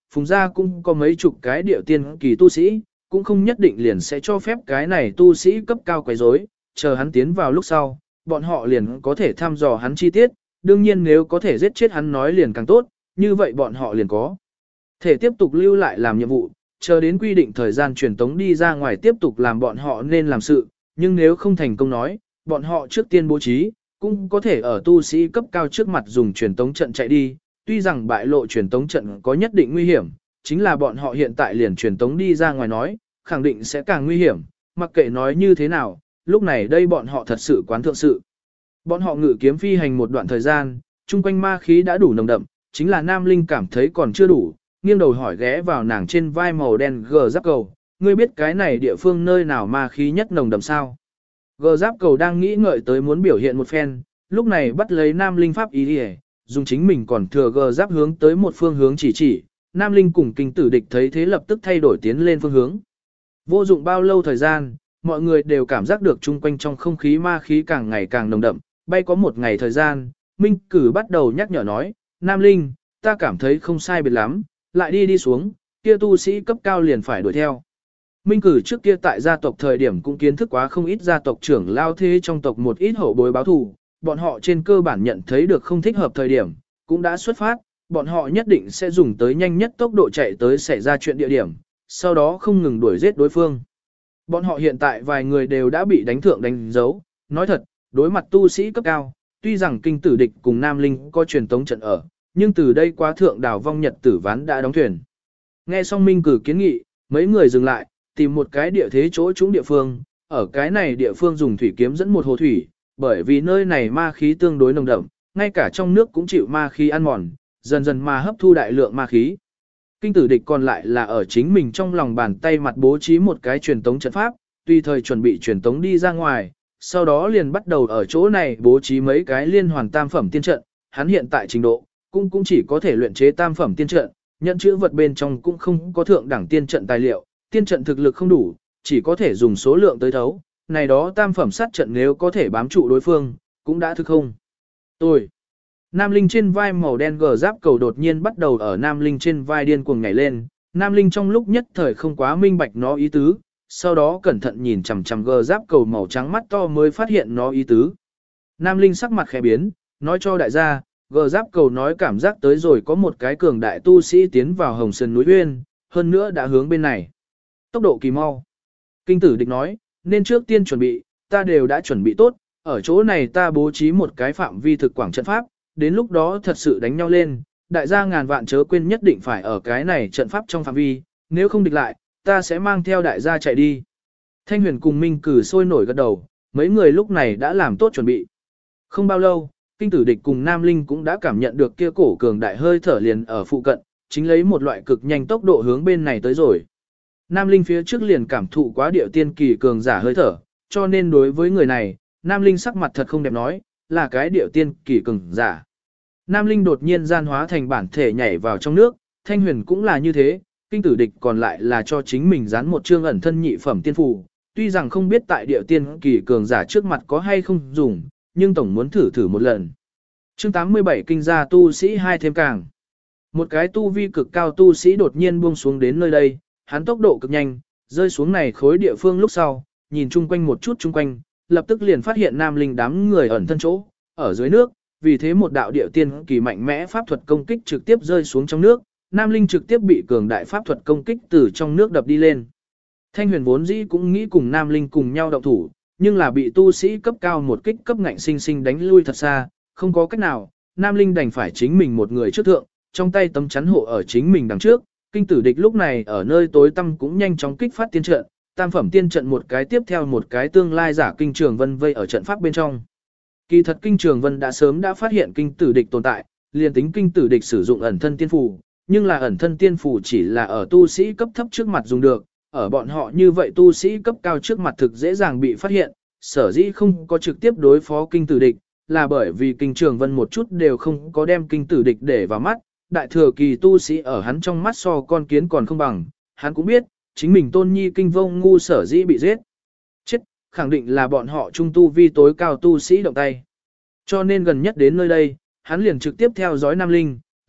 phùng gia cũng có mấy chục cái địa tiên kỳ tu sĩ, cũng không nhất định liền sẽ cho phép cái này tu sĩ cấp cao quấy rối, chờ hắn tiến vào lúc sau, bọn họ liền có thể thăm dò hắn chi tiết, đương nhiên nếu có thể giết chết hắn nói liền càng tốt, như vậy bọn họ liền có thể tiếp tục lưu lại làm nhiệm vụ, chờ đến quy định thời gian truyền tống đi ra ngoài tiếp tục làm bọn họ nên làm sự, nhưng nếu không thành công nói, bọn họ trước tiên bố trí, cũng có thể ở tu sĩ cấp cao trước mặt dùng truyền tống trận chạy đi, tuy rằng bại lộ truyền tống trận có nhất định nguy hiểm, chính là bọn họ hiện tại liền truyền tống đi ra ngoài nói, khẳng định sẽ càng nguy hiểm, mặc kệ nói như thế nào, lúc này đây bọn họ thật sự quán thượng sự. Bọn họ ngự kiếm phi hành một đoạn thời gian, chung quanh ma khí đã đủ nồng đậm, chính là Nam Linh cảm thấy còn chưa đủ, nghiêng đầu hỏi ghé vào nàng trên vai màu đen gờ giáp cầu, ngươi biết cái này địa phương nơi nào ma khí nhất nồng đậm sao? Gờ giáp cầu đang nghĩ ngợi tới muốn biểu hiện một phen, lúc này bắt lấy Nam Linh pháp ý đi dùng chính mình còn thừa gờ giáp hướng tới một phương hướng chỉ, Nam Linh cùng kinh tử địch thấy thế lập tức thay đổi tiến lên phương hướng. Vô dụng bao lâu thời gian, mọi người đều cảm giác được chung quanh trong không khí ma khí càng ngày càng nồng đậm, bay có một ngày thời gian, Minh Cử bắt đầu nhắc nhở nói, Nam Linh, ta cảm thấy không sai biệt lắm, lại đi xuống, kia tu sĩ cấp cao liền phải đuổi theo. Minh Cử trước kia tại gia tộc thời điểm cũng kiến thức quá không ít gia tộc trưởng lao thế trong tộc một ít hậu bối báo thù, bọn họ trên cơ bản nhận thấy được không thích hợp thời điểm, cũng đã xuất phát, bọn họ nhất định sẽ dùng tới nhanh nhất tốc độ chạy tới xảy ra chuyện địa điểm, sau đó không ngừng đuổi giết đối phương. Bọn họ hiện tại vài người đều đã bị đánh thượng đánh dấu, nói thật, đối mặt tu sĩ cấp cao, tuy rằng kinh tử địch cùng Nam Linh có truyền tống trận ở, nhưng từ đây quá thượng đảo vong nhật tử ván đã đóng thuyền. Nghe xong Minh Cử kiến nghị, mấy người dừng lại, tìm một cái địa thế chỗ trúng địa phương, ở cái này địa phương dùng thủy kiếm dẫn một hồ thủy, bởi vì nơi này ma khí tương đối nồng đậm, ngay cả trong nước cũng chịu ma khí ăn mòn, dần dần mà hấp thu đại lượng ma khí. Kinh tử địch còn lại là ở chính mình trong lòng bàn tay mặt bố trí một cái truyền tống trận pháp, tùy thời chuẩn bị truyền tống đi ra ngoài, sau đó liền bắt đầu ở chỗ này bố trí mấy cái liên hoàn tam phẩm tiên trận, hắn hiện tại trình độ, cũng chỉ có thể luyện chế tam phẩm tiên trận, nhận chữ vật bên trong cũng không có thượng đẳng tiên trận tài liệu, tiên trận thực lực không đủ, chỉ có thể dùng số lượng tới thấu, này đó tam phẩm sát trận nếu có thể bám trụ đối phương, cũng đã thực không. Tôi Nam Linh trên vai màu đen gờ giáp cầu đột nhiên bắt đầu ở Nam Linh trên vai điên cuồng nhảy lên, Nam Linh trong lúc nhất thời không quá minh bạch nó ý tứ, sau đó cẩn thận nhìn chằm chằm gờ giáp cầu màu trắng mắt to mới phát hiện nó ý tứ. Nam Linh sắc mặt khẽ biến, nói cho đại gia, gờ giáp cầu nói cảm giác tới rồi có một cái cường đại tu sĩ tiến vào Hồng Sơn núi Uyên, hơn nữa đã hướng bên này. Tốc độ kỳ mau. Kinh tử địch nói, nên trước tiên chuẩn bị, ta đều đã chuẩn bị tốt, ở chỗ này ta bố trí một cái phạm vi thực quảng trận pháp, đến lúc đó thật sự đánh nhau lên, đại gia ngàn vạn chớ quên nhất định phải ở cái này trận pháp trong phạm vi, nếu không địch lại, ta sẽ mang theo đại gia chạy đi. Thanh Huyền cùng Minh Cử sôi nổi gật đầu, mấy người lúc này đã làm tốt chuẩn bị. Không bao lâu, kinh tử địch cùng Nam Linh cũng đã cảm nhận được kia cổ cường đại hơi thở liền ở phụ cận, chính lấy một loại cực nhanh tốc độ hướng bên này tới rồi. Nam Linh phía trước liền cảm thụ quá điệu tiên kỳ cường giả hơi thở, cho nên đối với người này, Nam Linh sắc mặt thật không đẹp nói, là cái điệu tiên kỳ cường giả. Nam Linh đột nhiên gian hóa thành bản thể nhảy vào trong nước, Thanh Huyền cũng là như thế, kinh tử địch còn lại là cho chính mình dán một chương ẩn thân nhị phẩm tiên phù, tuy rằng không biết tại điệu tiên kỳ cường giả trước mặt có hay không dùng, nhưng tổng muốn thử một lần. Chương 87 kinh gia tu sĩ hai thêm càng. Một cái tu vi cực cao tu sĩ đột nhiên buông xuống đến nơi đây, hắn tốc độ cực nhanh, rơi xuống này khối địa phương lúc sau, nhìn chung quanh một chút chung quanh, lập tức liền phát hiện Nam Linh đám người ẩn thân chỗ, ở dưới nước, vì thế một đạo địa tiên kỳ mạnh mẽ pháp thuật công kích trực tiếp rơi xuống trong nước, Nam Linh trực tiếp bị cường đại pháp thuật công kích từ trong nước đập đi lên. Thanh Huyền vốn dĩ cũng nghĩ cùng Nam Linh cùng nhau động thủ, nhưng là bị tu sĩ cấp cao một kích cấp ngạnh sinh sinh đánh lui thật xa, không có cách nào, Nam Linh đành phải chính mình một người trước thượng, trong tay tấm chắn hộ ở chính mình đằng trước, kinh tử địch lúc này ở nơi tối tăm cũng nhanh chóng kích phát tiên trận, tam phẩm tiên trận một cái tiếp theo một cái tương lai giả kinh trường vân vây ở trận pháp bên trong. Kỳ thật kinh trường vân đã sớm đã phát hiện kinh tử địch tồn tại, liền tính kinh tử địch sử dụng ẩn thân tiên phù, nhưng là ẩn thân tiên phù chỉ là ở tu sĩ cấp thấp trước mặt dùng được, ở bọn họ như vậy tu sĩ cấp cao trước mặt thực dễ dàng bị phát hiện, sở dĩ không có trực tiếp đối phó kinh tử địch, là bởi vì kinh trường vân một chút đều không có đem kinh tử địch để vào mắt, đại thừa kỳ tu sĩ ở hắn trong mắt so con kiến còn không bằng, hắn cũng biết, chính mình tôn nhi kinh vông ngu sở dĩ bị giết. Chết, khẳng định là bọn họ trung tu vi tối cao tu sĩ động tay. Cho nên gần nhất đến nơi đây, hắn liền trực tiếp theo dõi Nam Linh,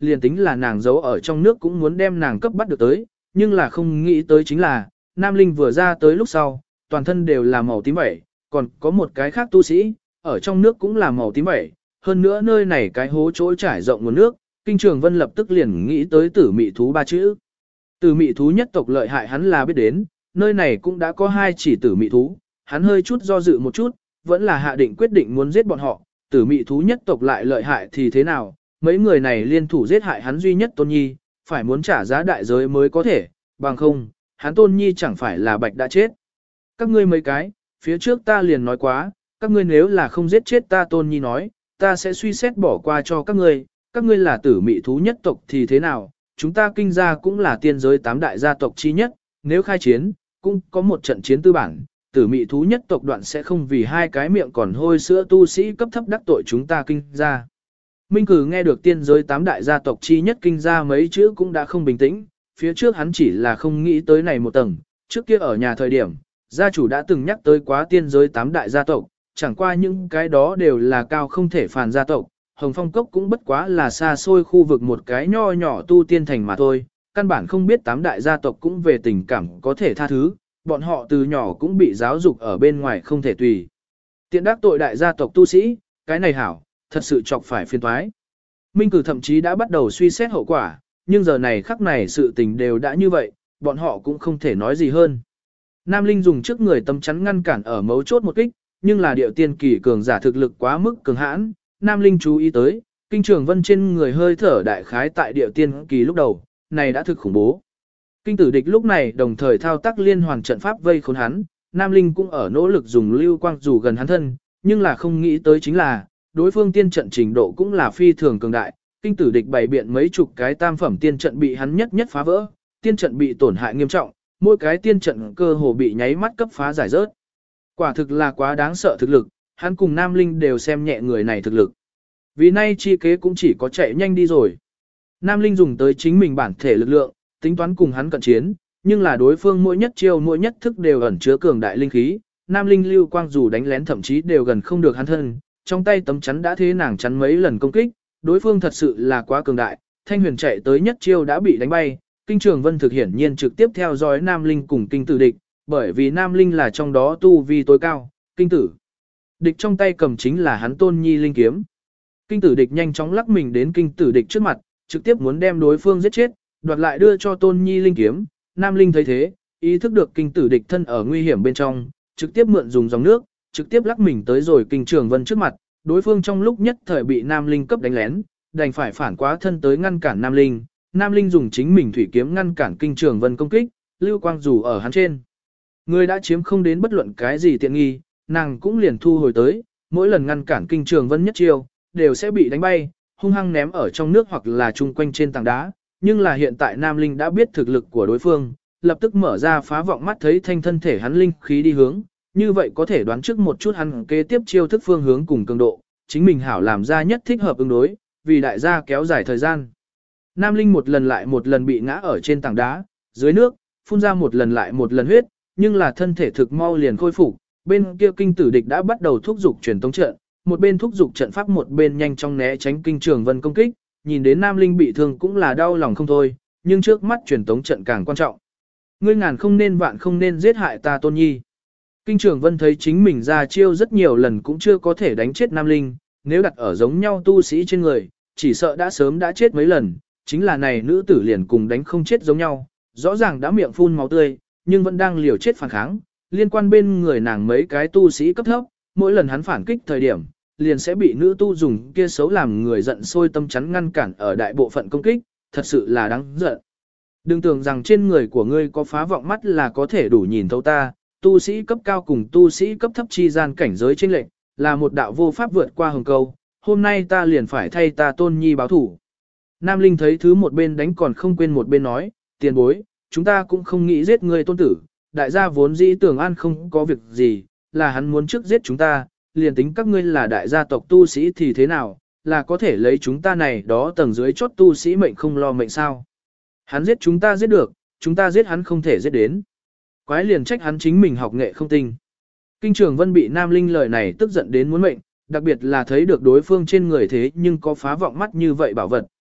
liền tính là nàng giấu ở trong nước cũng muốn đem nàng cấp bắt được tới, nhưng là không nghĩ tới chính là, Nam Linh vừa ra tới lúc sau, toàn thân đều là màu tím vẩy, còn có một cái khác tu sĩ, ở trong nước cũng là màu tím vẩy, hơn nữa nơi này cái hố chỗ trải rộng nguồn nước, Kinh Trường Vân lập tức liền nghĩ tới tử mị thú ba chữ. Tử mị thú nhất tộc lợi hại hắn là biết đến, nơi này cũng đã có 2 chỉ tử mị thú, hắn hơi chút do dự một chút, vẫn là hạ định quyết định muốn giết bọn họ, tử mị thú nhất tộc lại lợi hại thì thế nào, mấy người này liên thủ giết hại hắn duy nhất Tôn Nhi, phải muốn trả giá đại giới mới có thể, bằng không, hắn Tôn Nhi chẳng phải là bạch đã chết. Các ngươi mấy cái, phía trước ta liền nói quá, các ngươi nếu là không giết chết ta Tôn Nhi nói, ta sẽ suy xét bỏ qua cho các ngươi là tử mị thú nhất tộc thì thế nào, chúng ta Kinh gia cũng là tiên giới 8 đại gia tộc chi nhất, nếu khai chiến, cũng có một trận chiến tư bản, tử mị thú nhất tộc đoạn sẽ không vì 2 cái miệng còn hôi sữa tu sĩ cấp thấp đắc tội chúng ta Kinh gia. Minh Cử nghe được tiên giới 8 đại gia tộc chi nhất Kinh gia mấy chữ cũng đã không bình tĩnh, phía trước hắn chỉ là không nghĩ tới này một tầng, trước kia ở nhà thời điểm, gia chủ đã từng nhắc tới quá tiên giới 8 đại gia tộc, chẳng qua những cái đó đều là cao không thể phản gia tộc, Hồng Phong Cốc cũng bất quá là xa xôi khu vực một cái nho nhỏ tu tiên thành mà thôi, căn bản không biết 8 đại gia tộc cũng về tình cảm có thể tha thứ, bọn họ từ nhỏ cũng bị giáo dục ở bên ngoài không thể tùy. Tiện đắc tội đại gia tộc tu sĩ, cái này hảo, thật sự chọc phải phiền toái. Minh Cử thậm chí đã bắt đầu suy xét hậu quả, nhưng giờ này khắc này sự tình đều đã như vậy, bọn họ cũng không thể nói gì hơn. Nam Linh dùng trước người tấm chắn ngăn cản ở mấu chốt một kích, nhưng là điệu tiên kỳ cường giả thực lực quá mức cường hãn, Nam Linh chú ý tới, Kinh Trường Vân trên người hơi thở đại khái tại điệu tiên kỳ lúc đầu, này đã thực khủng bố. Kinh Tử Địch lúc này đồng thời thao tác liên hoàn trận pháp vây khốn hắn, Nam Linh cũng ở nỗ lực dùng lưu quang dù gần hắn thân, nhưng là không nghĩ tới chính là, đối phương tiên trận trình độ cũng là phi thường cường đại, Kinh Tử Địch bày biện mấy chục cái tam phẩm tiên trận bị hắn nhất nhất phá vỡ, tiên trận bị tổn hại nghiêm trọng, mỗi cái tiên trận cơ hồ bị nháy mắt cấp phá giải rớt. Quả thực là quá đáng sợ thực lực, hắn cùng Nam Linh đều xem nhẹ người này thực lực. Vì nay chi kế cũng chỉ có chạy nhanh đi rồi. Nam Linh dùng tới chính mình bản thể lực lượng, tính toán cùng hắn cận chiến, nhưng là đối phương mỗi nhất chiêu mỗi nhất thức đều ẩn chứa cường đại linh khí, Nam Linh lưu quang dù đánh lén thậm chí đều gần không được hắn thân, trong tay tấm chắn đã thế nàng chắn mấy lần công kích, đối phương thật sự là quá cường đại, Thanh Huyền chạy tới nhất chiêu đã bị đánh bay, Kinh Trường Vân thực hiển nhiên trực tiếp theo dõi Nam Linh cùng Kinh Tử Địch, bởi vì Nam Linh là trong đó tu vi tối cao, Kinh Tử Địch trong tay cầm chính là hắn Tôn Nhi linh kiếm. Kinh Tử Địch nhanh chóng lắc mình đến Kinh Tử Địch trước mặt, trực tiếp muốn đem đối phương giết chết, đoạt lại đưa cho Tôn Nhi linh kiếm. Nam Linh thấy thế, ý thức được Kinh Tử Địch thân ở nguy hiểm bên trong, trực tiếp mượn dùng dòng nước, trực tiếp lắc mình tới rồi Kinh Trường Vân trước mặt, đối phương trong lúc nhất thời bị Nam Linh cấp đánh lén, đành phải phản quá thân tới ngăn cản Nam Linh. Nam Linh dùng chính mình thủy kiếm ngăn cản Kinh Trường Vân công kích, lưu quang dù ở hắn trên. Người đã chiếm không đến bất luận cái gì tiện nghi, nàng cũng liền thu hồi tới, mỗi lần ngăn cản Kinh Trường Vân nhất chiêu, đều sẽ bị đánh bay, hung hăng ném ở trong nước hoặc là chung quanh trên tảng đá. Nhưng là hiện tại Nam Linh đã biết thực lực của đối phương, lập tức mở ra phá vọng mắt thấy thanh thân thể hắn linh khí đi hướng, như vậy có thể đoán trước một chút hắn kế tiếp chiêu thức phương hướng cùng cường độ, chính mình hảo làm ra nhất thích hợp ứng đối, vì đại gia kéo dài thời gian. Nam Linh một lần lại một lần bị ngã ở trên tảng đá, dưới nước, phun ra một lần lại một lần huyết, nhưng là thân thể thực mau liền khôi phục. Bên kia Kinh Tử Địch đã bắt đầu thúc giục truyền tống trận, một bên thúc giục trận pháp một bên nhanh chóng né tránh Kinh Trường Vân công kích, nhìn đến Nam Linh bị thương cũng là đau lòng không thôi, nhưng trước mắt truyền tống trận càng quan trọng. Ngươi ngàn không nên vạn không nên giết hại ta Tôn Nhi. Kinh Trường Vân thấy chính mình ra chiêu rất nhiều lần cũng chưa có thể đánh chết Nam Linh, nếu đặt ở giống nhau tu sĩ trên người, chỉ sợ đã sớm đã chết mấy lần, chính là này nữ tử liền cùng đánh không chết giống nhau, rõ ràng đã miệng phun máu tươi, nhưng vẫn đang liều chết phản kháng, liên quan bên người nàng mấy cái tu sĩ cấp thấp, mỗi lần hắn phản kích thời điểm, liền sẽ bị nữ tu dùng kia xấu làm người giận sôi tâm chắn ngăn cản ở đại bộ phận công kích, thật sự là đáng giận. Đừng tưởng rằng trên người của ngươi có phá vọng mắt là có thể đủ nhìn thấu ta, tu sĩ cấp cao cùng tu sĩ cấp thấp chi gian cảnh giới chênh lệch, là một đạo vô pháp vượt qua hồng câu, hôm nay ta liền phải thay ta Tôn Nhi báo thủ. Nam Linh thấy thứ một bên đánh còn không quên một bên nói, tiền bối, chúng ta cũng không nghĩ giết ngươi tôn tử, đại gia vốn dĩ tưởng an không có việc gì, là hắn muốn trước giết chúng ta, liền tính các ngươi là đại gia tộc tu sĩ thì thế nào, là có thể lấy chúng ta này đó tầng dưới chốt tu sĩ mệnh không lo mệnh sao. Hắn giết chúng ta giết được, chúng ta giết hắn không thể giết đến. Quái liền trách hắn chính mình học nghệ không tinh. Kinh Trường Vân bị Nam Linh lời này tức giận đến muốn mệnh, đặc biệt là thấy được đối phương trên người thế nhưng có phá vọng mắt như vậy bảo vật,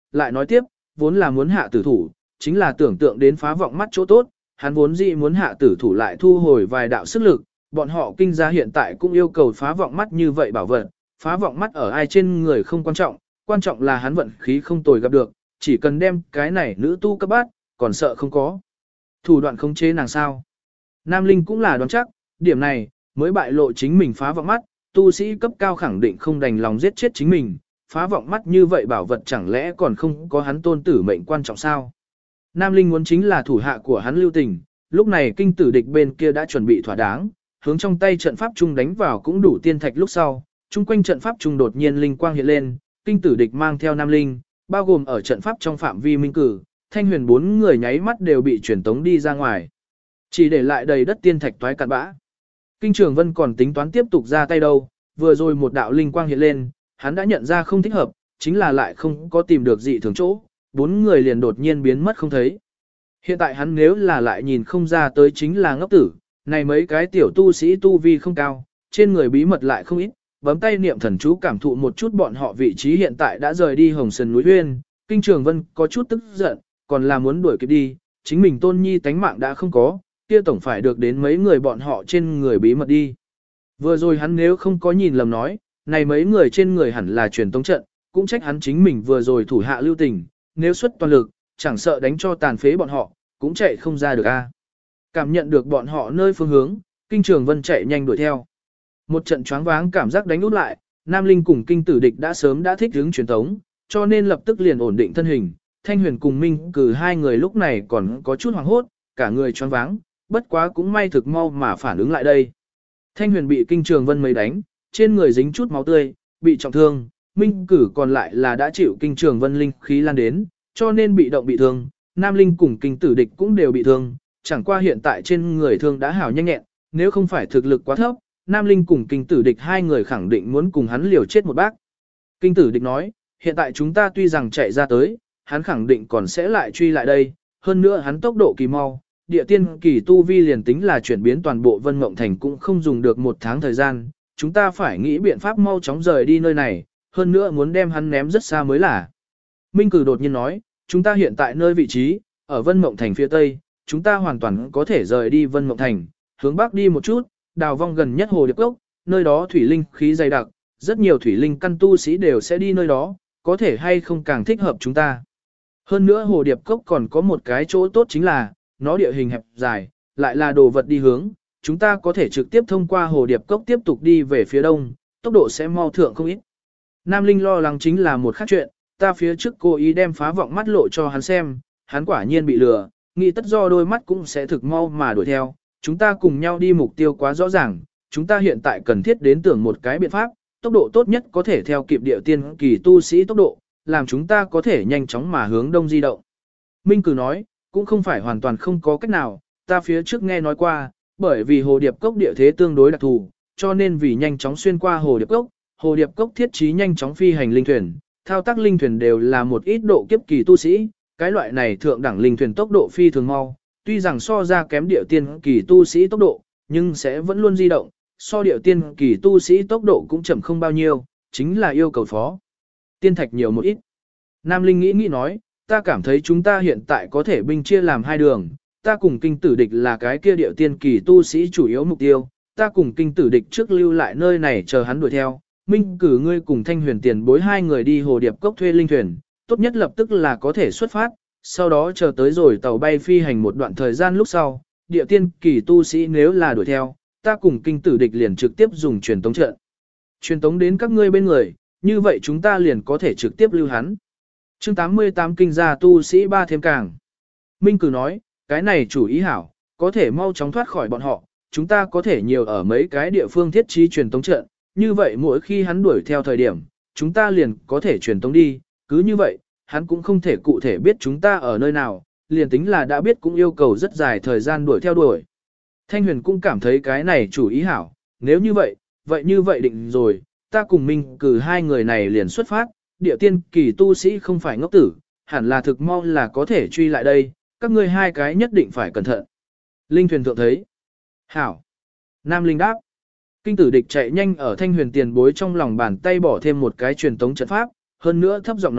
lại nói tiếp, vốn là muốn hạ tử thủ, chính là tưởng tượng đến phá vọng mắt chỗ tốt, hắn vốn dĩ muốn hạ tử thủ lại thu hồi vài đạo sức lực, bọn họ kinh gia hiện tại cũng yêu cầu phá vọng mắt như vậy bảo vật, phá vọng mắt ở ai trên người không quan trọng là hắn vận khí không tồi gặp được, chỉ cần đem cái này nữ tu cấp bát, còn sợ không có. Thủ đoạn khống chế nàng sao? Nam Linh cũng là đoán chắc, điểm này, mới bại lộ chính mình phá vọng mắt, tu sĩ cấp cao khẳng định không đành lòng giết chết chính mình, phá vọng mắt như vậy bảo vật chẳng lẽ còn không có hắn tôn tử mệnh quan trọng sao? Nam Linh muốn chính là thủ hạ của hắn Lưu Tình, lúc này kinh tử địch bên kia đã chuẩn bị thỏa đáng, hướng trong tay trận pháp trung đánh vào cũng đủ tiên thạch lúc sau, chung quanh trận pháp trung đột nhiên linh quang hiện lên, kinh tử địch mang theo Nam Linh, bao gồm ở trận pháp trong phạm vi minh cử, Thanh Huyền bốn người nháy mắt đều bị truyền tống đi ra ngoài. Chỉ để lại đầy đất tiên thạch toái cạn bã. Kinh Trường Vân còn tính toán tiếp tục ra tay đâu, vừa rồi một đạo linh quang hiện lên, hắn đã nhận ra không thích hợp, chính là lại không có tìm được dị thường chỗ, bốn người liền đột nhiên biến mất không thấy. Hiện tại hắn nếu là lại nhìn không ra tới chính là ngốc tử, này mấy cái tiểu tu sĩ tu vi không cao, trên người bí mật lại không ít, bấm tay niệm thần chú cảm thụ một chút bọn họ vị trí hiện tại đã rời đi Hồng Sơn núi Huyên, Kinh Trường Vân có chút tức giận, còn là muốn đuổi kịp đi, chính mình tôn nhi tánh mạng đã không có, kia tổng phải được đến mấy người bọn họ trên người bí mật đi. Vừa rồi hắn nếu không có nhìn lầm nói, này mấy người trên người hẳn là truyền tống trận, cũng trách hắn chính mình vừa rồi thủ hạ Lưu Tình, nếu xuất toàn lực, chẳng sợ đánh cho tàn phế bọn họ, cũng chạy không ra được a. Cảm nhận được bọn họ nơi phương hướng, Kinh Trường Vân chạy nhanh đuổi theo. Một trận choáng váng cảm giác đánh út lại, Nam Linh cùng kinh tử địch đã sớm đã thích hướng truyền tống, cho nên lập tức liền ổn định thân hình. Thanh Huyền cùng Minh Cử hai người lúc này còn có chút hoảng hốt, cả người choáng váng, bất quá cũng may thực mau mà phản ứng lại đây. Thanh Huyền bị Kinh Trường Vân mấy đánh, trên người dính chút máu tươi, bị trọng thương, Minh Cử còn lại là đã chịu Kinh Trường Vân linh khí lan đến, cho nên bị động bị thương. Nam Linh cùng kinh tử địch cũng đều bị thương, chẳng qua hiện tại trên người thương đã hảo nhanh nhẹn, nếu không phải thực lực quá thấp, Nam Linh cùng kinh tử địch hai người khẳng định muốn cùng hắn liều chết một bác. Kinh tử địch nói, hiện tại chúng ta tuy rằng chạy ra tới, hắn khẳng định còn sẽ lại truy lại đây, hơn nữa hắn tốc độ kỳ mau, địa tiên kỳ tu vi liền tính là chuyển biến toàn bộ Vân Mộng Thành cũng không dùng được một tháng thời gian, chúng ta phải nghĩ biện pháp mau chóng rời đi nơi này, hơn nữa muốn đem hắn ném rất xa mới là. Minh Cử đột nhiên nói, chúng ta hiện tại nơi vị trí, ở Vân Mộng Thành phía Tây, chúng ta hoàn toàn có thể rời đi Vân Mộng Thành, hướng Bắc đi một chút, đào vong gần nhất Hồ Điệp Cốc, nơi đó thủy linh khí dày đặc, rất nhiều thủy linh căn tu sĩ đều sẽ đi nơi đó, có thể hay không càng thích hợp chúng ta. Hơn nữa Hồ Điệp Cốc còn có một cái chỗ tốt chính là, nó địa hình hẹp dài, lại là đồ vật đi hướng, chúng ta có thể trực tiếp thông qua Hồ Điệp Cốc tiếp tục đi về phía đông, tốc độ sẽ mau thượng không ít. Nam Linh lo lắng chính là một khác chuyện, ta phía trước cố ý đem phá vọng mắt lộ cho hắn xem, hắn quả nhiên bị lừa, nghĩ tất do đôi mắt cũng sẽ thực mau mà đuổi theo, chúng ta cùng nhau đi mục tiêu quá rõ ràng, chúng ta hiện tại cần thiết đến tưởng một cái biện pháp, tốc độ tốt nhất có thể theo kịp địa tiên kỳ tu sĩ tốc độ, làm chúng ta có thể nhanh chóng mà hướng đông di động. Minh Cử nói, cũng không phải hoàn toàn không có cách nào, ta phía trước nghe nói qua, bởi vì Hồ Điệp Cốc địa thế tương đối đặc thù, cho nên vì nhanh chóng xuyên qua Hồ Điệp Cốc thiết trí nhanh chóng phi hành linh thuyền, thao tác linh thuyền đều là một ít độ kiếp kỳ tu sĩ, cái loại này thượng đẳng linh thuyền tốc độ phi thường mau, tuy rằng so ra kém địa tiên kỳ tu sĩ tốc độ, nhưng sẽ vẫn luôn di động, so địa tiên kỳ tu sĩ tốc độ cũng chậm không bao nhiêu, chính là yêu cầu phó. Tiên thạch nhiều một ít. Nam Linh nghĩ nói, ta cảm thấy chúng ta hiện tại có thể binh chia làm hai đường, ta cùng kinh tử địch là cái kia địa tiên kỳ tu sĩ chủ yếu mục tiêu, ta cùng kinh tử địch trước lưu lại nơi này chờ hắn đuổi theo, Minh Cử ngươi cùng Thanh Huyền tiền bối hai người đi Hồ Điệp Cốc thuê linh thuyền, tốt nhất lập tức là có thể xuất phát, sau đó chờ tới rồi tàu bay phi hành một đoạn thời gian lúc sau, địa tiên kỳ tu sĩ nếu là đuổi theo, ta cùng kinh tử địch liền trực tiếp dùng truyền tống trận. Truyền tống đến các ngươi bên người, như vậy chúng ta liền có thể trực tiếp lưu hắn. Chương 88 kinh gia tu sĩ ba thêm càng. Minh Cử nói, cái này chủ ý hảo, có thể mau chóng thoát khỏi bọn họ, chúng ta có thể nhiều ở mấy cái địa phương thiết trí truyền tống trận, như vậy mỗi khi hắn đuổi theo thời điểm, chúng ta liền có thể truyền tống đi, cứ như vậy, hắn cũng không thể cụ thể biết chúng ta ở nơi nào, liền tính là đã biết cũng yêu cầu rất dài thời gian đuổi theo đuổi. Thanh Huyền cũng cảm thấy cái này chủ ý hảo, nếu như vậy như vậy định rồi, ta cùng Minh Cử hai người này liền xuất phát, địa tiên kỳ tu sĩ không phải ngốc tử, hẳn là thực mau là có thể truy lại đây, các ngươi hai cái nhất định phải cẩn thận. Linh thuyền thượng thấy. Hảo. Nam Linh đáp. Kinh tử địch chạy nhanh ở Thanh Huyền tiền bối trong lòng bàn tay bỏ thêm một cái truyền tống trận pháp, hơn nữa thấp giọng nói,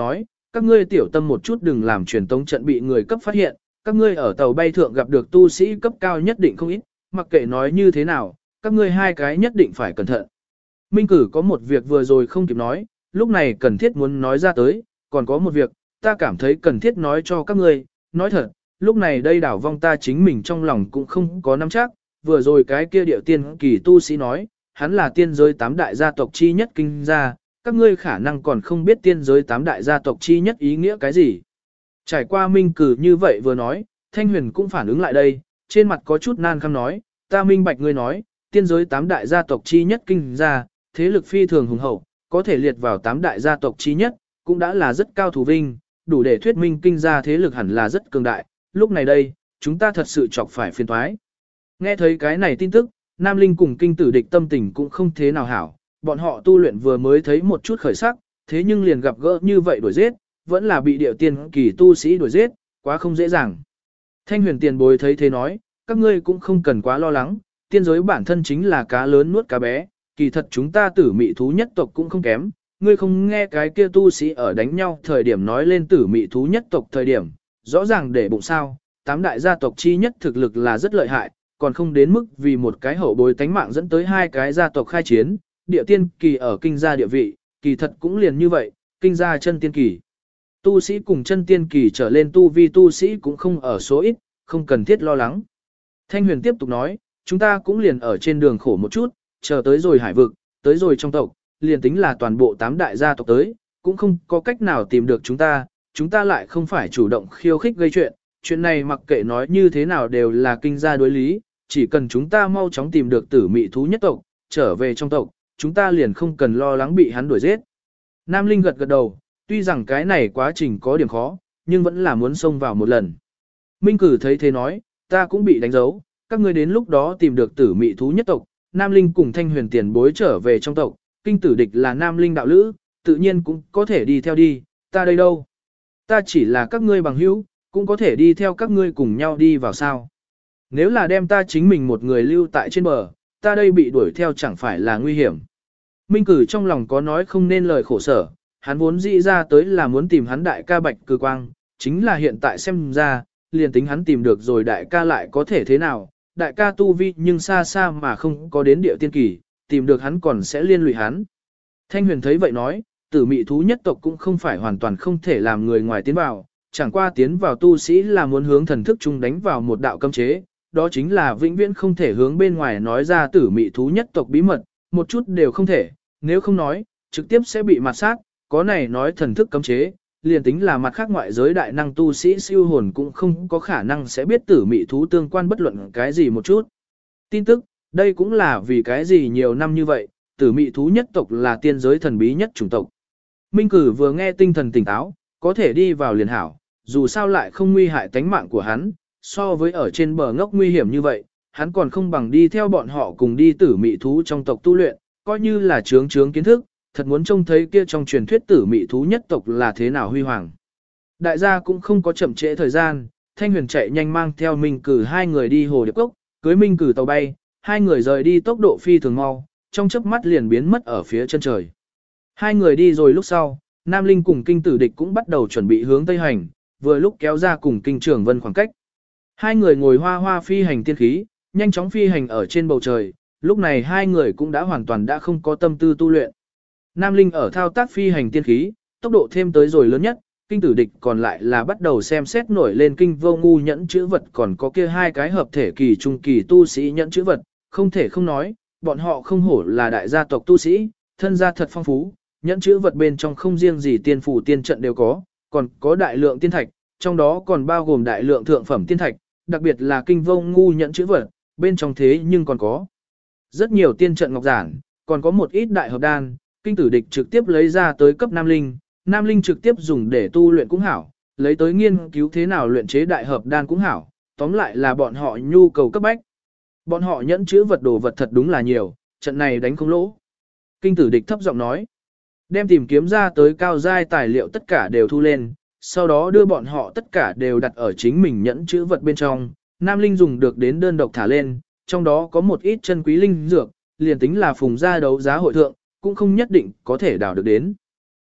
các ngươi tiểu tâm một chút đừng làm truyền tống trận bị người cấp phát hiện, các ngươi ở tàu bay thượng gặp được tu sĩ cấp cao nhất định không ít, mặc kệ nói như thế nào, các ngươi hai cái nhất định phải cẩn thận. Minh Cử có một việc vừa rồi không kịp nói, lúc này cần thiết muốn nói ra tới, còn có một việc, ta cảm thấy cần thiết nói cho các ngươi, nói thật, lúc này đây đảo vong ta chính mình trong lòng cũng không có nắm chắc, vừa rồi cái kia điệu tiên kỳ tu sĩ nói, hắn là tiên giới 8 đại gia tộc chi nhất kinh gia, các ngươi khả năng còn không biết tiên giới 8 đại gia tộc chi nhất ý nghĩa cái gì. Trải qua Minh Cử như vậy vừa nói, Thanh Huyền cũng phản ứng lại đây, trên mặt có chút nan khăm nói, ta minh bạch ngươi nói, tiên giới 8 đại gia tộc chi nhất kinh gia, thế lực phi thường hùng hậu, có thể liệt vào 8 đại gia tộc chi nhất, cũng đã là rất cao thủ vinh, đủ để thuyết minh kinh gia thế lực hẳn là rất cường đại, lúc này đây, chúng ta thật sự chọc phải phiền toái. Nghe thấy cái này tin tức, Nam Linh cùng kinh tử địch tâm tình cũng không thế nào hảo, bọn họ tu luyện vừa mới thấy một chút khởi sắc, thế nhưng liền gặp gỡ như vậy đuổi giết, vẫn là bị điệu tiên kỳ tu sĩ đuổi giết, quá không dễ dàng. Thanh Huyền tiền bối thấy thế nói, các ngươi cũng không cần quá lo lắng, tiên giới bản thân chính là cá lớn nuốt cá bé, kỳ thật chúng ta tử mị thú nhất tộc cũng không kém, ngươi không nghe cái kia tu sĩ ở đánh nhau thời điểm nói lên tử mị thú nhất tộc thời điểm, rõ ràng để bụng sao, 8 đại gia tộc chi nhất thực lực là rất lợi hại, còn không đến mức vì một cái hậu bối tánh mạng dẫn tới hai cái gia tộc khai chiến, địa tiên kỳ ở kinh gia địa vị, kỳ thật cũng liền như vậy, kinh gia chân tiên kỳ. Tu sĩ cùng chân tiên kỳ trở lên tu vi tu sĩ cũng không ở số ít, không cần thiết lo lắng. Thanh Huyền tiếp tục nói, chúng ta cũng liền ở trên đường khổ một chút, chờ tới rồi hải vực, tới rồi trong tộc, liền tính là toàn bộ 8 đại gia tộc tới, cũng không có cách nào tìm được chúng ta lại không phải chủ động khiêu khích gây chuyện này mặc kệ nói như thế nào đều là kinh gia đối lý, chỉ cần chúng ta mau chóng tìm được tử mị thú nhất tộc, trở về trong tộc, chúng ta liền không cần lo lắng bị hắn đuổi giết. Nam Linh gật gật đầu, tuy rằng cái này quá trình có điểm khó, nhưng vẫn là muốn xông vào một lần. Minh Cử thấy thế nói, ta cũng bị đánh dấu, các ngươi đến lúc đó tìm được tử mị thú nhất tộc, Nam Linh cùng Thanh Huyền tiền bối trở về trong tộc, kinh tử địch là Nam Linh đạo lữ, tự nhiên cũng có thể đi theo đi, ta đây đâu. Ta chỉ là các ngươi bằng hữu, cũng có thể đi theo các ngươi cùng nhau đi vào sao. Nếu là đem ta chính mình một người lưu tại trên bờ, ta đây bị đuổi theo chẳng phải là nguy hiểm. Minh Cử trong lòng có nói không nên lời khổ sở, hắn vốn dĩ ra tới là muốn tìm hắn đại ca Bạch Cử Quang, chính là hiện tại xem ra, liền tính hắn tìm được rồi đại ca lại có thể thế nào, đại ca tu vi nhưng xa xa mà không có đến địa tiên kỳ, tìm được hắn còn sẽ liên lụy hắn. Thanh Huyền thấy vậy nói, tử mị thú nhất tộc cũng không phải hoàn toàn không thể làm người ngoài tiến vào, chẳng qua tiến vào tu sĩ là muốn hướng thần thức chung đánh vào một đạo cấm chế, đó chính là vĩnh viễn không thể hướng bên ngoài nói ra tử mị thú nhất tộc bí mật, một chút đều không thể, nếu không nói, trực tiếp sẽ bị mặt sát, có này nói thần thức cấm chế, liền tính là mặt khác ngoại giới đại năng tu sĩ siêu hồn cũng không có khả năng sẽ biết tử mị thú tương quan bất luận cái gì một chút. Tin tức, đây cũng là vì cái gì nhiều năm như vậy, tử mị thú nhất tộc là tiên giới thần bí nhất chủng tộc. Minh Cử vừa nghe tinh thần tỉnh táo, có thể đi vào liền hảo, dù sao lại không nguy hại tánh mạng của hắn, so với ở trên bờ ngốc nguy hiểm như vậy, hắn còn không bằng đi theo bọn họ cùng đi tử mị thú trong tộc tu luyện, coi như là chướng kiến thức, thật muốn trông thấy kia trong truyền thuyết tử mị thú nhất tộc là thế nào huy hoàng. Đại gia cũng không có chậm trễ thời gian, Thanh Huyền chạy nhanh mang theo Minh Cử hai người đi hồ điệp cốc, cưới Minh Cử tàu bay, hai người rời đi tốc độ phi thường mau, trong chớp mắt liền biến mất ở phía chân trời. Hai người đi rồi lúc sau, Nam Linh cùng kinh tử địch cũng bắt đầu chuẩn bị hướng Tây hành, vừa lúc kéo ra cùng kinh trường vân khoảng cách. Hai người ngồi hoa hoa phi hành tiên khí, nhanh chóng phi hành ở trên bầu trời, lúc này hai người cũng đã hoàn toàn đã không có tâm tư tu luyện. Nam Linh ở thao tác phi hành tiên khí, tốc độ thêm tới rồi lớn nhất, kinh tử địch còn lại là bắt đầu xem xét nổi lên kinh vô ngu nhẫn chữ vật còn có kia hai cái hợp thể kỳ trung kỳ tu sĩ nhẫn chữ vật, không thể không nói, bọn họ không hổ là đại gia tộc tu sĩ, thân gia thật phong phú, nhẫn chữ vật bên trong không riêng gì tiên phủ tiên trận đều có, còn có đại lượng tiên thạch, trong đó còn bao gồm đại lượng thượng phẩm tiên thạch, đặc biệt là kinh vô ngu nhẫn chữ vật, bên trong thế nhưng còn có rất nhiều tiên trận ngọc giản, còn có một ít đại hợp đan, kinh tử địch trực tiếp lấy ra tới cấp Nam Linh, Nam Linh trực tiếp dùng để tu luyện cũng hảo, lấy tới nghiên cứu thế nào luyện chế đại hợp đan cũng hảo, tóm lại là bọn họ nhu cầu cấp bách. Bọn họ nhẫn chữ vật đồ vật thật đúng là nhiều, trận này đánh không lỗ. Kinh tử địch thấp giọng nói, đem tìm kiếm ra tới cao giai tài liệu tất cả đều thu lên, sau đó đưa bọn họ tất cả đều đặt ở chính mình nhẫn chữ vật bên trong. Nam Linh dùng được đến đơn độc thả lên, trong đó có một ít chân quý linh dược, liền tính là phùng ra đấu giá hội thượng, cũng không nhất định có thể đào được đến.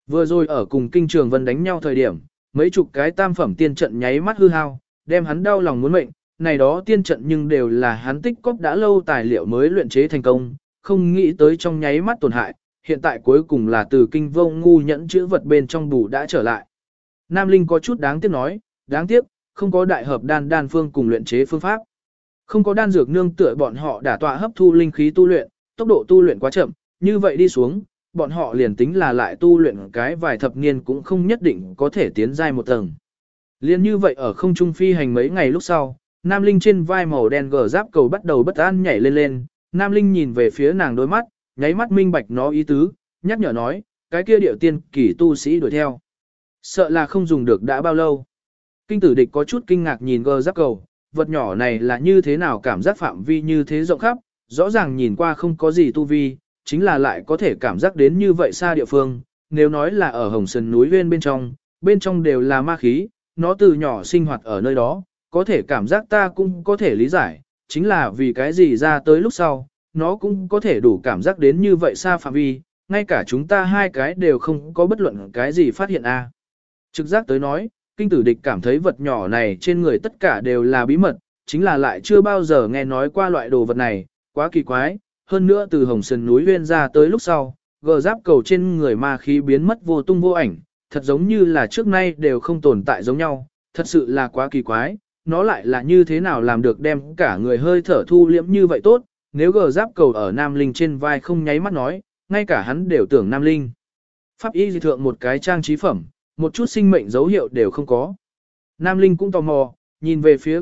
Vừa rồi ở cùng Kinh Trường Vân đánh nhau thời điểm, mấy chục cái tam phẩm tiên trận nháy mắt hư hao, đem hắn đau lòng muốn mệnh, này đó tiên trận nhưng đều là hắn tích cóp đã lâu tài liệu mới luyện chế thành công, không nghĩ tới trong nháy mắt tổn hại, hiện tại cuối cùng là từ kinh vô ngu nhẫn chữ vật bên trong bù đã trở lại. Nam Linh có chút đáng tiếc nói, đáng tiếc, không có đại hợp đan phương cùng luyện chế phương pháp. Không có đan dược nương tựa bọn họ đả tọa hấp thu linh khí tu luyện, tốc độ tu luyện quá chậm, như vậy đi xuống, bọn họ liền tính là lại tu luyện cái vài thập niên cũng không nhất định có thể tiến giai một tầng. Liên như vậy ở không trung phi hành mấy ngày lúc sau, Nam Linh trên vai màu đen gờ giáp cầu bắt đầu bất an nhảy lên lên, Nam Linh nhìn về phía nàng đôi mắt, nháy mắt minh bạch nó ý tứ, nhắc nhở nói, cái kia điệu tiên kỳ tu sĩ đuổi theo. Sợ là không dùng được đã bao lâu. Kinh tử địch có chút kinh ngạc nhìn gờ giáp cầu, vật nhỏ này là như thế nào cảm giác phạm vi như thế rộng khắp, rõ ràng nhìn qua không có gì tu vi, chính là lại có thể cảm giác đến như vậy xa địa phương, nếu nói là ở Hồng Sơn núi bên trong đều là ma khí, nó từ nhỏ sinh hoạt ở nơi đó, có thể cảm giác ta cũng có thể lý giải, chính là vì cái gì ra tới lúc sau, nó cũng có thể đủ cảm giác đến như vậy xa phạm vi, ngay cả chúng ta hai cái đều không có bất luận cái gì phát hiện a. Trực giác tới nói, kinh tử địch cảm thấy vật nhỏ này trên người tất cả đều là bí mật, chính là lại chưa bao giờ nghe nói qua loại đồ vật này, quá kỳ quái, hơn nữa từ Hồng Sơn núi Huyên ra tới lúc sau, gờ giáp cầu trên người ma khí biến mất vô tung vô ảnh, thật giống như là trước nay đều không tồn tại giống nhau, thật sự là quá kỳ quái, nó lại là như thế nào làm được đem cả người hơi thở thu liễm như vậy tốt, nếu gờ giáp cầu ở Nam Linh trên vai không nháy mắt nói, ngay cả hắn đều tưởng Nam Linh. Pháp y dị thượng một cái trang trí phẩm, một chút sinh mệnh dấu hiệu đều không có. Nam Linh cũng tò mò, nhìn về phía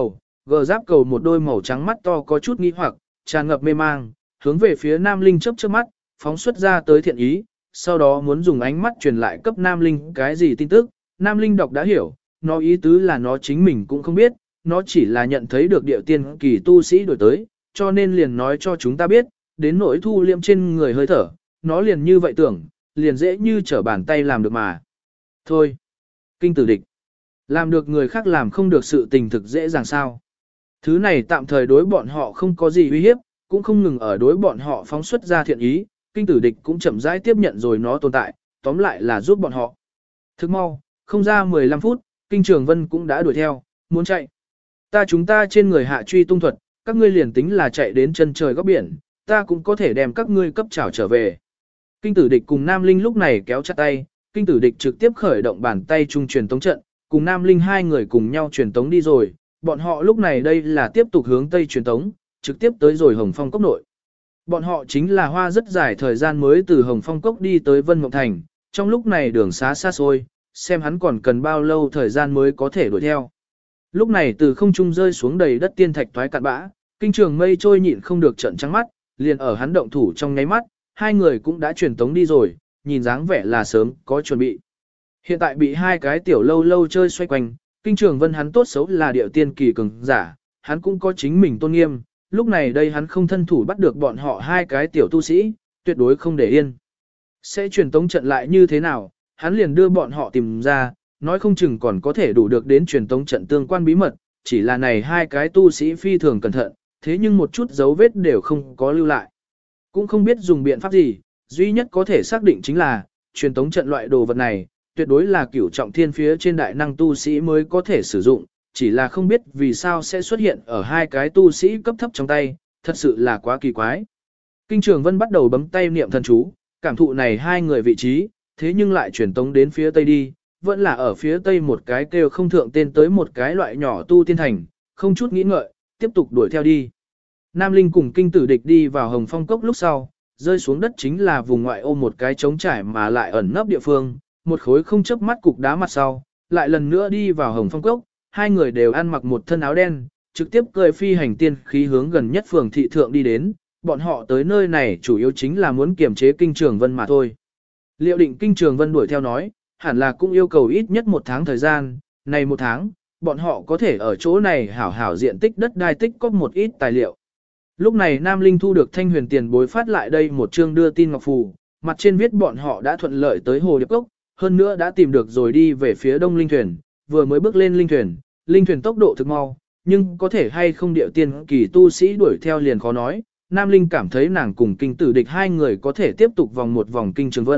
gờ giáp cầu một đôi màu trắng mắt to có chút nghi hoặc, tràn ngập mê mang, hướng về phía Nam Linh chớp mắt, phóng xuất ra tới thiện ý, sau đó muốn dùng ánh mắt truyền lại cấp Nam Linh cái gì tin tức, Nam Linh đọc đã hiểu, nó ý tứ là nó chính mình cũng không biết, nó chỉ là nhận thấy được điệu tiên kỳ tu sĩ đổi tới, cho nên liền nói cho chúng ta biết, đến nỗi thu liêm trên người hơi thở, nó liền như vậy tưởng, liền dễ như trở bàn tay làm được mà. Thôi, kinh tử địch, làm được người khác làm không được sự tình thực dễ dàng sao. Thứ này tạm thời đối bọn họ không có gì uy hiếp, cũng không ngừng ở đối bọn họ phóng xuất ra thiện ý, kinh tử địch cũng chậm rãi tiếp nhận rồi nó tồn tại, tóm lại là giúp bọn họ. Thức mau, không ra 15 phút, Kinh Trường Vân cũng đã đuổi theo, muốn chạy. Chúng ta trên người hạ truy tung thuật, các ngươi liền tính là chạy đến chân trời góc biển, ta cũng có thể đem các ngươi cấp trảo trở về. Kinh tử địch cùng Nam Linh lúc này kéo chặt tay, kinh tử địch trực tiếp khởi động bàn tay trung truyền tống trận, cùng Nam Linh hai người cùng nhau truyền tống đi rồi, bọn họ lúc này đây là tiếp tục hướng tây truyền tống, trực tiếp tới rồi Hồng Phong Cốc nội. Bọn họ chính là hoa rất dài thời gian mới từ Hồng Phong Cốc đi tới Vân Mộng Thành, trong lúc này đường xá xa xôi, xem hắn còn cần bao lâu thời gian mới có thể đuổi theo. Lúc này từ không trung rơi xuống đầy đất tiên thạch toái cạn bã, Kinh Trường Mây trôi nhịn không được trợn trắng mắt, liền ở hắn động thủ trong nháy mắt, hai người cũng đã truyền tống đi rồi, nhìn dáng vẻ là sớm có chuẩn bị. Hiện tại bị hai cái tiểu lâu lâu chơi xoay quanh, Kinh Trường Vân hắn tốt xấu là điệu tiên kỳ cường giả, hắn cũng có chính mình tôn nghiêm, lúc này đây hắn không thân thủ bắt được bọn họ hai cái tiểu tu sĩ, tuyệt đối không để yên. Sẽ truyền tống trận lại như thế nào, hắn liền đưa bọn họ tìm ra, nói không chừng còn có thể đủ được đến truyền tống trận tương quan bí mật, chỉ là này hai cái tu sĩ phi thường cẩn thận, thế nhưng một chút dấu vết đều không có lưu lại. Cũng không biết dùng biện pháp gì, duy nhất có thể xác định chính là, truyền tống trận loại đồ vật này, tuyệt đối là cửu trọng thiên phía trên đại năng tu sĩ mới có thể sử dụng, chỉ là không biết vì sao sẽ xuất hiện ở hai cái tu sĩ cấp thấp trong tay, thật sự là quá kỳ quái. Kinh Trường Vân bắt đầu bấm tay niệm thần chú, cảm thụ này hai người vị trí, thế nhưng lại truyền tống đến phía tây đi, vẫn là ở phía tây một cái kêu không thượng tên tới một cái loại nhỏ tu tiên thành, không chút nghĩ ngợi, tiếp tục đuổi theo đi. Nam Linh cùng kinh tử địch đi vào Hồng Phong Cốc lúc sau, rơi xuống đất chính là vùng ngoại ô một cái trống trải mà lại ẩn nấp địa phương, một khối không chớp mắt cục đá mặt sau, lại lần nữa đi vào Hồng Phong Cốc, hai người đều ăn mặc một thân áo đen, trực tiếp cười phi hành tiên khí hướng gần nhất phường thị thượng đi đến, bọn họ tới nơi này chủ yếu chính là muốn kiềm chế Kinh Trường Vân mà thôi. Liệu định Kinh Trường Vân đuổi theo nói, hẳn là cũng yêu cầu ít nhất một tháng thời gian, này một tháng, bọn họ có thể ở chỗ này hảo hảo diện tích đất đai tích có một ít tài liệu. Lúc này Nam Linh thu được Thanh Huyền tiền bối phát lại đây một chương đưa tin ngọc phù, mặt trên viết bọn họ đã thuận lợi tới Hồ Điệp Cốc, hơn nữa đã tìm được rồi đi về phía đông linh thuyền, vừa mới bước lên linh thuyền tốc độ thực mau, nhưng có thể hay không điệu tiên kỳ tu sĩ đuổi theo liền khó nói. Nam Linh cảm thấy nàng cùng kinh tử địch hai người có thể tiếp tục vòng một vòng Kinh Trường Vân,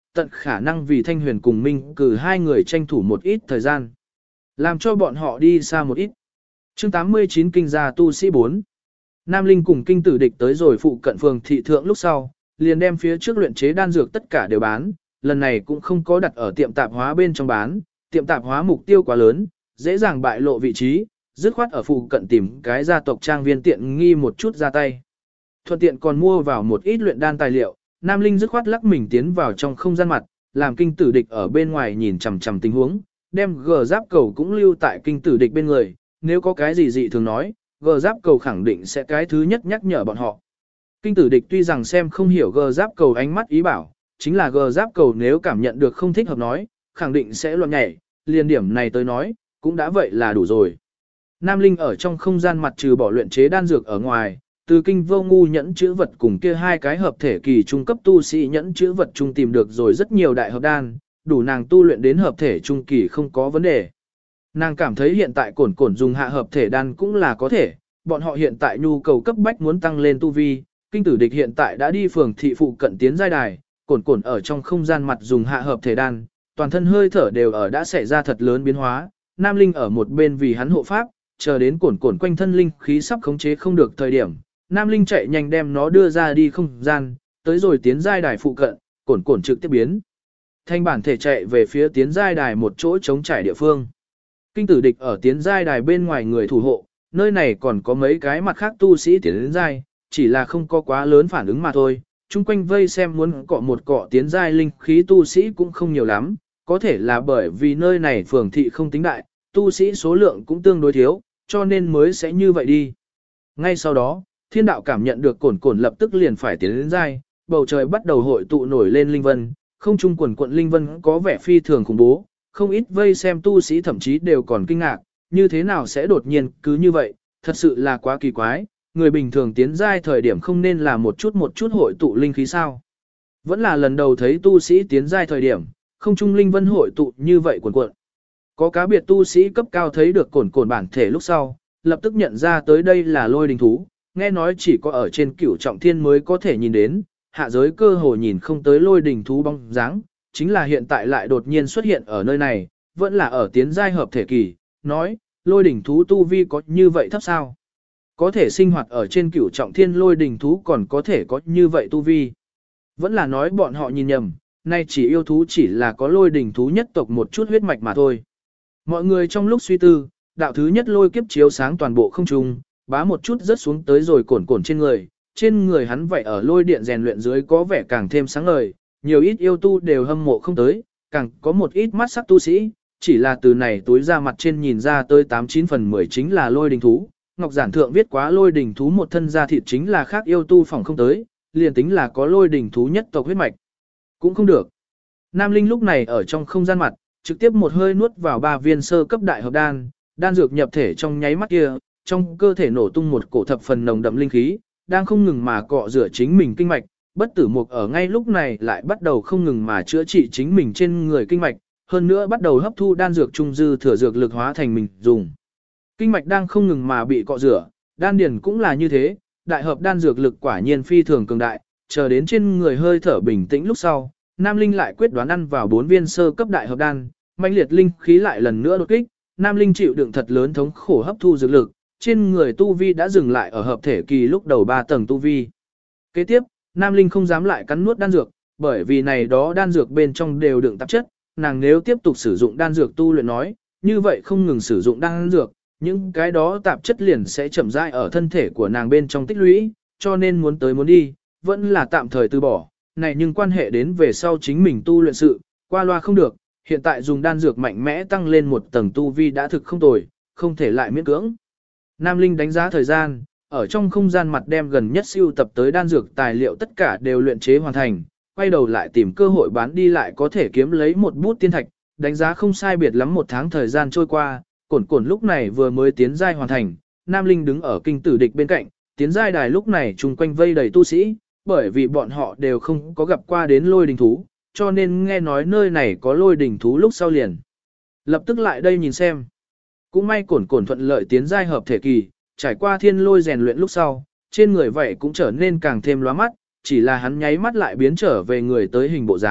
tận khả năng vì Thanh Huyền cùng Minh cử hai người tranh thủ một ít thời gian. Làm cho bọn họ đi xa một ít. Chương 89 Kinh gia tu sĩ 4. Nam Linh cùng Kinh Tử Địch tới rồi phụ cận phường thị thượng lúc sau, liền đem phía trước luyện chế đan dược tất cả đều bán, lần này cũng không có đặt ở tiệm tạp hóa bên trong bán, tiệm tạp hóa mục tiêu quá lớn, dễ dàng bại lộ vị trí, dứt khoát ở phụ cận tìm cái gia tộc trang viên tiện nghi một chút ra tay. Thuận tiện còn mua vào một ít luyện đan tài liệu, Nam Linh dứt khoát lắc mình tiến vào trong không gian mặt, làm Kinh Tử Địch ở bên ngoài nhìn chằm chằm tình huống, đem gờ giáp cầu cũng lưu tại Kinh Tử Địch bên người, nếu có cái gì dị thường nói, gờ giáp cầu khẳng định sẽ cái thứ nhất nhắc nhở bọn họ. Kinh Tử Địch tuy rằng xem không hiểu gờ giáp cầu ánh mắt ý bảo, chính là gờ giáp cầu nếu cảm nhận được không thích hợp nói, khẳng định sẽ loạn nhảy, liền điểm này tới nói, cũng đã vậy là đủ rồi. Nam Linh ở trong không gian mặt trừ bỏ luyện chế đan dược ở ngoài, từ Kinh Vô Ngu nhẫn chữ vật cùng kia hai cái hợp thể kỳ trung cấp tu sĩ nhẫn chữ vật trung tìm được rồi rất nhiều đại hợp đan, đủ nàng tu luyện đến hợp thể trung kỳ không có vấn đề. Nàng cảm thấy hiện tại cổn cổn dùng hạ hợp thể đan cũng là có thể, bọn họ hiện tại nhu cầu cấp bách muốn tăng lên tu vi, Kinh Tử Địch hiện tại đã đi phường thị phụ cận tiến giai đài, cổn cổn ở trong không gian mặt dùng hạ hợp thể đan, toàn thân hơi thở đều ở đã xảy ra thật lớn biến hóa, Nam Linh ở một bên vì hắn hộ pháp, chờ đến cổn cổn quanh thân linh khí sắp khống chế không được thời điểm, Nam Linh chạy nhanh đem nó đưa ra đi không gian, tới rồi tiến giai đài phụ cận, cổn cổn trực tiếp biến. Thanh bản thể chạy về phía tiến giai đài một chỗ trống trải địa phương. Kinh Tử Địch ở tiến giai đài bên ngoài người thủ hộ, nơi này còn có mấy cái mặt khác tu sĩ tiến đến giai, chỉ là không có quá lớn phản ứng mà thôi. Trung quanh vây xem muốn cọ một cọ tiến giai linh khí tu sĩ cũng không nhiều lắm, có thể là bởi vì nơi này phường thị không tính đại, tu sĩ số lượng cũng tương đối thiếu, cho nên mới sẽ như vậy đi. Ngay sau đó, thiên đạo cảm nhận được cổn cổn lập tức liền phải tiến đến giai, bầu trời bắt đầu hội tụ nổi lên linh vân, không trung quần quận linh vân có vẻ phi thường khủng bố, không ít vây xem tu sĩ thậm chí đều còn kinh ngạc, như thế nào sẽ đột nhiên cứ như vậy, thật sự là quá kỳ quái, người bình thường tiến giai thời điểm không nên là một chút hội tụ linh khí sao. Vẫn là lần đầu thấy tu sĩ tiến giai thời điểm, không trung linh vân hội tụ như vậy quần quận. Có cá biệt tu sĩ cấp cao thấy được cổn cổn bản thể lúc sau, lập tức nhận ra tới đây là lôi đình thú, nghe nói chỉ có ở trên cửu trọng thiên mới có thể nhìn đến, hạ giới cơ hồ nhìn không tới lôi đình thú bóng dáng, chính là hiện tại lại đột nhiên xuất hiện ở nơi này, vẫn là ở tiến giai hợp thể kỳ, nói, lôi đỉnh thú tu vi có như vậy thấp sao? Có thể sinh hoạt ở trên cửu trọng thiên lôi đỉnh thú còn có thể có như vậy tu vi. Vẫn là nói bọn họ nhìn nhầm, nay chỉ yêu thú chỉ là có lôi đỉnh thú nhất tộc một chút huyết mạch mà thôi. Mọi người trong lúc suy tư, đạo thứ nhất lôi kiếp chiếu sáng toàn bộ không trung, bá một chút rớt xuống tới rồi cổn cổn trên người hắn vậy ở lôi điện rèn luyện dưới có vẻ càng thêm sáng ngời, nhiều ít yêu tu đều hâm mộ không tới, càng có một ít mắt sắc tu sĩ, chỉ là từ này túi ra mặt trên nhìn ra tới 89 phần 10 chính là lôi đình thú, ngọc giản thượng viết quá lôi đình thú một thân da thịt chính là khác yêu tu phòng không tới, liền tính là có lôi đình thú nhất tộc huyết mạch, cũng không được. Nam Linh lúc này ở trong không gian mặt, trực tiếp một hơi nuốt vào 3 viên sơ cấp đại hợp đan, đan dược nhập thể trong nháy mắt kia, trong cơ thể nổ tung một cổ thập phần nồng đậm linh khí, đang không ngừng mà cọ rửa chính mình kinh mạch, bất tử mục ở ngay lúc này lại bắt đầu không ngừng mà chữa trị chính mình trên người kinh mạch, hơn nữa bắt đầu hấp thu đan dược trung dư thừa dược lực hóa thành mình dùng. Kinh mạch đang không ngừng mà bị cọ rửa, đan điền cũng là như thế, đại hợp đan dược lực quả nhiên phi thường cường đại, chờ đến trên người hơi thở bình tĩnh lúc sau, Nam Linh lại quyết đoán ăn vào 4 viên sơ cấp đại hợp đan, mãnh liệt linh khí lại lần nữa đột kích, Nam Linh chịu đựng thật lớn thống khổ hấp thu dược lực, trên người tu vi đã dừng lại ở hợp thể kỳ lúc đầu 3 tầng tu vi. Kế tiếp, Nam Linh không dám lại cắn nuốt đan dược, bởi vì này đó đan dược bên trong đều đựng tạp chất, nàng nếu tiếp tục sử dụng đan dược tu luyện nói, như vậy không ngừng sử dụng đan dược, những cái đó tạp chất liền sẽ chậm rãi ở thân thể của nàng bên trong tích lũy, cho nên muốn tới muốn đi, vẫn là tạm thời từ bỏ, này nhưng quan hệ đến về sau chính mình tu luyện sự, qua loa không được, hiện tại dùng đan dược mạnh mẽ tăng lên một tầng tu vi đã thực không tồi, không thể lại miễn cưỡng. Nam Linh đánh giá thời gian, ở trong không gian mặt đem gần nhất siêu tập tới đan dược tài liệu tất cả đều luyện chế hoàn thành, quay đầu lại tìm cơ hội bán đi lại có thể kiếm lấy một bút tiên thạch, đánh giá không sai biệt lắm 1 tháng thời gian trôi qua, cổn cổn lúc này vừa mới tiến giai hoàn thành, Nam Linh đứng ở Kinh Tử Địch bên cạnh, tiến giai đài lúc này chung quanh vây đầy tu sĩ, bởi vì bọn họ đều không có gặp qua đến lôi đình thú, cho nên nghe nói nơi này có lôi đình thú lúc sau liền. Lập tức lại đây nhìn xem. Cũng may cổn cổn thuận lợi tiến giai hợp thể kỳ, trải qua thiên lôi rèn luyện lúc sau, trên người vậy cũng trở nên càng thêm lóa mắt, chỉ là hắn nháy mắt lại biến trở về người tới hình bộ dáng,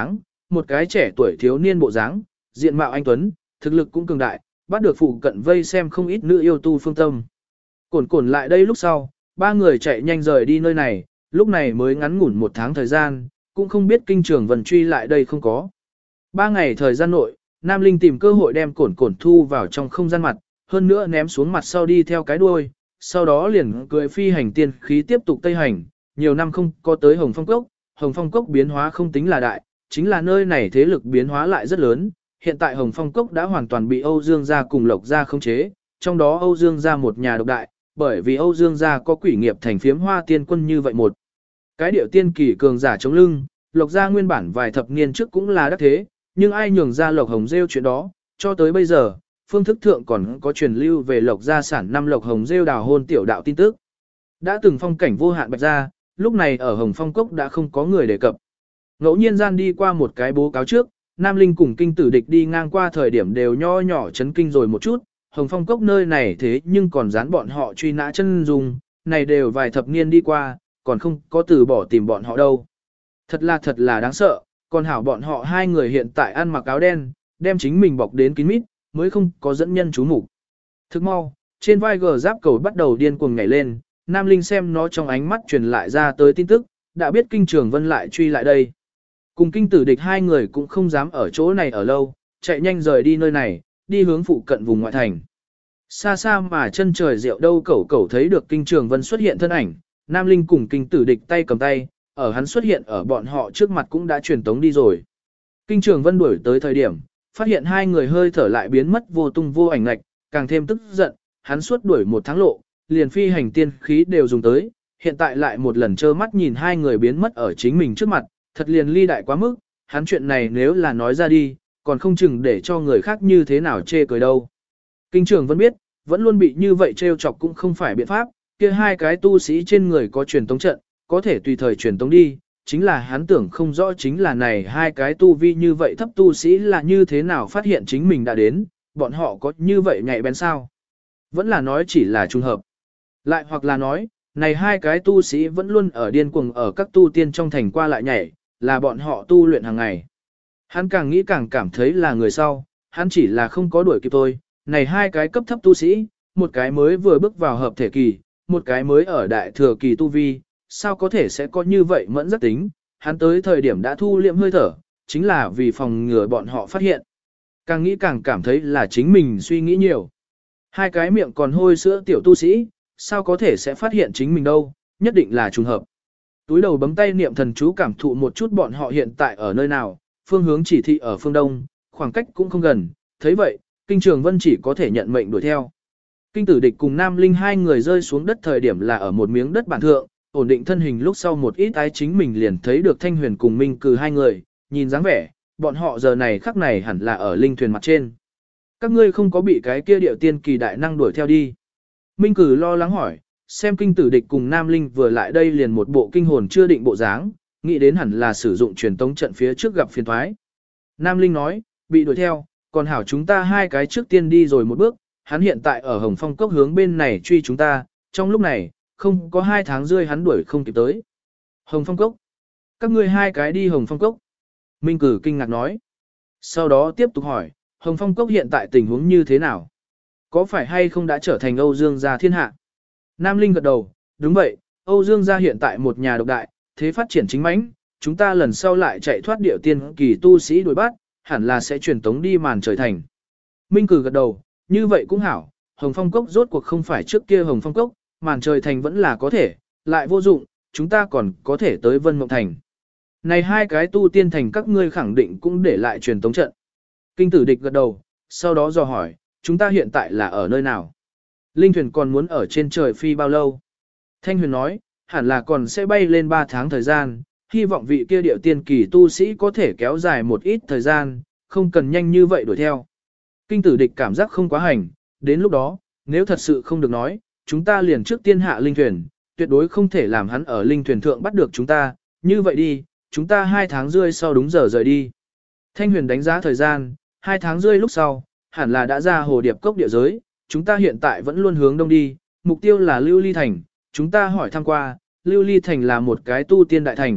một cái trẻ tuổi thiếu niên bộ dáng, diện mạo anh tuấn, thực lực cũng cường đại, bắt được phụ cận vây xem không ít nữ yêu tu phương tâm. Cổn cổn lại đây lúc sau, ba người chạy nhanh rời đi nơi này, lúc này mới ngắn ngủn 1 tháng thời gian, cũng không biết Kinh Trường Vân truy lại đây không có. 3 ngày thời gian nội, Nam Linh tìm cơ hội đem cổn cổn thu vào trong không gian mặt, hơn nữa ném xuống mặt sau đi theo cái đuôi, sau đó liền cưỡi phi hành tiên khí tiếp tục tây hành, nhiều năm không có tới Hồng Phong Cốc biến hóa không tính là đại, chính là nơi này thế lực biến hóa lại rất lớn, hiện tại Hồng Phong Cốc đã hoàn toàn bị Âu Dương gia cùng Lộc gia khống chế, trong đó Âu Dương gia một nhà độc đại, bởi vì Âu Dương gia có quỷ nghiệp thành phiếm hoa tiên quân như vậy một. Cái điệu tiên kỳ cường giả chống lưng, Lộc gia nguyên bản vài thập niên trước cũng là đắc thế, nhưng ai nhường ra Lộc Hồng Rêu chuyện đó, cho tới bây giờ, phương thức thượng còn có truyền lưu về Lộc gia sản năm Lộc Hồng Rêu đào hôn tiểu đạo tin tức. Đã từng phong cảnh vô hạn bạch gia, lúc này ở Hồng Phong Cốc đã không có người đề cập. Ngẫu nhiên gian đi qua một cái bố cáo trước, Nam Linh cùng kinh tử địch đi ngang qua thời điểm đều nho nhỏ chấn kinh rồi một chút, Hồng Phong Cốc nơi này thế nhưng còn dán bọn họ truy nã chân dung, này đều vài thập niên đi qua, còn không có từ bỏ tìm bọn họ đâu. Thật là đáng sợ, còn hảo bọn họ hai người hiện tại ăn mặc áo đen, đem chính mình bọc đến kín mít, mới không có dẫn nhân chú mục. Thức mau, trên vai gờ giáp cầu bắt đầu điên cuồng nhảy lên, Nam Linh xem nó trong ánh mắt truyền lại ra tới tin tức, đã biết Kinh Trường Vân lại truy lại đây. Cùng kinh tử địch hai người cũng không dám ở chỗ này ở lâu, chạy nhanh rời đi nơi này, đi hướng phụ cận vùng ngoại thành. Xa xa mà chân trời rượu đâu cẩu thấy được Kinh Trường Vân xuất hiện thân ảnh, Nam Linh cùng kinh tử địch tay cầm tay, ở hắn xuất hiện ở bọn họ trước mặt cũng đã truyền tống đi rồi. Kinh Trường Vân đuổi tới thời điểm, phát hiện hai người hơi thở lại biến mất vô tung vô ảnh ngạch, càng thêm tức giận, hắn suốt đuổi 1 tháng lộ, liền phi hành tiên khí đều dùng tới, hiện tại lại một lần trơ mắt nhìn hai người biến mất ở chính mình trước mặt, thật liền ly đại quá mức, hắn chuyện này nếu là nói ra đi, còn không chừng để cho người khác như thế nào chê cười đâu. Kinh Trường Vân biết, vẫn luôn bị như vậy trêu chọc cũng không phải biện pháp, kia hai cái tu sĩ trên người có truyền tống trận, có thể tùy thời truyền tống đi, chính là hắn tưởng không rõ chính là này hai cái tu vi như vậy thấp tu sĩ là như thế nào phát hiện chính mình đã đến, bọn họ có như vậy nhạy bén sao? Vẫn là nói chỉ là trùng hợp. Lại hoặc là nói, này hai cái tu sĩ vẫn luôn ở điên cuồng ở các tu tiên trong thành qua lại nhảy, là bọn họ tu luyện hàng ngày. Hắn càng nghĩ càng cảm thấy là người sau, hắn chỉ là không có đuổi kịp thôi. Này hai cái cấp thấp tu sĩ, một cái mới vừa bước vào hợp thể kỳ, một cái mới ở đại thừa kỳ tu vi, sao có thể sẽ có như vậy mẫn rất tính, hắn tới thời điểm đã thu liệm hơi thở, chính là vì phòng ngừa bọn họ phát hiện. Càng nghĩ càng cảm thấy là chính mình suy nghĩ nhiều. Hai cái miệng còn hôi sữa tiểu tu sĩ, sao có thể sẽ phát hiện chính mình đâu, nhất định là trùng hợp. Túi đầu bấm tay niệm thần chú cảm thụ một chút bọn họ hiện tại ở nơi nào, phương hướng chỉ thị ở phương đông, khoảng cách cũng không gần, thấy vậy, Kinh Trường Vân chỉ có thể nhận mệnh đuổi theo. Kinh tử địch cùng Nam Linh hai người rơi xuống đất thời điểm là ở một miếng đất bản thượng, ổn định thân hình lúc sau một ít ái chính mình liền thấy được Thanh Huyền cùng Minh Cừ hai người, nhìn dáng vẻ, bọn họ giờ này khắc này hẳn là ở linh thuyền mặt trên. Các ngươi không có bị cái kia điệu tiên kỳ đại năng đuổi theo đi. Minh Cừ lo lắng hỏi, xem kinh tử địch cùng Nam Linh vừa lại đây liền một bộ kinh hồn chưa định bộ dáng, nghĩ đến hẳn là sử dụng truyền tống trận phía trước gặp phiền thoái. Nam Linh nói, bị đuổi theo, còn hảo chúng ta hai cái trước tiên đi rồi một bước, hắn hiện tại ở Hồng Phong Cốc hướng bên này truy chúng ta, trong lúc này, không có 2 tháng rơi hắn đuổi không kịp tới. Hồng Phong Cốc. Các ngươi hai cái đi Hồng Phong Cốc. Minh Cử kinh ngạc nói. Sau đó tiếp tục hỏi, Hồng Phong Cốc hiện tại tình huống như thế nào? Có phải hay không đã trở thành Âu Dương gia thiên hạ? Nam Linh gật đầu, đúng vậy, Âu Dương gia hiện tại một nhà độc đại, thế phát triển chính mãnh, chúng ta lần sau lại chạy thoát điệu tiên kỳ tu sĩ đuổi bắt, hẳn là sẽ truyền tống đi màn trời thành. Minh Cử gật đầu, như vậy cũng hảo, Hồng Phong Cốc rốt cuộc không phải trước kia Hồng Phong Cốc, màn trời thành vẫn là có thể, lại vô dụng, chúng ta còn có thể tới Vân Mộng Thành. Này hai cái tu tiên thành các ngươi khẳng định cũng để lại truyền tống trận. Kinh tử địch gật đầu, sau đó dò hỏi, chúng ta hiện tại là ở nơi nào? Linh thuyền còn muốn ở trên trời phi bao lâu? Thanh Huyền nói, hẳn là còn sẽ bay lên 3 tháng thời gian, hy vọng vị kia điệu tiên kỳ tu sĩ có thể kéo dài một ít thời gian, không cần nhanh như vậy đuổi theo. Kinh tử địch cảm giác không quá hành, đến lúc đó, nếu thật sự không được nói, chúng ta liền trước tiên hạ linh thuyền, tuyệt đối không thể làm hắn ở linh thuyền thượng bắt được chúng ta, như vậy đi, chúng ta 2 tháng rưỡi sau đúng giờ rời đi. Thanh Huyền đánh giá thời gian, 2 tháng rưỡi lúc sau, hẳn là đã ra hồ điệp cốc địa giới, chúng ta hiện tại vẫn luôn hướng đông đi, mục tiêu là Lưu Ly Thành, chúng ta hỏi thăm qua, Lưu Ly Thành là một cái tu tiên đại thành,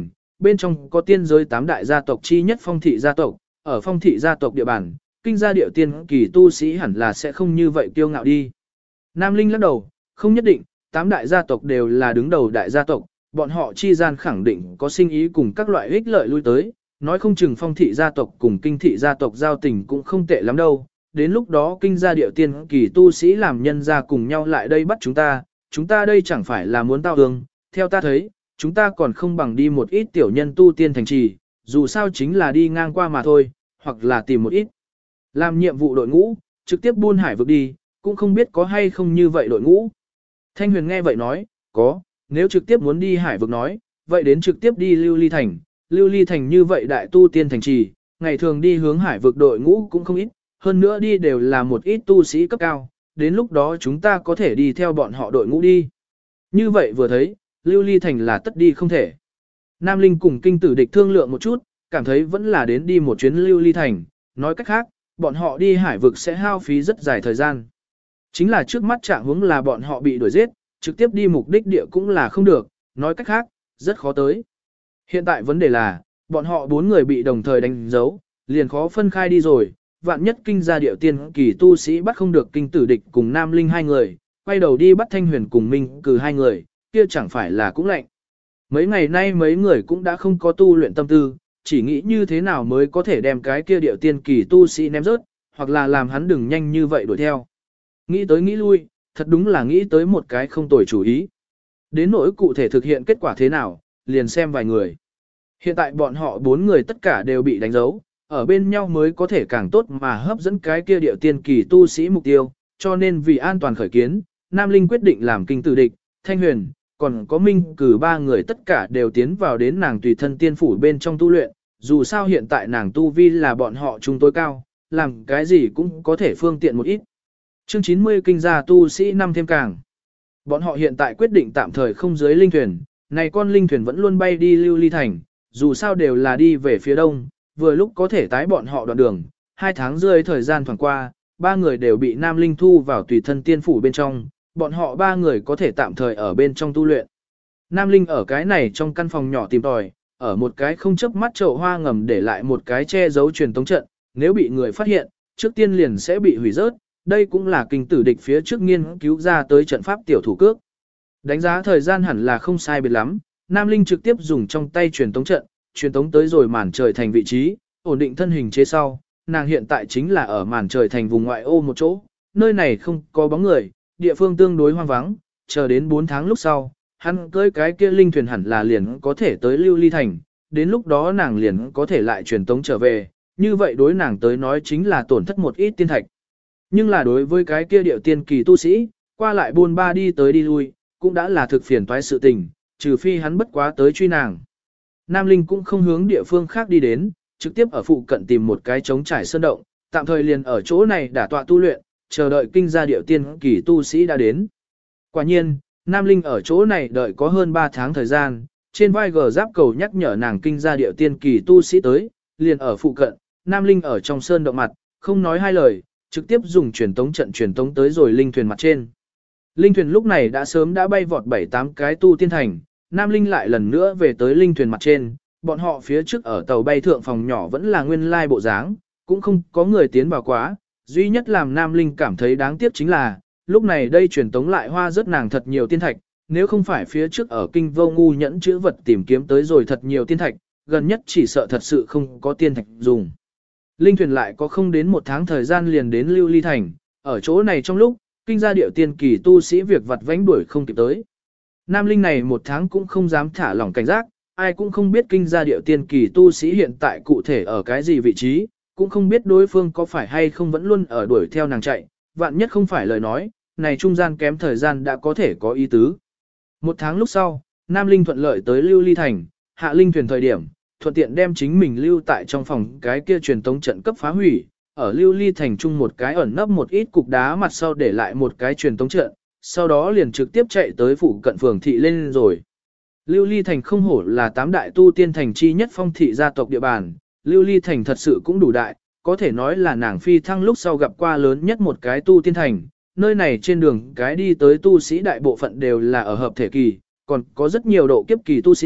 bên trong có tiên giới 8 đại gia tộc chi nhất Phong thị gia tộc, ở Phong thị gia tộc địa bàn, kinh gia điệu tiên kỳ tu sĩ hẳn là sẽ không như vậy kiêu ngạo đi. Nam Linh lắc đầu, không nhất định, 8 đại gia tộc đều là đứng đầu đại gia tộc, bọn họ chi gian khẳng định có sinh ý cùng các loại ích lợi lui tới, nói không chừng Phong thị gia tộc cùng kinh thị gia tộc giao tình cũng không tệ lắm đâu. Đến lúc đó kinh gia điệu tiên kỳ tu sĩ làm nhân ra cùng nhau lại đây bắt chúng ta đây chẳng phải là muốn tao hương, theo ta thấy, chúng ta còn không bằng đi một ít tiểu nhân tu tiên thành trì, dù sao chính là đi ngang qua mà thôi, hoặc là tìm một ít. Làm nhiệm vụ đội ngũ, trực tiếp buôn hải vực đi, cũng không biết có hay không như vậy đội ngũ. Thanh Huyền nghe vậy nói, có, nếu trực tiếp muốn đi hải vực nói, vậy đến trực tiếp đi Lưu Ly Thành. Lưu Ly Thành như vậy đại tu tiên thành trì, ngày thường đi hướng hải vực đội ngũ cũng không ít, hơn nữa đi đều là một ít tu sĩ cấp cao, đến lúc đó chúng ta có thể đi theo bọn họ đội ngũ đi. Như vậy vừa thấy, Lưu Ly Thành là tất đi không thể. Nam Linh cùng kinh tử địch thương lượng một chút, cảm thấy vẫn là đến đi một chuyến Lưu Ly Thành, nói cách khác, bọn họ đi hải vực sẽ hao phí rất dài thời gian. Chính là trước mắt trạng huống là bọn họ bị đuổi giết, trực tiếp đi mục đích địa cũng là không được, nói cách khác, rất khó tới. Hiện tại vấn đề là, bọn họ 4 người bị đồng thời đánh dấu, liền khó phân khai đi rồi, vạn nhất kinh gia điệu tiên kỳ tu sĩ bắt không được kinh tử địch cùng Nam Linh 2 người, quay đầu đi bắt Thanh Huyền cùng Minh cử 2 người, kia chẳng phải là cũng lạnh. Mấy ngày nay mấy người cũng đã không có tu luyện tâm tư, chỉ nghĩ như thế nào mới có thể đem cái kia điệu tiên kỳ tu sĩ ném rớt, hoặc là làm hắn đừng nhanh như vậy đuổi theo. Nghĩ tới nghĩ lui, thật đúng là nghĩ tới một cái không tồi chủ ý. Đến nỗi cụ thể thực hiện kết quả thế nào, liền xem vài người. Hiện tại bọn họ 4 người tất cả đều bị đánh dấu, ở bên nhau mới có thể càng tốt mà hấp dẫn cái kia điệu tiên kỳ tu sĩ mục tiêu, cho nên vì an toàn khởi kiến, Nam Linh quyết định làm kinh tử địch, Thanh Huyền, còn có Minh cử 3 người tất cả đều tiến vào đến nàng tùy thân tiên phủ bên trong tu luyện, dù sao hiện tại nàng tu vi là bọn họ trung tối cao, làm cái gì cũng có thể phương tiện một ít. Chương 90 kinh gia tu sĩ năm thêm càng. Bọn họ hiện tại quyết định tạm thời không dưới linh thuyền, này con linh thuyền vẫn luôn bay đi Lưu Ly Thành, dù sao đều là đi về phía đông, vừa lúc có thể tái bọn họ đoạn đường, 2 tháng rưỡi thời gian thoảng qua, 3 người đều bị Nam Linh thu vào tùy thân tiên phủ bên trong, bọn họ 3 người có thể tạm thời ở bên trong tu luyện. Nam Linh ở cái này trong căn phòng nhỏ tìm tòi, ở một cái không chớp mắt chậu hoa ngầm để lại một cái che giấu truyền tống trận, nếu bị người phát hiện, trước tiên liền sẽ bị hủy rớt, đây cũng là kinh tử địch phía trước nghiên cứu ra tới trận pháp tiểu thủ cước. Đánh giá thời gian hẳn là không sai biệt lắm, Nam Linh trực tiếp dùng trong tay truyền tống trận, truyền tống tới rồi màn trời thành vị trí, ổn định thân hình chế sau, nàng hiện tại chính là ở màn trời thành vùng ngoại ô một chỗ, nơi này không có bóng người, địa phương tương đối hoang vắng, chờ đến 4 tháng lúc sau, hắn cưới cái kia linh thuyền hẳn là liền có thể tới Lưu Ly Thành, đến lúc đó nàng liền có thể lại truyền tống trở về, như vậy đối nàng tới nói chính là tổn thất một ít tiên thạch. Nhưng là đối với cái kia điệu tiên kỳ tu sĩ, qua lại buôn ba đi tới đi lui, cũng đã là thực phiền toái sự tình, trừ phi hắn bất quá tới truy nàng. Nam Linh cũng không hướng địa phương khác đi đến, trực tiếp ở phụ cận tìm một cái trống trải sơn động, tạm thời liền ở chỗ này đả tọa tu luyện, chờ đợi kinh gia điệu tiên kỳ tu sĩ đã đến. Quả nhiên, Nam Linh ở chỗ này đợi có hơn 3 tháng thời gian, trên vai gờ giáp cầu nhắc nhở nàng kinh gia điệu tiên kỳ tu sĩ tới, liền ở phụ cận, Nam Linh ở trong sơn động mặt, không nói hai lời, trực tiếp dùng truyền tống trận truyền tống tới rồi linh thuyền mặt trên. Linh thuyền lúc này đã sớm đã bay vọt 7-8 cái tu tiên thành, Nam Linh lại lần nữa về tới linh thuyền mặt trên, bọn họ phía trước ở tàu bay thượng phòng nhỏ vẫn là nguyên lai bộ dáng, cũng không có người tiến vào quá, duy nhất làm Nam Linh cảm thấy đáng tiếc chính là, lúc này đây truyền tống lại hoa rất nàng thật nhiều tiên thạch, nếu không phải phía trước ở kinh vô ngu nhẫn chữ vật tìm kiếm tới rồi thật nhiều tiên thạch, gần nhất chỉ sợ thật sự không có tiên thạch dùng. Linh thuyền lại có không đến 1 tháng thời gian liền đến Lưu Ly Thành, ở chỗ này trong lúc, kinh gia điệu tiên kỳ tu sĩ việc vặt vãnh đuổi không kịp tới. Nam Linh này 1 tháng cũng không dám thả lỏng cảnh giác, ai cũng không biết kinh gia điệu tiên kỳ tu sĩ hiện tại cụ thể ở cái gì vị trí, cũng không biết đối phương có phải hay không vẫn luôn ở đuổi theo nàng chạy, vạn nhất không phải lời nói, này trung gian kém thời gian đã có thể có ý tứ. 1 tháng lúc sau, Nam Linh thuận lợi tới Lưu Ly Thành, hạ linh thuyền thời điểm, thuận tiện đem chính mình lưu tại trong phòng cái kia truyền tống trận cấp phá hủy, ở Lưu Ly Thành chung một cái ẩn nấp một ít cục đá mặt sau để lại một cái truyền tống trận, sau đó liền trực tiếp chạy tới phủ cận phường thị lên rồi. Lưu Ly Thành không hổ là 8 đại tu tiên thành chi nhất Phong thị gia tộc địa bàn, Lưu Ly Thành thật sự cũng đủ đại, có thể nói là nàng phi thăng lúc sau gặp qua lớn nhất một cái tu tiên thành, nơi này trên đường cái đi tới tu sĩ đại bộ phận đều là ở hợp thể kỳ, còn có rất nhiều độ kiếp kỳ tu sĩ,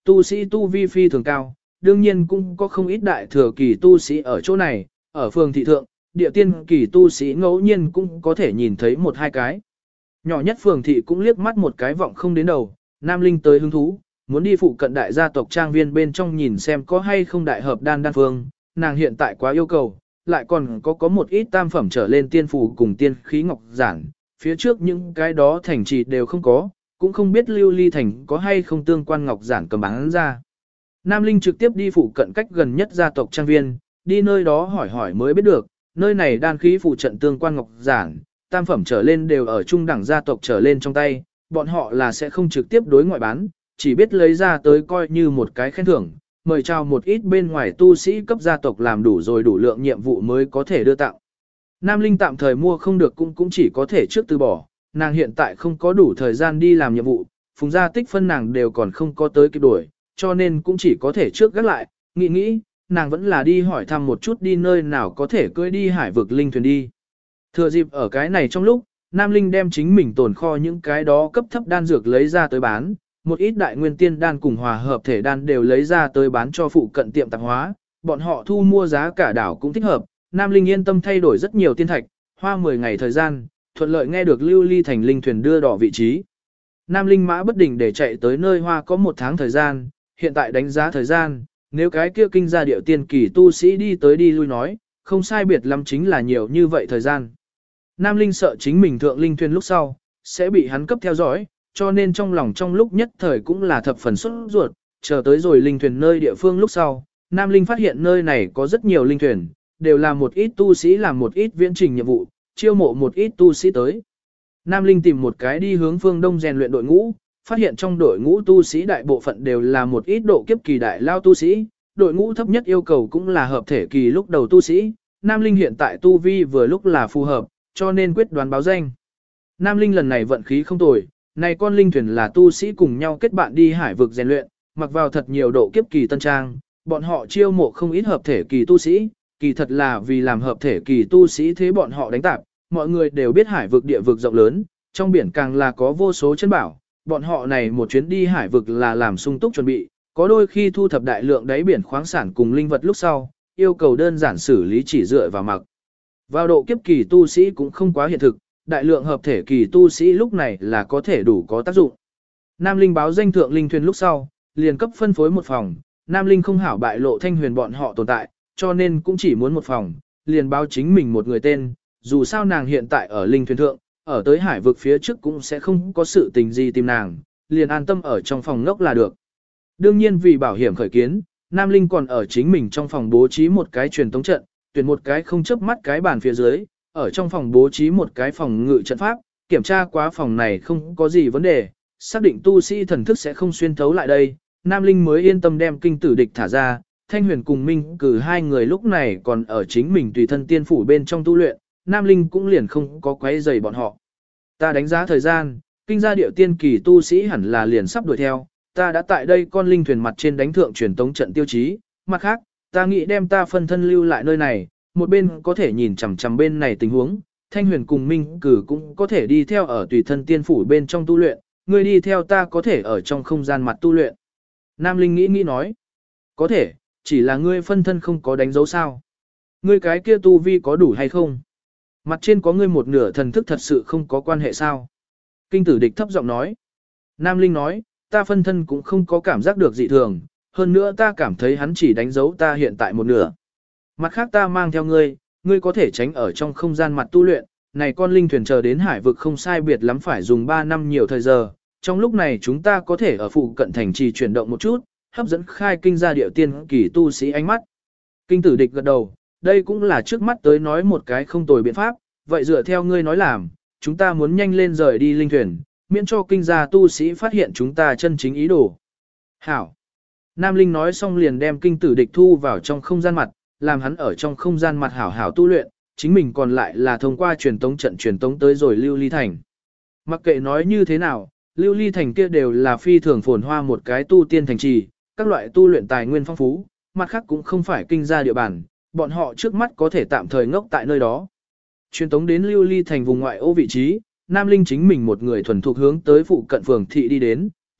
tu sĩ tu vi phi thường cao, đương nhiên cũng có không ít đại thừa kỳ tu sĩ ở chỗ này, ở phường thị thượng, địa tiên kỳ tu sĩ ngẫu nhiên cũng có thể nhìn thấy một hai cái. Nhỏ nhất phường thị cũng liếc mắt một cái vọng không đến đầu, Nam Linh tới hứng thú, muốn đi phụ cận đại gia tộc trang viên bên trong nhìn xem có hay không đại hợp đan phương, nàng hiện tại quá yêu cầu, lại còn có một ít tam phẩm trở lên tiên phù cùng tiên khí ngọc giản, phía trước những cái đó thành trì đều không có, cũng không biết Lưu Ly Thành có hay không tương quan ngọc giản cầm bán ra. Nam Linh trực tiếp đi phụ cận cách gần nhất gia tộc trang viên, đi nơi đó hỏi hỏi mới biết được, nơi này đan khí phụ trận tương quan ngọc giản, tam phẩm trở lên đều ở trung đẳng gia tộc trở lên trong tay, bọn họ là sẽ không trực tiếp đối ngoại bán, chỉ biết lấy ra tới coi như một cái khen thưởng, mời chào một ít bên ngoài tu sĩ cấp gia tộc làm đủ rồi đủ lượng nhiệm vụ mới có thể đưa tặng. Nam Linh tạm thời mua không được cũng chỉ có thể trước từ bỏ, nàng hiện tại không có đủ thời gian đi làm nhiệm vụ, phùng gia tích phân nàng đều còn không có tới kịp đuổi, cho nên cũng chỉ có thể trước gác lại, nghĩ, nàng vẫn là đi hỏi thăm một chút đi nơi nào có thể cưỡi đi hải vực linh thuyền đi. Thừa dịp ở cái này trong lúc, Nam Linh đem chính mình tồn kho những cái đó cấp thấp đan dược lấy ra tới bán, một ít đại nguyên tiên đan cùng hòa hợp thể đan đều lấy ra tới bán cho phụ cận tiệm tạp hóa, bọn họ thu mua giá cả đảo cũng thích hợp, Nam Linh yên tâm thay đổi rất nhiều tiên thạch, hoa 10 ngày thời gian, thuận lợi nghe được Lưu Ly Thành linh thuyền đưa đỏ vị trí. Nam Linh mã bất định để chạy tới nơi hoa có 1 tháng thời gian, hiện tại đánh giá thời gian, nếu cái kia kinh gia điệu tiên kỳ tu sĩ đi tới đi lui nói, không sai biệt lắm chính là nhiều như vậy thời gian. Nam Linh sợ chính mình thượng linh thuyền lúc sau, sẽ bị hắn cấp theo dõi, cho nên trong lòng trong lúc nhất thời cũng là thập phần xuất ruột, chờ tới rồi linh thuyền nơi địa phương lúc sau, Nam Linh phát hiện nơi này có rất nhiều linh thuyền, đều là một ít tu sĩ làm một ít viễn trình nhiệm vụ, chiêu mộ một ít tu sĩ tới. Nam Linh tìm một cái đi hướng phương đông rèn luyện đội ngũ, phát hiện trong đội ngũ tu sĩ đại bộ phận đều là một ít độ kiếp kỳ đại lao tu sĩ, đội ngũ thấp nhất yêu cầu cũng là hợp thể kỳ lúc đầu tu sĩ, Nam Linh hiện tại tu vi vừa lúc là phù hợp, cho nên quyết đoán báo danh. Nam Linh lần này vận khí không tồi, này con linh thuyền là tu sĩ cùng nhau kết bạn đi hải vực rèn luyện, mặc vào thật nhiều độ kiếp kỳ tân trang, bọn họ chiêu mộ không ít hợp thể kỳ tu sĩ, kỳ thật là vì làm hợp thể kỳ tu sĩ thế bọn họ đánh tạp, mọi người đều biết hải vực địa vực rộng lớn, trong biển càng là có vô số chân bảo, bọn họ này một chuyến đi hải vực là làm sung túc chuẩn bị, có đôi khi thu thập đại lượng đáy biển khoáng sản cùng linh vật lúc sau, yêu cầu đơn giản xử lý chỉ dựa vào mặc. Vào độ kiếp kỳ tu sĩ cũng không quá hiện thực, đại lượng hợp thể kỳ tu sĩ lúc này là có thể đủ có tác dụng. Nam Linh báo danh thượng linh thuyền lúc sau, liền cấp phân phối một phòng, Nam Linh không hảo bại lộ Thanh Huyền bọn họ tồn tại, cho nên cũng chỉ muốn một phòng, liền báo chính mình một người tên, dù sao nàng hiện tại ở linh thuyền thượng, ở tới hải vực phía trước cũng sẽ không có sự tình gì tìm nàng, liền an tâm ở trong phòng ngốc là được. Đương nhiên vì bảo hiểm khởi kiến, Nam Linh còn ở chính mình trong phòng bố trí một cái truyền tống trận, tuyển một cái không chớp mắt cái bàn phía dưới, ở trong phòng bố trí một cái phòng ngự trận pháp, kiểm tra quá phòng này không có gì vấn đề, xác định tu sĩ thần thức sẽ không xuyên thấu lại đây, Nam Linh mới yên tâm đem kinh tử địch thả ra, Thanh Huyền cùng Minh cử hai người lúc này còn ở chính mình tùy thân tiên phủ bên trong tu luyện, Nam Linh cũng liền không có quấy rầy bọn họ. Ta đánh giá thời gian, kinh gia điệu tiên kỳ tu sĩ hẳn là liền sắp đuổi theo, ta đã tại đây con linh thuyền mặt trên đánh thượng truyền tống trận tiêu chí, mặt khác, ta nghĩ đem ta phân thân lưu lại nơi này, một bên có thể nhìn chằm chằm bên này tình huống, Thanh Huyền cùng Minh cử cũng có thể đi theo ở tùy thân tiên phủ bên trong tu luyện, ngươi đi theo ta có thể ở trong không gian mặt tu luyện. Nam Linh nghĩ nói, có thể, chỉ là ngươi phân thân không có đánh dấu sao. Ngươi cái kia tu vi có đủ hay không? Mặt trên có ngươi một nửa thần thức thật sự không có quan hệ sao? Kinh tử địch thấp giọng nói. Nam Linh nói, ta phân thân cũng không có cảm giác được dị thường, hơn nữa ta cảm thấy hắn chỉ đánh dấu ta hiện tại một nửa. Mặt khác ta mang theo ngươi, ngươi có thể tránh ở trong không gian mặt tu luyện, này con linh thuyền chờ đến hải vực không sai biệt lắm phải dùng 3 năm nhiều thời giờ, trong lúc này chúng ta có thể ở phụ cận thành trì chuyển động một chút, hấp dẫn khai kinh gia điệu tiên kỳ tu sĩ ánh mắt. Kinh tử địch gật đầu, đây cũng là trước mắt tới nói một cái không tồi biện pháp, vậy dựa theo ngươi nói làm, chúng ta muốn nhanh lên rời đi linh thuyền, miễn cho kinh gia tu sĩ phát hiện chúng ta chân chính ý đồ. Hảo. Nam Linh nói xong liền đem kinh tử địch thu vào trong không gian mặt, làm hắn ở trong không gian mặt hảo hảo tu luyện, chính mình còn lại là thông qua truyền tống trận truyền tống tới rồi Lưu Ly Thành. Mặc kệ nói như thế nào, Lưu Ly Thành kia đều là phi thường phồn hoa một cái tu tiên thành trì, các loại tu luyện tài nguyên phong phú, mặt khác cũng không phải kinh gia địa bàn, bọn họ trước mắt có thể tạm thời ngốc tại nơi đó. Truyền tống đến Lưu Ly Thành vùng ngoại ô vị trí, Nam Linh chính mình một người thuần thục hướng tới phụ cận phường thị đi đến,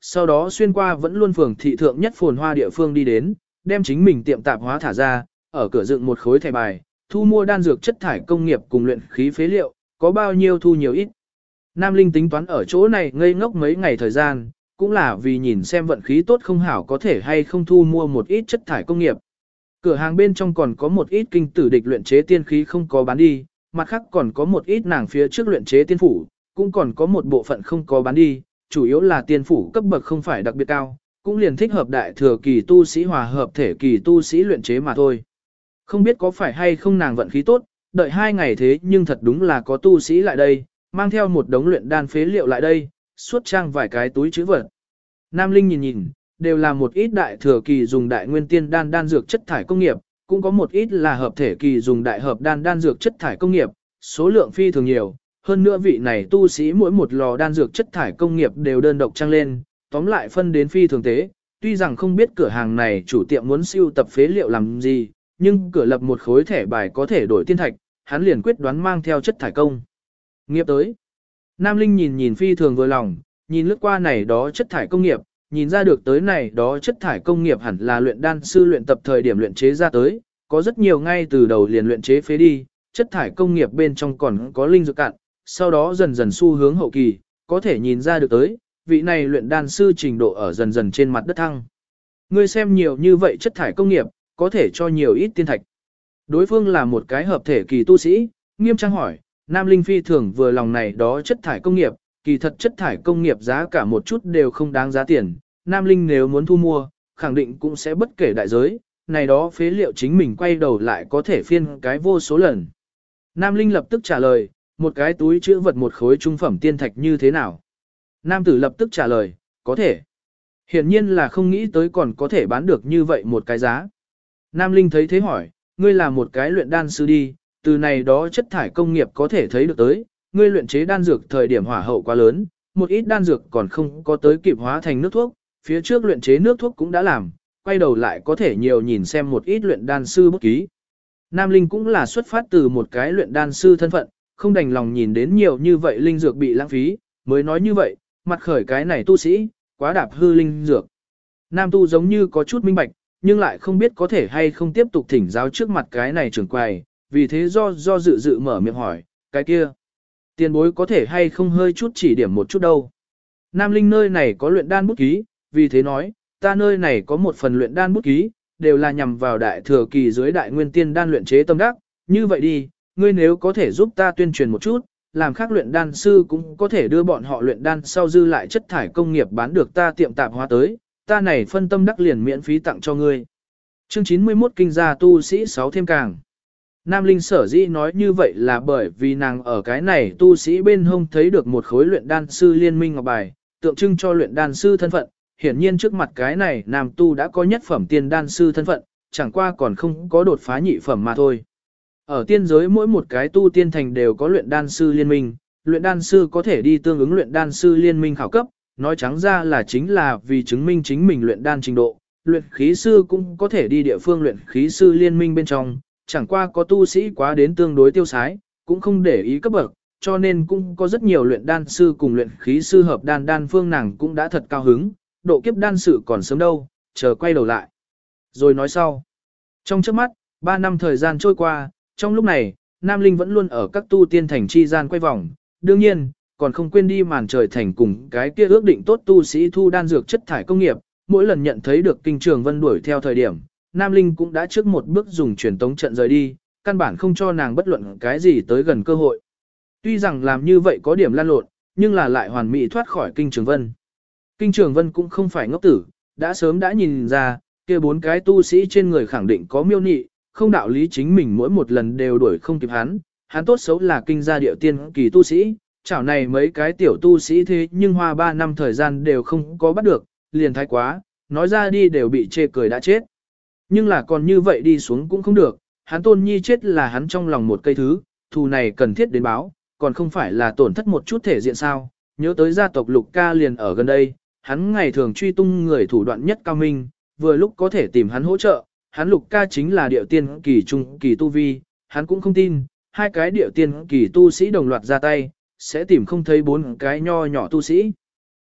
sau đó xuyên qua vẫn luôn phường thị thượng nhất phồn hoa địa phương đi đến, đem chính mình tiệm tạp hóa thả ra, ở cửa dựng một khối thẻ bài, thu mua đan dược chất thải công nghiệp cùng luyện khí phế liệu, có bao nhiêu thu nhiều ít. Nam Linh tính toán ở chỗ này ngây ngốc mấy ngày thời gian, cũng là vì nhìn xem vận khí tốt không hảo có thể hay không thu mua một ít chất thải công nghiệp. Cửa hàng bên trong còn có một ít kinh tử địch luyện chế tiên khí không có bán đi, mặt khác còn có một ít nàng phía trước luyện chế tiên phủ, cũng còn có một bộ phận không có bán đi, chủ yếu là tiên phủ cấp bậc không phải đặc biệt cao, cũng liền thích hợp đại thừa kỳ tu sĩ hòa hợp thể kỳ tu sĩ luyện chế mà thôi. Không biết có phải hay không nàng vận khí tốt, đợi 2 ngày thế nhưng thật đúng là có tu sĩ lại đây, mang theo một đống luyện đan phế liệu lại đây, suốt trang vài cái túi chữ vật. Nam Linh nhìn nhìn, đều là một ít đại thừa kỳ dùng đại nguyên tiên đan đan dược chất thải công nghiệp, cũng có một ít là hợp thể kỳ dùng đại hợp đan đan dược chất thải công nghiệp, số lượng phi thường nhiều. Hơn nữa vị này tu sĩ mỗi một lò đan dược chất thải công nghiệp đều đơn độc trang lên, tóm lại phân đến phi thường tế. Tuy rằng không biết cửa hàng này chủ tiệm muốn siêu tập phế liệu làm gì, nhưng cửa lập một khối thẻ bài có thể đổi tiên thạch, hắn liền quyết đoán mang theo chất thải công nghiệp tới. Nam Linh nhìn nhìn phi thường vừa lòng, nhìn lướt qua này đó chất thải công nghiệp, nhìn ra được tới này đó chất thải công nghiệp hẳn là luyện đan sư luyện tập thời điểm luyện chế ra tới, có rất nhiều ngay từ đầu liền luyện chế phế đi, chất thải công nghiệp bên trong còn có linh dược cạn, sau đó dần dần xu hướng hậu kỳ, có thể nhìn ra được tới, vị này luyện đan sư trình độ ở dần dần trên mặt đất thăng. Ngươi xem nhiều như vậy chất thải công nghiệp, có thể cho nhiều ít tiên thạch. Đối phương là một cái hợp thể kỳ tu sĩ, nghiêm trang hỏi, Nam Linh phi thường vừa lòng này đó chất thải công nghiệp, kỳ thật chất thải công nghiệp giá cả một chút đều không đáng giá tiền, Nam Linh nếu muốn thu mua, khẳng định cũng sẽ bất kể đại giới, này đó phế liệu chính mình quay đầu lại có thể phiên cái vô số lần. Nam Linh lập tức trả lời, một cái túi chữ vật một khối trung phẩm tiên thạch như thế nào? Nam tử lập tức trả lời, có thể. Hiển nhiên là không nghĩ tới còn có thể bán được như vậy một cái giá. Nam Linh thấy thế hỏi, ngươi là một cái luyện đan sư đi, từ này đó chất thải công nghiệp có thể thấy được tới, ngươi luyện chế đan dược thời điểm hỏa hậu quá lớn, một ít đan dược còn không có tới kịp hóa thành nước thuốc, phía trước luyện chế nước thuốc cũng đã làm, quay đầu lại có thể nhiều nhìn xem một ít luyện đan sư bút ký. Nam Linh cũng là xuất phát từ một cái luyện đan sư thân phận, không đành lòng nhìn đến nhiều như vậy linh dược bị lãng phí, mới nói như vậy, mặt khởi cái này tu sĩ, quá đạp hư linh dược. Nam tu giống như có chút minh bạch, nhưng lại không biết có thể hay không tiếp tục thỉnh giáo trước mặt cái này trưởng quầy, vì thế do dự mở miệng hỏi, cái kia, tiền bối có thể hay không hơi chút chỉ điểm một chút đâu. Nam Linh nơi này có luyện đan bút ký, vì thế nói, ta nơi này có một phần luyện đan bút ký, đều là nhằm vào đại thừa kỳ dưới đại nguyên tiên đan luyện chế tâm đắc, như vậy đi, ngươi nếu có thể giúp ta tuyên truyền một chút, làm khác luyện đan sư cũng có thể đưa bọn họ luyện đan sau dư lại chất thải công nghiệp bán được ta tiệm tạp hóa tới, ta này phân tâm đắc liền miễn phí tặng cho ngươi. Chương 91 kinh gia tu sĩ 6 thêm càng. Nam Linh sở dĩ nói như vậy là bởi vì nàng ở cái này tu sĩ bên hông thấy được một khối luyện đan sư liên minh ngọc bài, tượng trưng cho luyện đan sư thân phận, hiển nhiên trước mặt cái này nam tu đã có nhất phẩm tiên đan sư thân phận, chẳng qua còn không có đột phá nhị phẩm mà thôi. Ở tiên giới mỗi một cái tu tiên thành đều có luyện đan sư liên minh, luyện đan sư có thể đi tương ứng luyện đan sư liên minh khảo cấp, nói trắng ra là chính là vì chứng minh chính mình luyện đan trình độ, luyện khí sư cũng có thể đi địa phương luyện khí sư liên minh bên trong, chẳng qua có tu sĩ quá đến tương đối tiêu sái, cũng không để ý cấp bậc, cho nên cũng có rất nhiều luyện đan sư cùng luyện khí sư hợp đan phương nàng cũng đã thật cao hứng, độ kiếp đan sự còn sớm đâu, chờ quay đầu lại. Rồi nói sau. Trong trước mắt, 3 năm thời gian trôi qua, trong lúc này, Nam Linh vẫn luôn ở các tu tiên thành chi gian quay vòng, đương nhiên, còn không quên đi màn trời thành cùng cái kia ước định tốt tu sĩ thu đan dược chất thải công nghiệp, mỗi lần nhận thấy được Kinh Trường Vân đuổi theo thời điểm, Nam Linh cũng đã trước một bước dùng truyền tống trận rời đi, căn bản không cho nàng bất luận cái gì tới gần cơ hội. Tuy rằng làm như vậy có điểm lan lộn, nhưng là lại hoàn mỹ thoát khỏi Kinh Trường Vân. Kinh Trường Vân cũng không phải ngốc tử, đã sớm đã nhìn ra, kia 4 cái tu sĩ trên người khẳng định có miêu nị, không đạo lý chính mình mỗi một lần đều đuổi không kịp hắn tốt xấu là kinh gia điệu tiên kỳ tu sĩ, chảo này mấy cái tiểu tu sĩ thế nhưng hoa 3 năm thời gian đều không có bắt được, liền thái quá, nói ra đi đều bị chê cười đã chết. Nhưng là còn như vậy đi xuống cũng không được, hắn tôn nhi chết là hắn trong lòng một cây thứ, thù này cần thiết đến báo, còn không phải là tổn thất một chút thể diện sao, nhớ tới gia tộc Lục Ca liền ở gần đây, hắn ngày thường truy tung người thủ đoạn nhất cao minh, vừa lúc có thể tìm hắn hỗ trợ, hắn Lục Ca chính là điệu tiên kỳ trung kỳ tu vi, hắn cũng không tin, 2 cái điệu tiên kỳ tu sĩ đồng loạt ra tay, sẽ tìm không thấy 4 cái nho nhỏ tu sĩ.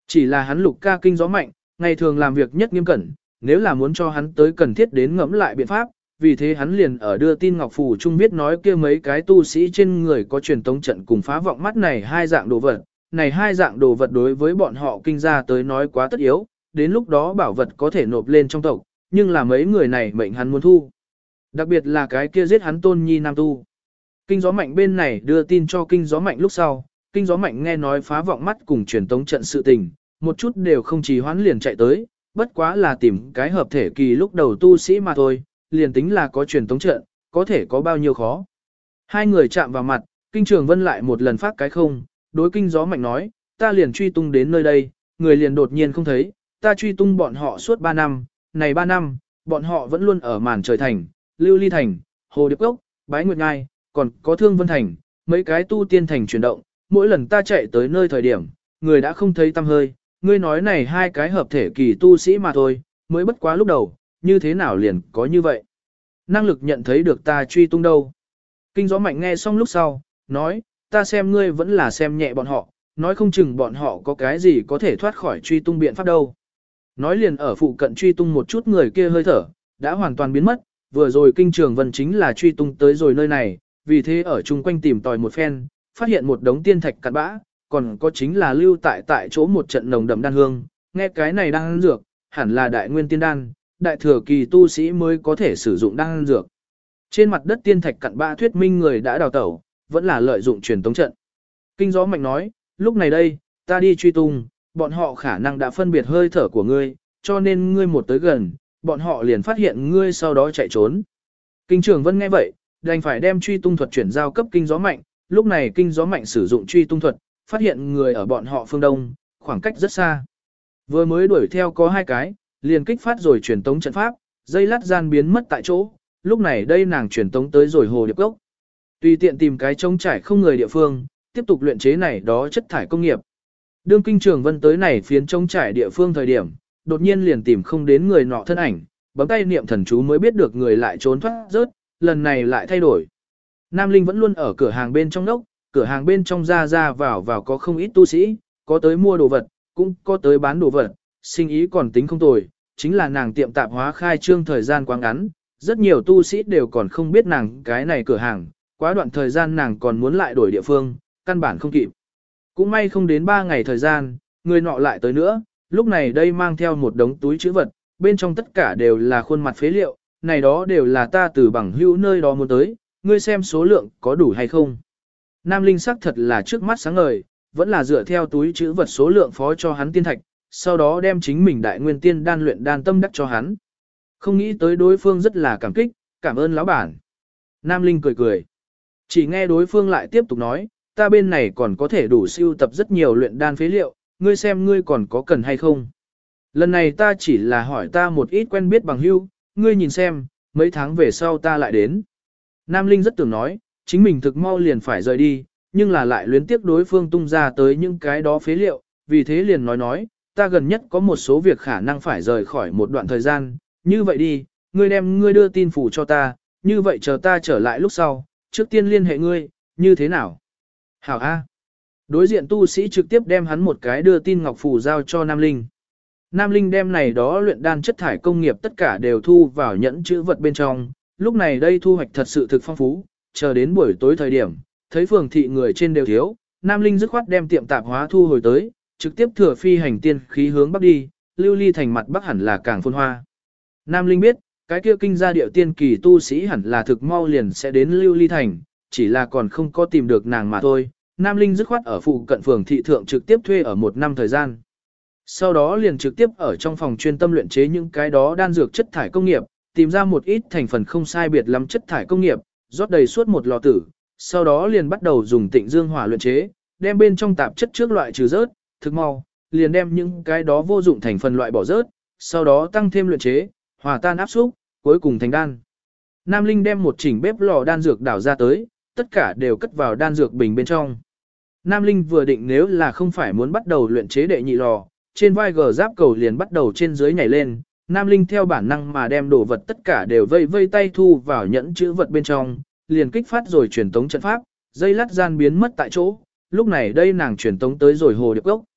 Chỉ là hắn Lục ca kinh gió mạnh, ngày thường làm việc nhất nghiêm cẩn, nếu là muốn cho hắn tới cần thiết đến ngẫm lại biện pháp, vì thế hắn liền ở đưa tin ngọc phù trung viết nói kia mấy cái tu sĩ trên người có truyền tống trận cùng phá vọng mắt này hai dạng đồ vật. Này hai dạng đồ vật đối với bọn họ kinh gia tới nói quá tất yếu, đến lúc đó bảo vật có thể nộp lên trong tộc, nhưng là mấy người này mệnh hắn muốn thu. Đặc biệt là cái kia giết hắn tôn nhi nam tu. Kinh gió mạnh bên này đưa tin cho kinh gió mạnh lúc sau, kinh gió mạnh nghe nói phá vọng mắt cùng truyền tống trận sự tình, một chút đều không trì hoãn liền chạy tới, bất quá là tìm cái hợp thể kỳ lúc đầu tu sĩ mà thôi, liền tính là có truyền tống trận, có thể có bao nhiêu khó. Hai người chạm vào mặt, kinh trường vân lại một lần phát cái không, đối kinh gió mạnh nói, ta liền truy tung đến nơi đây, người liền đột nhiên không thấy, ta truy tung bọn họ suốt 3 năm, này 3 năm, bọn họ vẫn luôn ở màn trời thành, lưu ly thành, hồ điệp cốc, bái nguyệt ngai, còn có thương vân thành, mấy cái tu tiên thành chuyển động, mỗi lần ta chạy tới nơi thời điểm, người đã không thấy tăm hơi, ngươi nói này hai cái hợp thể kỳ tu sĩ mà thôi, mới bất quá lúc đầu, như thế nào liền có như vậy. Năng lực nhận thấy được ta truy tung đâu. Kinh gió mạnh nghe xong lúc sau, nói, ta xem ngươi vẫn là xem nhẹ bọn họ, nói không chừng bọn họ có cái gì có thể thoát khỏi truy tung biện pháp đâu. Nói liền ở phụ cận truy tung một chút người kia hơi thở, đã hoàn toàn biến mất, vừa rồi kinh trường vân chính là truy tung tới rồi nơi này, vì thế ở chung quanh tìm tòi một phen, phát hiện một đống tiên thạch cặn bã, còn có chính là lưu tại chỗ một trận nồng đậm đan hương, nghe cái này đan dược, hẳn là đại nguyên tiên đan, đại thừa kỳ tu sĩ mới có thể sử dụng đan dược. Trên mặt đất tiên thạch cặn bã thuyết minh người đã đào tẩu, vẫn là lợi dụng truyền tống trận. Kinh gió mạnh nói, lúc này đây, ta đi truy tung, bọn họ khả năng đã phân biệt hơi thở của ngươi, cho nên ngươi một tới gần, bọn họ liền phát hiện ngươi sau đó chạy trốn. Kinh Trường Vân nghe vậy, đành phải đem truy tung thuật chuyển giao cấp kinh gió mạnh, lúc này kinh gió mạnh sử dụng truy tung thuật, phát hiện người ở bọn họ phương đông, khoảng cách rất xa. Vừa mới đuổi theo có 2 cái, liền kích phát rồi truyền tống trận pháp, dây lát gian biến mất tại chỗ, lúc này đây nàng truyền tống tới rồi hồ điệp cốc. Tùy tiện tìm cái trống trải không người địa phương, tiếp tục luyện chế này đó chất thải công nghiệp. Đương kinh Trường Vân tới này phiến trống trải địa phương thời điểm, đột nhiên liền tìm không đến người nọ thân ảnh, bấm tay niệm thần chú mới biết được người lại trốn thoát rớt, lần này lại thay đổi. Nam Linh vẫn luôn ở cửa hàng bên trong đốc, cửa hàng bên trong ra vào có không ít tu sĩ, có tới mua đồ vật, cũng có tới bán đồ vật, sinh ý còn tính không tồi, chính là nàng tiệm tạp hóa khai trương thời gian quá ngắn, rất nhiều tu sĩ đều còn không biết nàng cái này cửa hàng, quá đoạn thời gian nàng còn muốn lại đổi địa phương, căn bản không kịp. Cũng may không đến 3 ngày thời gian, người nọ lại tới nữa, lúc này đây mang theo một đống túi trữ vật, bên trong tất cả đều là khuôn mặt phế liệu, này đó đều là ta từ bằng hữu nơi đó muốn tới, ngươi xem số lượng có đủ hay không. Nam Linh sắc thật là trước mắt sáng ngời, vẫn là dựa theo túi trữ vật số lượng phó cho hắn tiên thạch, sau đó đem chính mình đại nguyên tiên đan luyện đan tâm đắc cho hắn. Không nghĩ tới đối phương rất là cảm kích, cảm ơn lão bản. Nam Linh cười cười. Chỉ nghe đối phương lại tiếp tục nói, ta bên này còn có thể đủ siêu tập rất nhiều luyện đan phế liệu, ngươi xem ngươi còn có cần hay không. Lần này ta chỉ là hỏi ta một ít quen biết bằng hữu, ngươi nhìn xem, mấy tháng về sau ta lại đến. Nam Linh rất tưởng nói, chính mình thực mau liền phải rời đi, nhưng là lại luyến tiếc đối phương tung ra tới những cái đó phế liệu, vì thế liền nói, ta gần nhất có một số việc khả năng phải rời khỏi một đoạn thời gian, như vậy đi, ngươi đem ngươi đưa tin phủ cho ta, như vậy chờ ta trở lại lúc sau, trước tiên liên hệ ngươi, như thế nào? Hảo A. Đối diện tu sĩ trực tiếp đem hắn một cái đưa tin ngọc phù giao cho Nam Linh. Nam Linh đem này đó luyện đan chất thải công nghiệp tất cả đều thu vào nhẫn chữ vật bên trong, lúc này đây thu hoạch thật sự thực phong phú, chờ đến buổi tối thời điểm, thấy phường thị người trên đều thiếu, Nam Linh dứt khoát đem tiệm tạp hóa thu hồi tới, trực tiếp thừa phi hành tiên khí hướng bắc đi, lưu ly thành mặt bắc hẳn là càng phồn hoa. Nam Linh biết, cái kia kinh gia điệu tiên kỳ tu sĩ hẳn là thực mau liền sẽ đến lưu ly thành, chỉ là còn không có tìm được nàng mà thôi. Nam Linh dứt khoát ở phụ cận phường thị thượng trực tiếp thuê ở 1 năm thời gian. Sau đó liền trực tiếp ở trong phòng chuyên tâm luyện chế những cái đó đan dược chất thải công nghiệp, tìm ra một ít thành phần không sai biệt lắm chất thải công nghiệp, rót đầy suốt một lò tử, sau đó liền bắt đầu dùng tịnh dương hỏa luyện chế, đem bên trong tạp chất trước loại trừ rớt, thực mau, liền đem những cái đó vô dụng thành phần loại bỏ rớt, sau đó tăng thêm luyện chế, hòa tan áp xúc, cuối cùng thành đan. Nam Linh đem một chỉnh bếp lò đan dược đảo ra tới, tất cả đều cất vào đan dược bình bên trong. Nam Linh vừa định nếu là không phải muốn bắt đầu luyện chế đệ nhị lò, trên vai gờ giáp cầu liền bắt đầu trên dưới nhảy lên, Nam Linh theo bản năng mà đem đồ vật tất cả đều vây vây tay thu vào nhẫn chữ vật bên trong, liền kích phát rồi truyền tống trận pháp, dây lát gian biến mất tại chỗ, lúc này đây nàng truyền tống tới rồi hồ điệp cốc.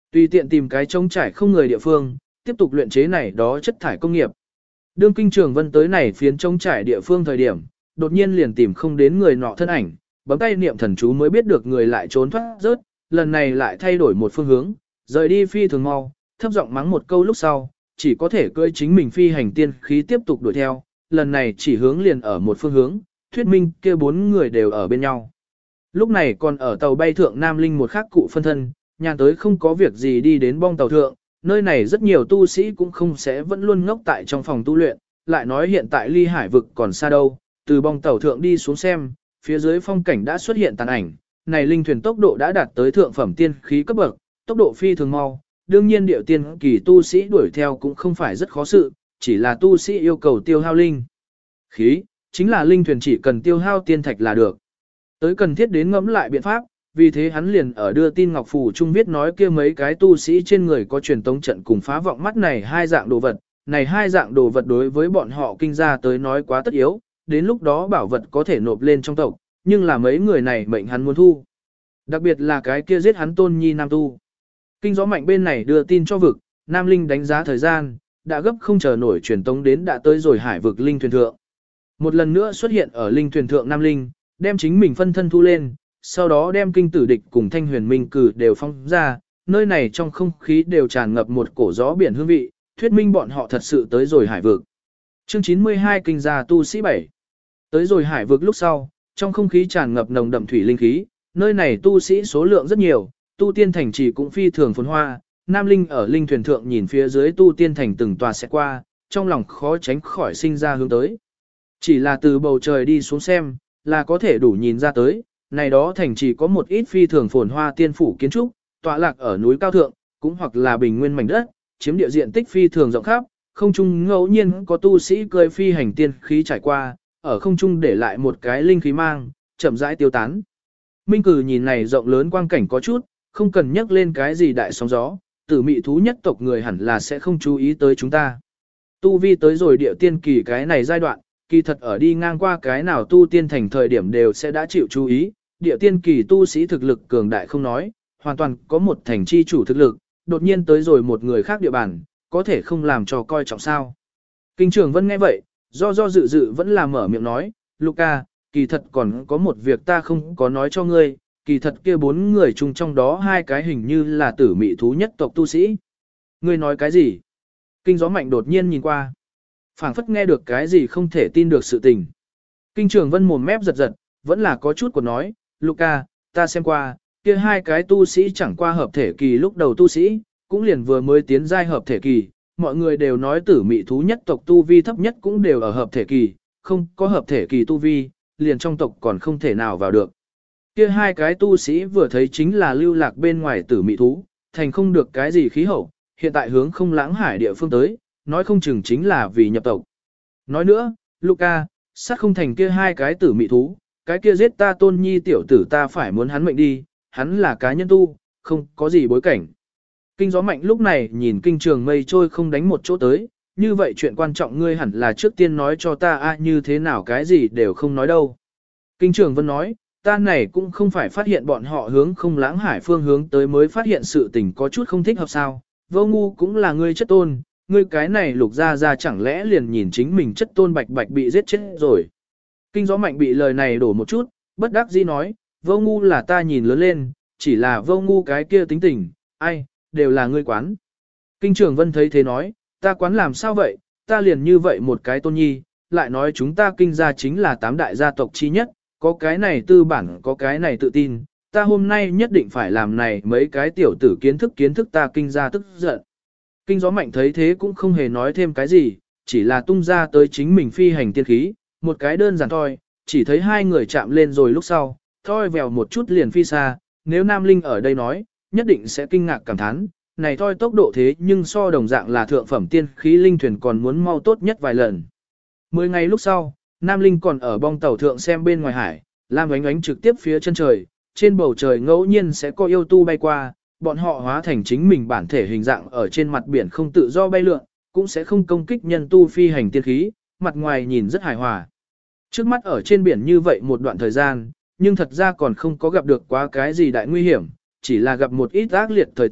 Tùy tiện tìm cái trống trải không người địa phương, tiếp tục luyện chế này đó chất thải công nghiệp. Đương Kinh Trường Vân tới này phiến trống trải địa phương thời điểm, đột nhiên liền tìm không đến người nọ thân ảnh, bấm tay niệm thần chú mới biết được người lại trốn thoát rớt, lần này lại thay đổi một phương hướng, rời đi phi thường mau, thấp giọng mắng một câu lúc sau, chỉ có thể cưỡi chính mình phi hành tiên khí tiếp tục đuổi theo, lần này chỉ hướng liền ở một phương hướng, thuyết minh kia 4 người đều ở bên nhau. Lúc này còn ở tàu bay thượng Nam Linh một khắc cụ phân thân, nhàn tới không có việc gì đi đến bong tàu thượng, nơi này rất nhiều tu sĩ cũng không sẽ vẫn luôn ngốc tại trong phòng tu luyện, lại nói hiện tại ly hải vực còn xa đâu, từ bong tàu thượng đi xuống xem, phía dưới phong cảnh đã xuất hiện tàn ảnh, này linh thuyền tốc độ đã đạt tới thượng phẩm tiên khí cấp bậc, tốc độ phi thường mau, đương nhiên điệu tiên kỳ tu sĩ đuổi theo cũng không phải rất khó sự, chỉ là tu sĩ yêu cầu tiêu hao linh khí, chính là linh thuyền chỉ cần tiêu hao tiên thạch là được. Tới cần thiết đến ngẫm lại biện pháp, vì thế hắn liền ở đưa tin ngọc phù trung viết nói kia mấy cái tu sĩ trên người có truyền tống trận cùng phá vọng mắt này hai dạng đồ vật, này hai dạng đồ vật đối với bọn họ kinh gia tới nói quá tất yếu, đến lúc đó bảo vật có thể nộp lên trong tộc, nhưng là mấy người này mệnh hắn muốn thu. Đặc biệt là cái kia giết hắn tôn nhi nam tu. Kinh gió mạnh bên này đưa tin cho vực, Nam Linh đánh giá thời gian, đã gấp không chờ nổi truyền tống đến đã tới rồi hải vực linh thuyền thượng. Một lần nữa xuất hiện ở linh thuyền thượng Nam Linh, đem chính mình phân thân thu lên, sau đó đem kinh tử địch cùng thanh huyền minh cử đều phong ra, nơi này trong không khí đều tràn ngập một cổ gió biển hương vị, thuyết minh bọn họ thật sự tới rồi hải vực. Chương 92 kinh gia tu sĩ 7. Tới rồi hải vực lúc sau, trong không khí tràn ngập nồng đậm thủy linh khí, nơi này tu sĩ số lượng rất nhiều, tu tiên thành trì cũng phi thường phồn hoa, Nam Linh ở linh thuyền thượng nhìn phía dưới tu tiên thành từng tòa sẽ qua, trong lòng khó tránh khỏi sinh ra hướng tới. Chỉ là từ bầu trời đi xuống xem, là có thể đủ nhìn ra tới, này đó thành trì có một ít phi thường phồn hoa tiên phủ kiến trúc, tọa lạc ở núi cao thượng, cũng hoặc là bình nguyên mảnh đất, chiếm địa diện tích phi thường rộng khắp, không trung ngẫu nhiên có tu sĩ cười phi hành tiên khí trải qua, ở không trung để lại một cái linh khí mang, chậm rãi tiêu tán. Minh Cử nhìn này rộng lớn quang cảnh có chút, không cần nhắc lên cái gì đại sóng gió, tử mị thú nhất tộc người hẳn là sẽ không chú ý tới chúng ta. Tu vi tới rồi địa tiên kỳ cái này giai đoạn, kỳ thật ở đi ngang qua cái nào tu tiên thành thời điểm đều sẽ đã chịu chú ý, địa tiên kỳ tu sĩ thực lực cường đại không nói, hoàn toàn có một thành chi chủ thực lực, đột nhiên tới rồi một người khác địa bàn, có thể không làm cho coi trọng sao. Kinh Trường Vân nghe vậy, do dự dự vẫn là mở miệng nói, Luca, kỳ thật còn có một việc ta không có nói cho ngươi, kỳ thật kia 4 người chung trong đó 2 cái hình như là tử mị thú nhất tộc tu sĩ. Ngươi nói cái gì? Kinh gió mạnh đột nhiên nhìn qua. Phảng phất nghe được cái gì không thể tin được sự tình. Kinh Trường Vân mồm mép giật giật, vẫn là có chút của nói, Luca, ta xem qua, kia 2 cái tu sĩ chẳng qua hợp thể kỳ lúc đầu tu sĩ, cũng liền vừa mới tiến giai hợp thể kỳ, mọi người đều nói tử mị thú nhất tộc tu vi thấp nhất cũng đều ở hợp thể kỳ, không có hợp thể kỳ tu vi, liền trong tộc còn không thể nào vào được. Kia 2 cái tu sĩ vừa thấy chính là lưu lạc bên ngoài tử mị thú, thành không được cái gì khí hậu, hiện tại hướng không lãng hải địa phương tới, nói không chừng chính là vì nhập tộc. Nói nữa, Luca, sát không thành kia 2 cái tử mị thú, cái kia giết ta tôn nhi tiểu tử ta phải muốn hắn mệnh đi, hắn là cá nhân tu, không có gì bối cảnh. Kinh gió mạnh lúc này nhìn kinh trường mây trôi không đánh một chỗ tới, như vậy chuyện quan trọng ngươi hẳn là trước tiên nói cho ta như thế nào cái gì đều không nói đâu. Kinh trường Vân nói, ta này cũng không phải phát hiện bọn họ hướng không lãng hải phương hướng tới mới phát hiện sự tình có chút không thích hợp sao, vô ngu cũng là ngươi chất tôn, ngươi cái này lục ra chẳng lẽ liền nhìn chính mình chất tôn bạch bạch bị giết chết rồi. Kinh gió mạnh bị lời này đổ một chút, bất đắc dĩ nói, vô ngu là ta nhìn lớn lên, chỉ là vô ngu cái kia tính tình, ai, đều là ngươi quán. Kinh Trường Vân thấy thế nói, ta quán làm sao vậy, ta liền như vậy một cái tôn nhi, lại nói chúng ta kinh gia chính là 8 đại gia tộc chi nhất, có cái này tư bản có cái này tự tin, ta hôm nay nhất định phải làm này mấy cái tiểu tử kiến thức ta kinh gia tức giận. Kinh gió mạnh thấy thế cũng không hề nói thêm cái gì, chỉ là tung ra tới chính mình phi hành tiên khí, một cái đơn giản thôi, chỉ thấy 2 người chạm lên rồi lúc sau, thoi vèo một chút liền phi xa, nếu Nam Linh ở đây nói, nhất định sẽ kinh ngạc cảm thán, này thôi tốc độ thế nhưng so đồng dạng là thượng phẩm tiên khí linh thuyền còn muốn mau tốt nhất vài lần. 10 ngày lúc sau, Nam Linh còn ở bong tàu thượng xem bên ngoài hải, lam ánh ánh trực tiếp phía chân trời, trên bầu trời ngẫu nhiên sẽ có yêu tu bay qua, bọn họ hóa thành chính mình bản thể hình dạng ở trên mặt biển không tự do bay lượn, cũng sẽ không công kích nhân tu phi hành tiên khí, mặt ngoài nhìn rất hài hòa. Trước mắt ở trên biển như vậy một đoạn thời gian, nhưng thật ra còn không có gặp được quá cái gì đại nguy hiểm, chỉ là gặp một ít ác liệt thời tiết,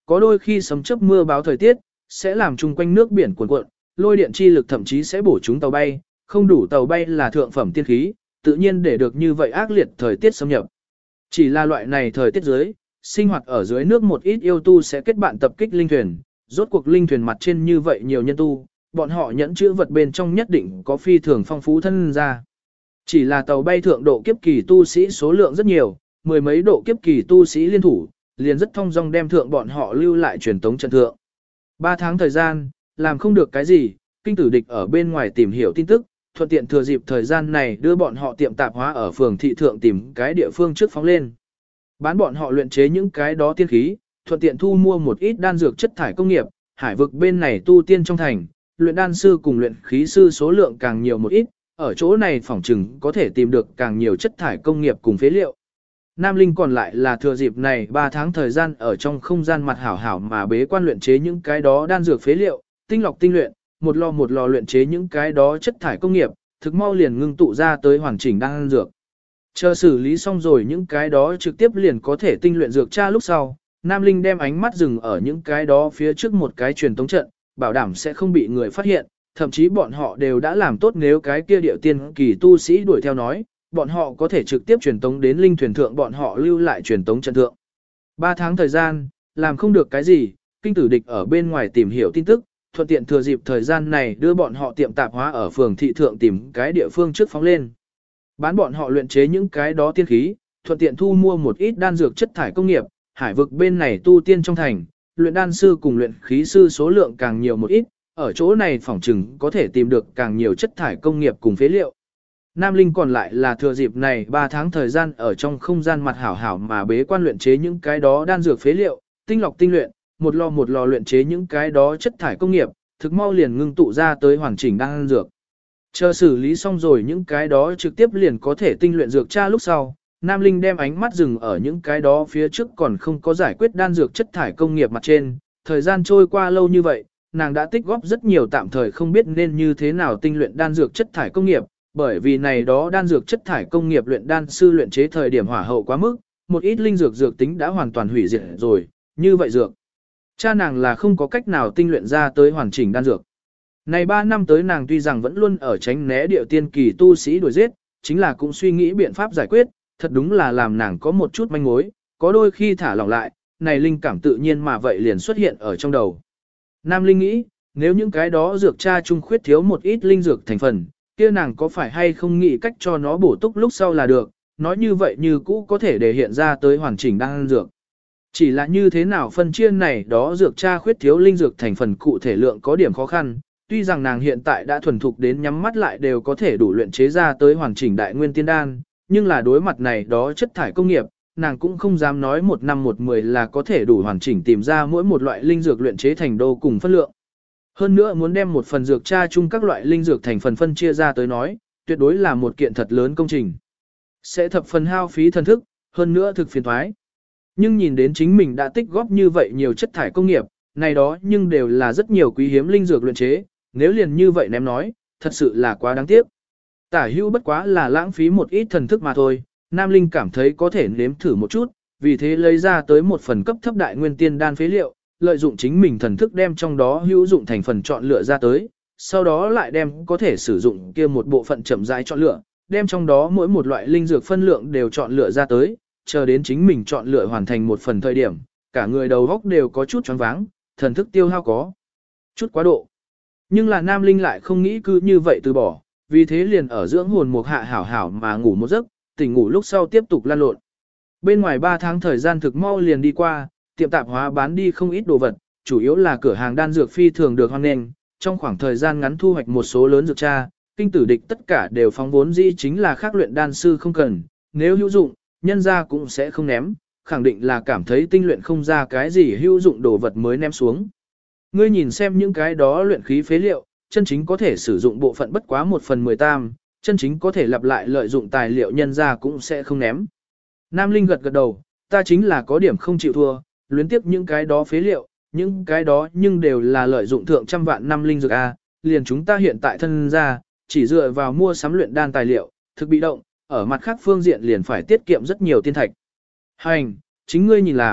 có đôi khi sấm chớp mưa báo thời tiết, sẽ làm chung quanh nước biển cuồn cuộn, lôi điện chi lực thậm chí sẽ bổ chúng tàu bay, không đủ tàu bay là thượng phẩm tiên khí, tự nhiên để được như vậy ác liệt thời tiết xâm nhập. Chỉ là loại này thời tiết dưới, sinh hoạt ở dưới nước một ít yêu tu sẽ kết bạn tập kích linh thuyền, rốt cuộc linh thuyền mặt trên như vậy nhiều nhân tu, bọn họ nhẫn chữ vật bên trong nhất định có phi thường phong phú thân ra. Chỉ là tàu bay thượng độ kiếp kỳ tu sĩ số lượng rất nhiều, mười mấy độ kiếp kỳ tu sĩ liên thủ, liền rất thông dong đem thượng bọn họ lưu lại truyền tống trận thượng. 3 tháng thời gian, làm không được cái gì, kinh tử địch ở bên ngoài tìm hiểu tin tức, thuận tiện thừa dịp thời gian này đưa bọn họ tiệm tạp hóa ở phường thị thượng tìm cái địa phương trước phóng lên. Bán bọn họ luyện chế những cái đó tiên khí, thuận tiện thu mua một ít đan dược chất thải công nghiệp, hải vực bên này tu tiên trong thành, luyện đan sư cùng luyện khí sư số lượng càng nhiều một ít, ở chỗ này phỏng chừng có thể tìm được càng nhiều chất thải công nghiệp cùng phế liệu. Nam Linh còn lại là thừa dịp này 3 tháng thời gian ở trong không gian mặt hảo hảo mà bế quan luyện chế những cái đó đan dược phế liệu, tinh lọc tinh luyện, một lò luyện chế những cái đó chất thải công nghiệp, thực mau liền ngưng tụ ra tới hoàn chỉnh đan dược. Chờ xử lý xong rồi những cái đó trực tiếp liền có thể tinh luyện dược tra lúc sau, Nam Linh đem ánh mắt dừng ở những cái đó phía trước một cái truyền tống trận, bảo đảm sẽ không bị người phát hiện, thậm chí bọn họ đều đã làm tốt nếu cái kia điệu tiên kỳ tu sĩ đuổi theo nói, bọn họ có thể trực tiếp truyền tống đến linh thuyền thượng bọn họ lưu lại truyền tống trận thượng. 3 tháng thời gian, làm không được cái gì, kinh tử địch ở bên ngoài tìm hiểu tin tức, thuận tiện thừa dịp thời gian này đưa bọn họ tiệm tạp hóa ở phường thị thượng tìm cái địa phương trước phóng lên. Bán bọn họ luyện chế những cái đó tiên khí, thuận tiện thu mua một ít đan dược chất thải công nghiệp, hải vực bên này tu tiên trong thành, luyện đan sư cùng luyện khí sư số lượng càng nhiều một ít, ở chỗ này phỏng chừng có thể tìm được càng nhiều chất thải công nghiệp cùng phế liệu. Nam Linh còn lại là thừa dịp này 3 tháng thời gian ở trong không gian mặt hảo hảo mà bế quan luyện chế những cái đó đan dược phế liệu, tinh lọc tinh luyện, một lò luyện chế những cái đó chất thải công nghiệp, thực mau liền ngưng tụ ra tới hoàn chỉnh đan dược. Chờ xử lý xong rồi những cái đó trực tiếp liền có thể tinh luyện dược tra lúc sau, Nam Linh đem ánh mắt dừng ở những cái đó phía trước còn không có giải quyết đan dược chất thải công nghiệp mặt trên, thời gian trôi qua lâu như vậy, nàng đã tích góp rất nhiều tạm thời không biết nên như thế nào tinh luyện đan dược chất thải công nghiệp, bởi vì này đó đan dược chất thải công nghiệp luyện đan sư luyện chế thời điểm hỏa hậu quá mức, một ít linh dược dược tính đã hoàn toàn hủy diệt rồi, như vậy dược. Cha nàng là không có cách nào tinh luyện ra tới hoàn chỉnh đan dược. Này 3 năm tới nàng tuy rằng vẫn luôn ở tránh né điệu tiên kỳ tu sĩ đuổi giết, chính là cũng suy nghĩ biện pháp giải quyết, thật đúng là làm nàng có một chút manh mối, có đôi khi thả lỏng lại, này linh cảm tự nhiên mà vậy liền xuất hiện ở trong đầu. Nam Linh nghĩ, nếu những cái đó dược cha trung khuyết thiếu một ít linh dược thành phần, kia nàng có phải hay không nghĩ cách cho nó bổ túc lúc sau là được, nói như vậy như cũ có thể để hiện ra tới hoàn chỉnh đan dược. Chỉ là như thế nào phân chia này đó dược cha khuyết thiếu linh dược thành phần cụ thể lượng có điểm khó khăn, tuy rằng nàng hiện tại đã thuần thục đến nhắm mắt lại đều có thể đủ luyện chế ra tới hoàn chỉnh đại nguyên tiên đan, nhưng là đối mặt này đó chất thải công nghiệp, nàng cũng không dám nói 1 năm 1 10 là có thể đủ hoàn chỉnh tìm ra mỗi một loại linh dược luyện chế thành đô cùng phân lượng. Hơn nữa muốn đem một phần dược tra chung các loại linh dược thành phần phân chia ra tới nói, tuyệt đối là một kiện thật lớn công trình. Sẽ thập phần hao phí thần thức, hơn nữa thực phiền thoái. Nhưng nhìn đến chính mình đã tích góp như vậy nhiều chất thải công nghiệp, này đó nhưng đều là rất nhiều quý hiếm linh dược luyện chế, nếu liền như vậy ném nói, thật sự là quá đáng tiếc. Tả hữu bất quá là lãng phí một ít thần thức mà thôi, Nam Linh cảm thấy có thể nếm thử một chút, vì thế lấy ra tới một phần cấp thấp đại nguyên tiên đan phế liệu, lợi dụng chính mình thần thức đem trong đó hữu dụng thành phần chọn lựa ra tới, sau đó lại đem có thể sử dụng kia một bộ phận chậm rãi chọn lựa, đem trong đó mỗi một loại linh dược phân lượng đều chọn lựa ra tới, chờ đến chính mình chọn lựa hoàn thành một phần thời điểm, cả người đầu góc đều có chút choáng váng, thần thức tiêu hao có chút quá độ. Nhưng là Nam Linh lại không nghĩ cứ như vậy từ bỏ, vì thế liền ở dưỡng hồn một hạ hảo hảo mà ngủ một giấc, tỉnh ngủ lúc sau tiếp tục lăn lộn. Bên ngoài 3 tháng thời gian thực mau liền đi qua, tiệm tạp hóa bán đi không ít đồ vật, chủ yếu là cửa hàng đan dược phi thường được hoan nghênh, trong khoảng thời gian ngắn thu hoạch một số lớn dược tra, kinh tử địch tất cả đều phóng vốn dĩ chính là khác luyện đan sư không cần, nếu hữu dụng, nhân ra cũng sẽ không ném, khẳng định là cảm thấy tinh luyện không ra cái gì hữu dụng đồ vật mới ném xuống. Ngươi nhìn xem những cái đó luyện khí phế liệu, chân chính có thể sử dụng bộ phận bất quá 1/10 tam, chân chính có thể lặp lại lợi dụng tài liệu nhân ra cũng sẽ không ném. Nam Linh gật gật đầu, ta chính là có điểm không chịu thua, luyến tiếp những cái đó phế liệu, những cái đó nhưng đều là lợi dụng thượng trăm vạn năm linh dược A, liền chúng ta hiện tại thân ra, chỉ dựa vào mua sắm luyện đan tài liệu, thực bị động, ở mặt khác phương diện liền phải tiết kiệm rất nhiều tiên thạch. Hành, chính ngươi nhìn làm,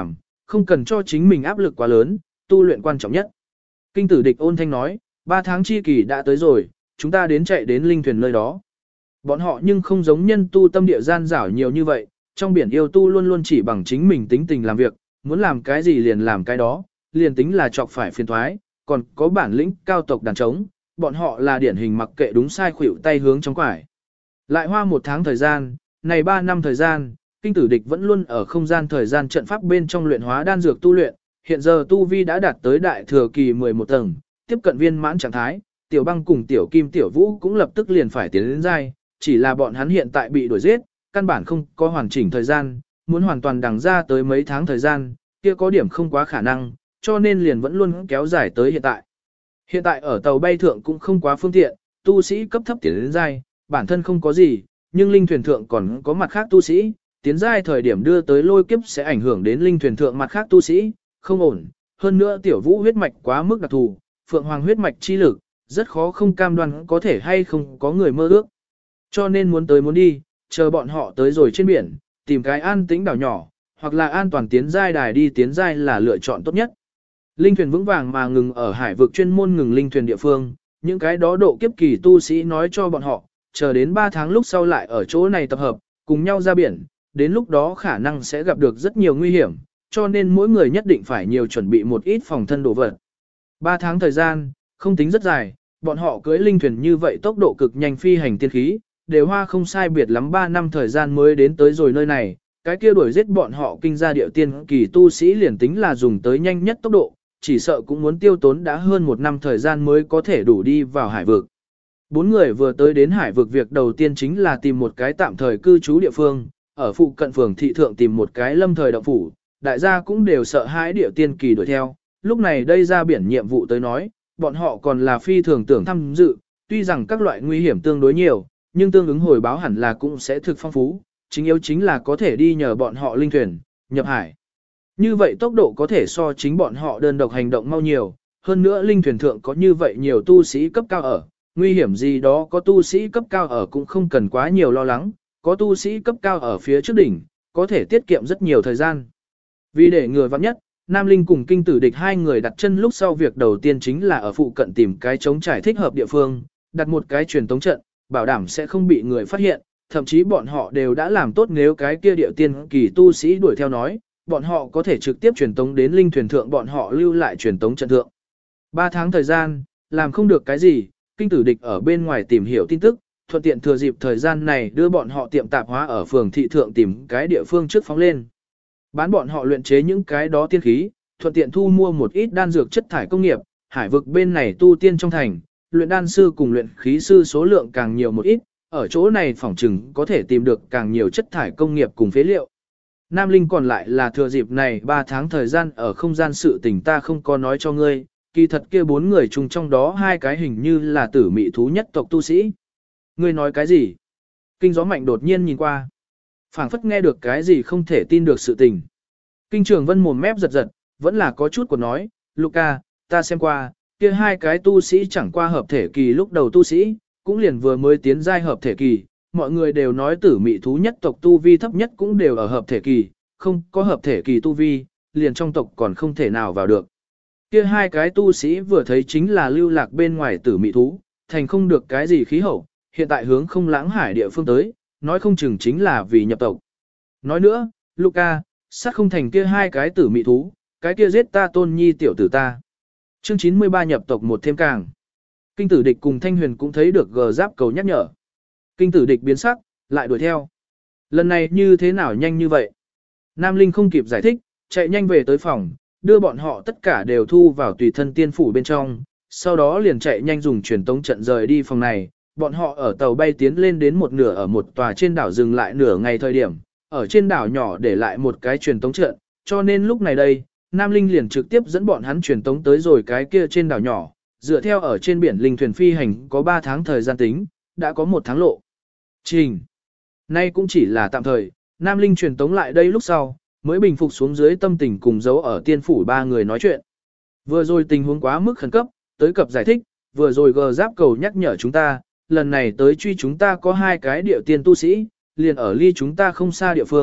không cần cho chính mình áp lực quá lớn, tu luyện quan trọng nhất. Kinh tử địch ôn thanh nói, 3 tháng chi kỳ đã tới rồi, chúng ta đến chạy đến linh thuyền nơi đó. Bọn họ nhưng không giống nhân tu tâm địa gian dảo nhiều như vậy, trong biển yêu tu luôn luôn chỉ bằng chính mình tính tình làm việc, muốn làm cái gì liền làm cái đó, liền tính là chọc phải phiền thoái, còn có bản lĩnh cao tộc đàn trống, bọn họ là điển hình mặc kệ đúng sai khuỷu tay hướng trong quải. Lại hoa 1 tháng thời gian, này 3 năm thời gian, kinh tử địch vẫn luôn ở không gian thời gian trận pháp bên trong luyện hóa đan dược tu luyện, hiện giờ tu vi đã đạt tới đại thừa kỳ 11 tầng, tiếp cận viên mãn trạng thái, tiểu băng cùng tiểu kim tiểu vũ cũng lập tức liền phải tiến đến giai, chỉ là bọn hắn hiện tại bị đuổi giết, căn bản không có hoàn chỉnh thời gian, muốn hoàn toàn đằng ra tới mấy tháng thời gian, kia có điểm không quá khả năng, cho nên liền vẫn luôn kéo dài tới hiện tại. Hiện tại ở tàu bay thượng cũng không quá phương tiện, tu sĩ cấp thấp tiến đến giai, bản thân không có gì, nhưng linh thuyền thượng còn có mặt khác tu sĩ, tiến giai thời điểm đưa tới lôi kiếp sẽ ảnh hưởng đến linh thuyền thượng mặt khác tu sĩ, không ổn. Hơn nữa tiểu vũ huyết mạch quá mức đặc thù, phượng hoàng huyết mạch chi lực, rất khó không cam đoan có thể hay không có người mơ ước. Cho nên muốn tới muốn đi, chờ bọn họ tới rồi trên biển, tìm cái an tĩnh đảo nhỏ, hoặc là an toàn tiến giai đài đi tiến giai là lựa chọn tốt nhất. Linh thuyền vững vàng mà ngừng ở hải vực chuyên môn ngừng linh thuyền địa phương, những cái đó độ kiếp kỳ tu sĩ nói cho bọn họ, chờ đến 3 tháng lúc sau lại ở chỗ này tập hợp, cùng nhau ra biển, đến lúc đó khả năng sẽ gặp được rất nhiều nguy hiểm, cho nên mỗi người nhất định phải nhiều chuẩn bị một ít phòng thân đồ vật. 3 tháng thời gian, không tính rất dài, bọn họ cưỡi linh thuyền như vậy tốc độ cực nhanh phi hành tiên khí, đều hoa không sai biệt lắm 3 năm thời gian mới đến tới rồi nơi này, cái kia đuổi giết bọn họ kinh gia điệu tiên kỳ tu sĩ liền tính là dùng tới nhanh nhất tốc độ, chỉ sợ cũng muốn tiêu tốn đã hơn 1 năm thời gian mới có thể đủ đi vào hải vực. 4 người vừa tới đến hải vực việc đầu tiên chính là tìm một cái tạm thời cư trú địa phương, ở phụ cận phường thị thượng tìm một cái lâm thời động phủ, đại gia cũng đều sợ hãi điệu tiên kỳ đuổi theo, lúc này đây ra biển nhiệm vụ tới nói, bọn họ còn là phi thường tưởng tham dự, tuy rằng các loại nguy hiểm tương đối nhiều, nhưng tương ứng hồi báo hẳn là cũng sẽ thực phong phú, chính yếu chính là có thể đi nhờ bọn họ linh thuyền, nhập hải. Như vậy tốc độ có thể so chính bọn họ đơn độc hành động mau nhiều, hơn nữa linh thuyền thượng có như vậy nhiều tu sĩ cấp cao ở, nguy hiểm gì đó có tu sĩ cấp cao ở cũng không cần quá nhiều lo lắng, có tu sĩ cấp cao ở phía trước đỉnh, có thể tiết kiệm rất nhiều thời gian. Vì để ngừa vắng nhất, Nam Linh cùng kinh tử địch 2 người đặt chân lúc sau việc đầu tiên chính là ở phụ cận tìm cái trống trải thích hợp địa phương, đặt một cái truyền tống trận, bảo đảm sẽ không bị người phát hiện, thậm chí bọn họ đều đã làm tốt nếu cái kia điệu tiên kỳ tu sĩ đuổi theo nói, bọn họ có thể trực tiếp truyền tống đến linh thuyền thượng bọn họ lưu lại truyền tống trận thượng. 3 tháng thời gian, làm không được cái gì, kinh tử địch ở bên ngoài tìm hiểu tin tức, thuận tiện thừa dịp thời gian này đưa bọn họ tiệm tạp hóa ở phường thị thượng tìm cái địa phương trước phóng lên. Bán bọn họ luyện chế những cái đó tiên khí, thuận tiện thu mua một ít đan dược chất thải công nghiệp, hải vực bên này tu tiên trong thành, luyện đan sư cùng luyện khí sư số lượng càng nhiều một ít, ở chỗ này phỏng chừng có thể tìm được càng nhiều chất thải công nghiệp cùng phế liệu. Nam Linh còn lại là thừa dịp này 3 tháng thời gian ở không gian sự tình ta không có nói cho ngươi, kỳ thật kia 4 người chung trong đó 2 cái hình như là tử mị thú nhất tộc tu sĩ. Ngươi nói cái gì? Kinh gió mạnh đột nhiên nhìn qua. Phảng phất nghe được cái gì không thể tin được sự tình. Kinh Trường Vân mồm mép giật giật, vẫn là có chút của nói, Luca, ta xem qua, kia 2 cái tu sĩ chẳng qua hợp thể kỳ lúc đầu tu sĩ, cũng liền vừa mới tiến giai hợp thể kỳ, mọi người đều nói tử mị thú nhất tộc tu vi thấp nhất cũng đều ở hợp thể kỳ, không có hợp thể kỳ tu vi, liền trong tộc còn không thể nào vào được. Kia 2 cái tu sĩ vừa thấy chính là lưu lạc bên ngoài tử mị thú, thành không được cái gì khí hậu, hiện tại hướng không lãng hải địa phương tới, nói không chừng chính là vì nhập tộc. Nói nữa, Luca, sát không thành kia 2 cái tử mị thú, cái kia giết ta tôn nhi tiểu tử ta. Chương 93 nhập tộc một thêm càng. Kinh tử địch cùng Thanh Huyền cũng thấy được gờ giáp cầu nhắc nhở. Kinh tử địch biến sắc, lại đuổi theo. Lần này như thế nào nhanh như vậy? Nam Linh không kịp giải thích, chạy nhanh về tới phòng, đưa bọn họ tất cả đều thu vào tùy thân tiên phủ bên trong, sau đó liền chạy nhanh dùng truyền tống trận rời đi phòng này. Bọn họ ở tàu bay tiến lên đến một nửa ở một tòa trên đảo dừng lại nửa ngày thời điểm, ở trên đảo nhỏ để lại một cái truyền tống trận, cho nên lúc này đây, Nam Linh liền trực tiếp dẫn bọn hắn truyền tống tới rồi cái kia trên đảo nhỏ, dựa theo ở trên biển linh thuyền phi hành có 3 tháng thời gian tính, đã có 1 tháng lộ. Trình. Nay cũng chỉ là tạm thời, Nam Linh truyền tống lại đây lúc sau, mới bình phục xuống dưới tâm tình cùng giấu ở tiên phủ 3 người nói chuyện. Vừa rồi tình huống quá mức khẩn cấp, tới cập giải thích, vừa rồi gờ giáp cầu nhắc nhở chúng ta, lần này tới truy chúng ta có 2 cái địa tiên tu sĩ, liền ở ly chúng ta không xa địa phương,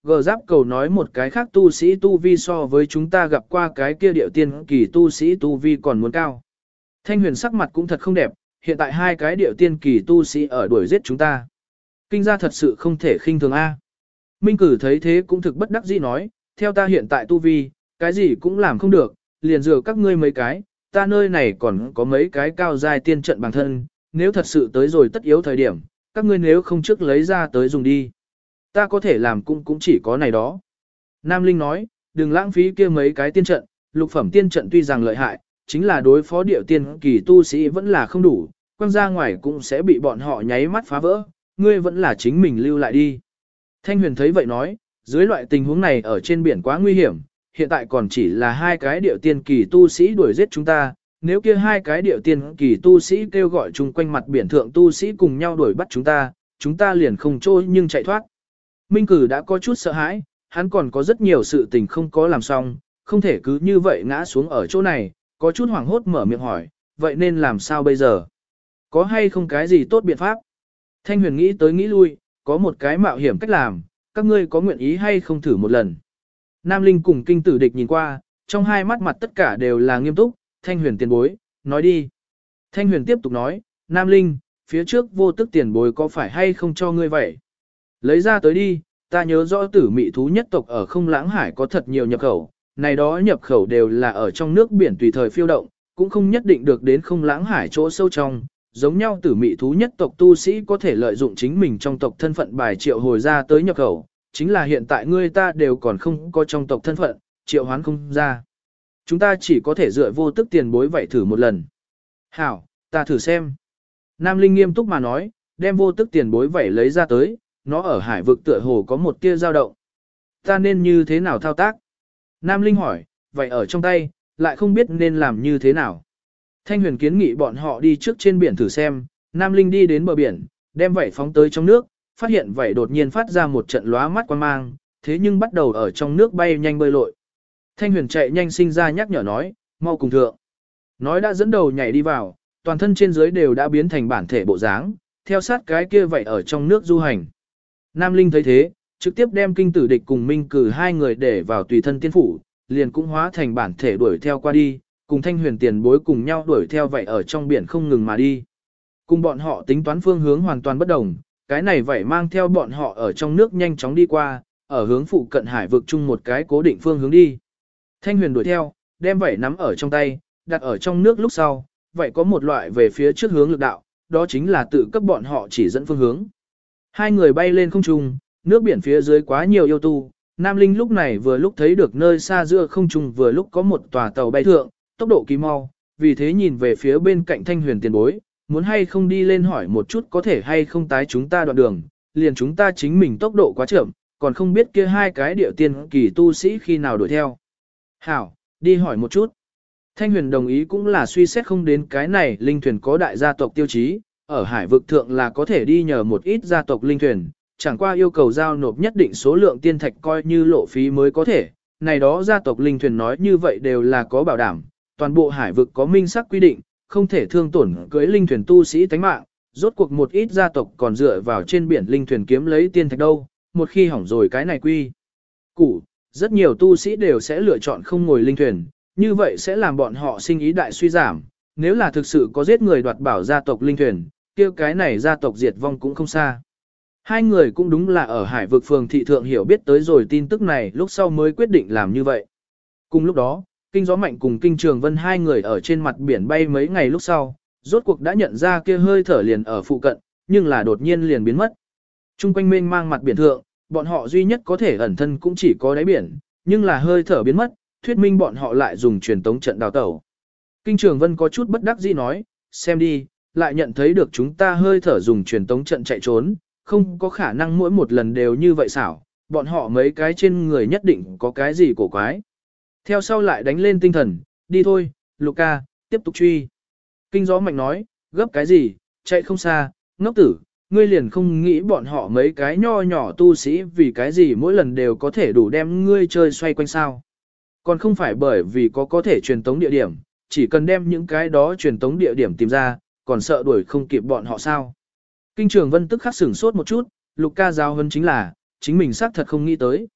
Gờ giáp cầu nói một cái khác tu sĩ tu vi so với chúng ta gặp qua cái kia điệu tiên kỳ tu sĩ tu vi còn muốn cao. Thanh huyền sắc mặt cũng thật không đẹp, hiện tại hai cái điệu tiên kỳ tu sĩ ở đuổi giết chúng ta. Kinh gia thật sự không thể khinh thường A. Minh Cử thấy thế cũng thực bất đắc dĩ nói, theo ta hiện tại tu vi, cái gì cũng làm không được, liền dựa các ngươi mấy cái, ta nơi này còn có mấy cái cao giai tiên trận bằng thân, nếu thật sự tới rồi tất yếu thời điểm, các ngươi nếu không trước lấy ra tới dùng đi. Ta có thể làm cũng chỉ có này đó. Nam Linh nói, đừng lãng phí kia mấy cái tiên trận, lục phẩm tiên trận tuy rằng lợi hại, chính là đối phó điệu tiên kỳ tu sĩ vẫn là không đủ, quăng ra ngoài cũng sẽ bị bọn họ nháy mắt phá vỡ, ngươi vẫn là chính mình lưu lại đi. Thanh huyền thấy vậy nói, dưới loại tình huống này ở trên biển quá nguy hiểm, hiện tại còn chỉ là hai cái điệu tiên kỳ tu sĩ đuổi giết chúng ta, nếu kia hai cái điệu tiên kỳ tu sĩ kêu gọi chung quanh mặt biển thượng tu sĩ cùng nhau đuổi bắt chúng ta liền không trôi nhưng chạy thoát. Minh Cử đã có chút sợ hãi, hắn còn có rất nhiều sự tình không có làm xong, không thể cứ như vậy ngã xuống ở chỗ này, có chút hoảng hốt mở miệng hỏi, vậy nên làm sao bây giờ? Có hay không cái gì tốt biện pháp? Thanh huyền nghĩ tới nghĩ lui, có một cái mạo hiểm cách làm, các ngươi có nguyện ý hay không thử một lần? Nam Linh cùng kinh tử địch nhìn qua, trong hai mắt mặt tất cả đều là nghiêm túc, Thanh huyền tiền bối, nói đi. Thanh huyền tiếp tục nói, Nam Linh, phía trước vô tức tiền bối có phải hay không cho ngươi vậy? Lấy ra tới đi, ta nhớ rõ tử mị thú nhất tộc ở không lãng hải có thật nhiều nhập khẩu, này đó nhập khẩu đều là ở trong nước biển tùy thời phiêu động, cũng không nhất định được đến không lãng hải chỗ sâu trong. Giống nhau tử mị thú nhất tộc tu sĩ có thể lợi dụng chính mình trong tộc thân phận bài triệu hồi ra tới nhập khẩu, chính là hiện tại ngươi ta đều còn không có trong tộc thân phận, triệu hoán không ra. Chúng ta chỉ có thể dựa vô tức tiền bối vậy thử một lần. Hảo, ta thử xem. Nam Linh nghiêm túc mà nói, đem vô tức tiền bối vậy lấy ra tới, nó ở hải vực tựa hồ có một tia dao động. Ta nên như thế nào thao tác? Nam Linh hỏi, vậy ở trong tay, lại không biết nên làm như thế nào. Thanh huyền kiến nghị bọn họ đi trước trên biển thử xem, Nam Linh đi đến bờ biển, đem vảy phóng tới trong nước, phát hiện vảy đột nhiên phát ra một trận lóa mắt quang mang, thế nhưng bắt đầu ở trong nước bay nhanh bơi lội. Thanh huyền chạy nhanh sinh ra nhắc nhở nói, mau cùng thượng. Nói đã dẫn đầu nhảy đi vào, toàn thân trên dưới đều đã biến thành bản thể bộ dáng, theo sát cái kia vảy ở trong nước du hành. Nam Linh thấy thế, trực tiếp đem kinh tử địch cùng Minh Cử hai người để vào tùy thân tiên phủ, liền cũng hóa thành bản thể đuổi theo qua đi, cùng Thanh huyền tiền bối cùng nhau đuổi theo vậy ở trong biển không ngừng mà đi. Cùng bọn họ tính toán phương hướng hoàn toàn bất đồng, cái này vậy mang theo bọn họ ở trong nước nhanh chóng đi qua, ở hướng phụ cận hải vực chung một cái cố định phương hướng đi. Thanh huyền đuổi theo, đem vậy nắm ở trong tay, đặt ở trong nước lúc sau, vậy có một loại về phía trước hướng lực đạo, đó chính là tự cấp bọn họ chỉ dẫn phương hướng. Hai người bay lên không trung, nước biển phía dưới quá nhiều yêu tu, Nam Linh lúc này vừa lúc thấy được nơi xa giữa không trung vừa lúc có một tòa tàu bay thượng, tốc độ kỳ mau, vì thế nhìn về phía bên cạnh Thanh huyền tiền bối, muốn hay không đi lên hỏi một chút có thể hay không tái chúng ta đoạn đường, liền chúng ta chính mình tốc độ quá chậm, còn không biết kia hai cái điệu tiên kỳ tu sĩ khi nào đuổi theo. Hảo, đi hỏi một chút. Thanh huyền đồng ý cũng là suy xét không đến cái này linh thuyền có đại gia tộc tiêu chí, ở hải vực thượng là có thể đi nhờ một ít gia tộc linh thuyền, chẳng qua yêu cầu giao nộp nhất định số lượng tiên thạch coi như lộ phí mới có thể, này đó gia tộc linh thuyền nói như vậy đều là có bảo đảm, toàn bộ hải vực có minh xác quy định, không thể thương tổn cưới linh thuyền tu sĩ tánh mạng, rốt cuộc một ít gia tộc còn dựa vào trên biển linh thuyền kiếm lấy tiên thạch đâu, một khi hỏng rồi cái này quy củ, rất nhiều tu sĩ đều sẽ lựa chọn không ngồi linh thuyền, như vậy sẽ làm bọn họ sinh ý đại suy giảm, nếu là thực sự có giết người đoạt bảo gia tộc linh thuyền, kia cái này gia tộc diệt vong cũng không xa. Hai người cũng đúng là ở hải vực phường thị thượng hiểu biết tới rồi tin tức này lúc sau mới quyết định làm như vậy. Cùng lúc đó, Kinh Gió Mạnh cùng Kinh Trường Vân hai người ở trên mặt biển bay mấy ngày lúc sau, rốt cuộc đã nhận ra kia hơi thở liền ở phụ cận, nhưng là đột nhiên liền biến mất. Trung quanh mênh mang mặt biển thượng, bọn họ duy nhất có thể ẩn thân cũng chỉ có đáy biển, nhưng là hơi thở biến mất, thuyết minh bọn họ lại dùng truyền tống trận đào tẩu. Kinh Trường Vân có chút bất đắc dĩ nói, xem đi, lại nhận thấy được chúng ta hơi thở dùng truyền tống trận chạy trốn, không có khả năng mỗi một lần đều như vậy xảo, bọn họ mấy cái trên người nhất định có cái gì cổ quái. Theo sau lại đánh lên tinh thần, đi thôi, Luca, tiếp tục truy. Kinh Gió Mạnh nói, gấp cái gì, chạy không xa, ngốc tử, ngươi liền không nghĩ bọn họ mấy cái nho nhỏ tu sĩ vì cái gì mỗi lần đều có thể đủ đem ngươi chơi xoay quanh sao. Còn không phải bởi vì có thể truyền tống địa điểm, chỉ cần đem những cái đó truyền tống địa điểm tìm ra, còn sợ đuổi không kịp bọn họ sao. Kinh Trường Vân tức khắc sửng sốt một chút, Luca giao hơn chính là, chính mình xác thật không nghĩ tới.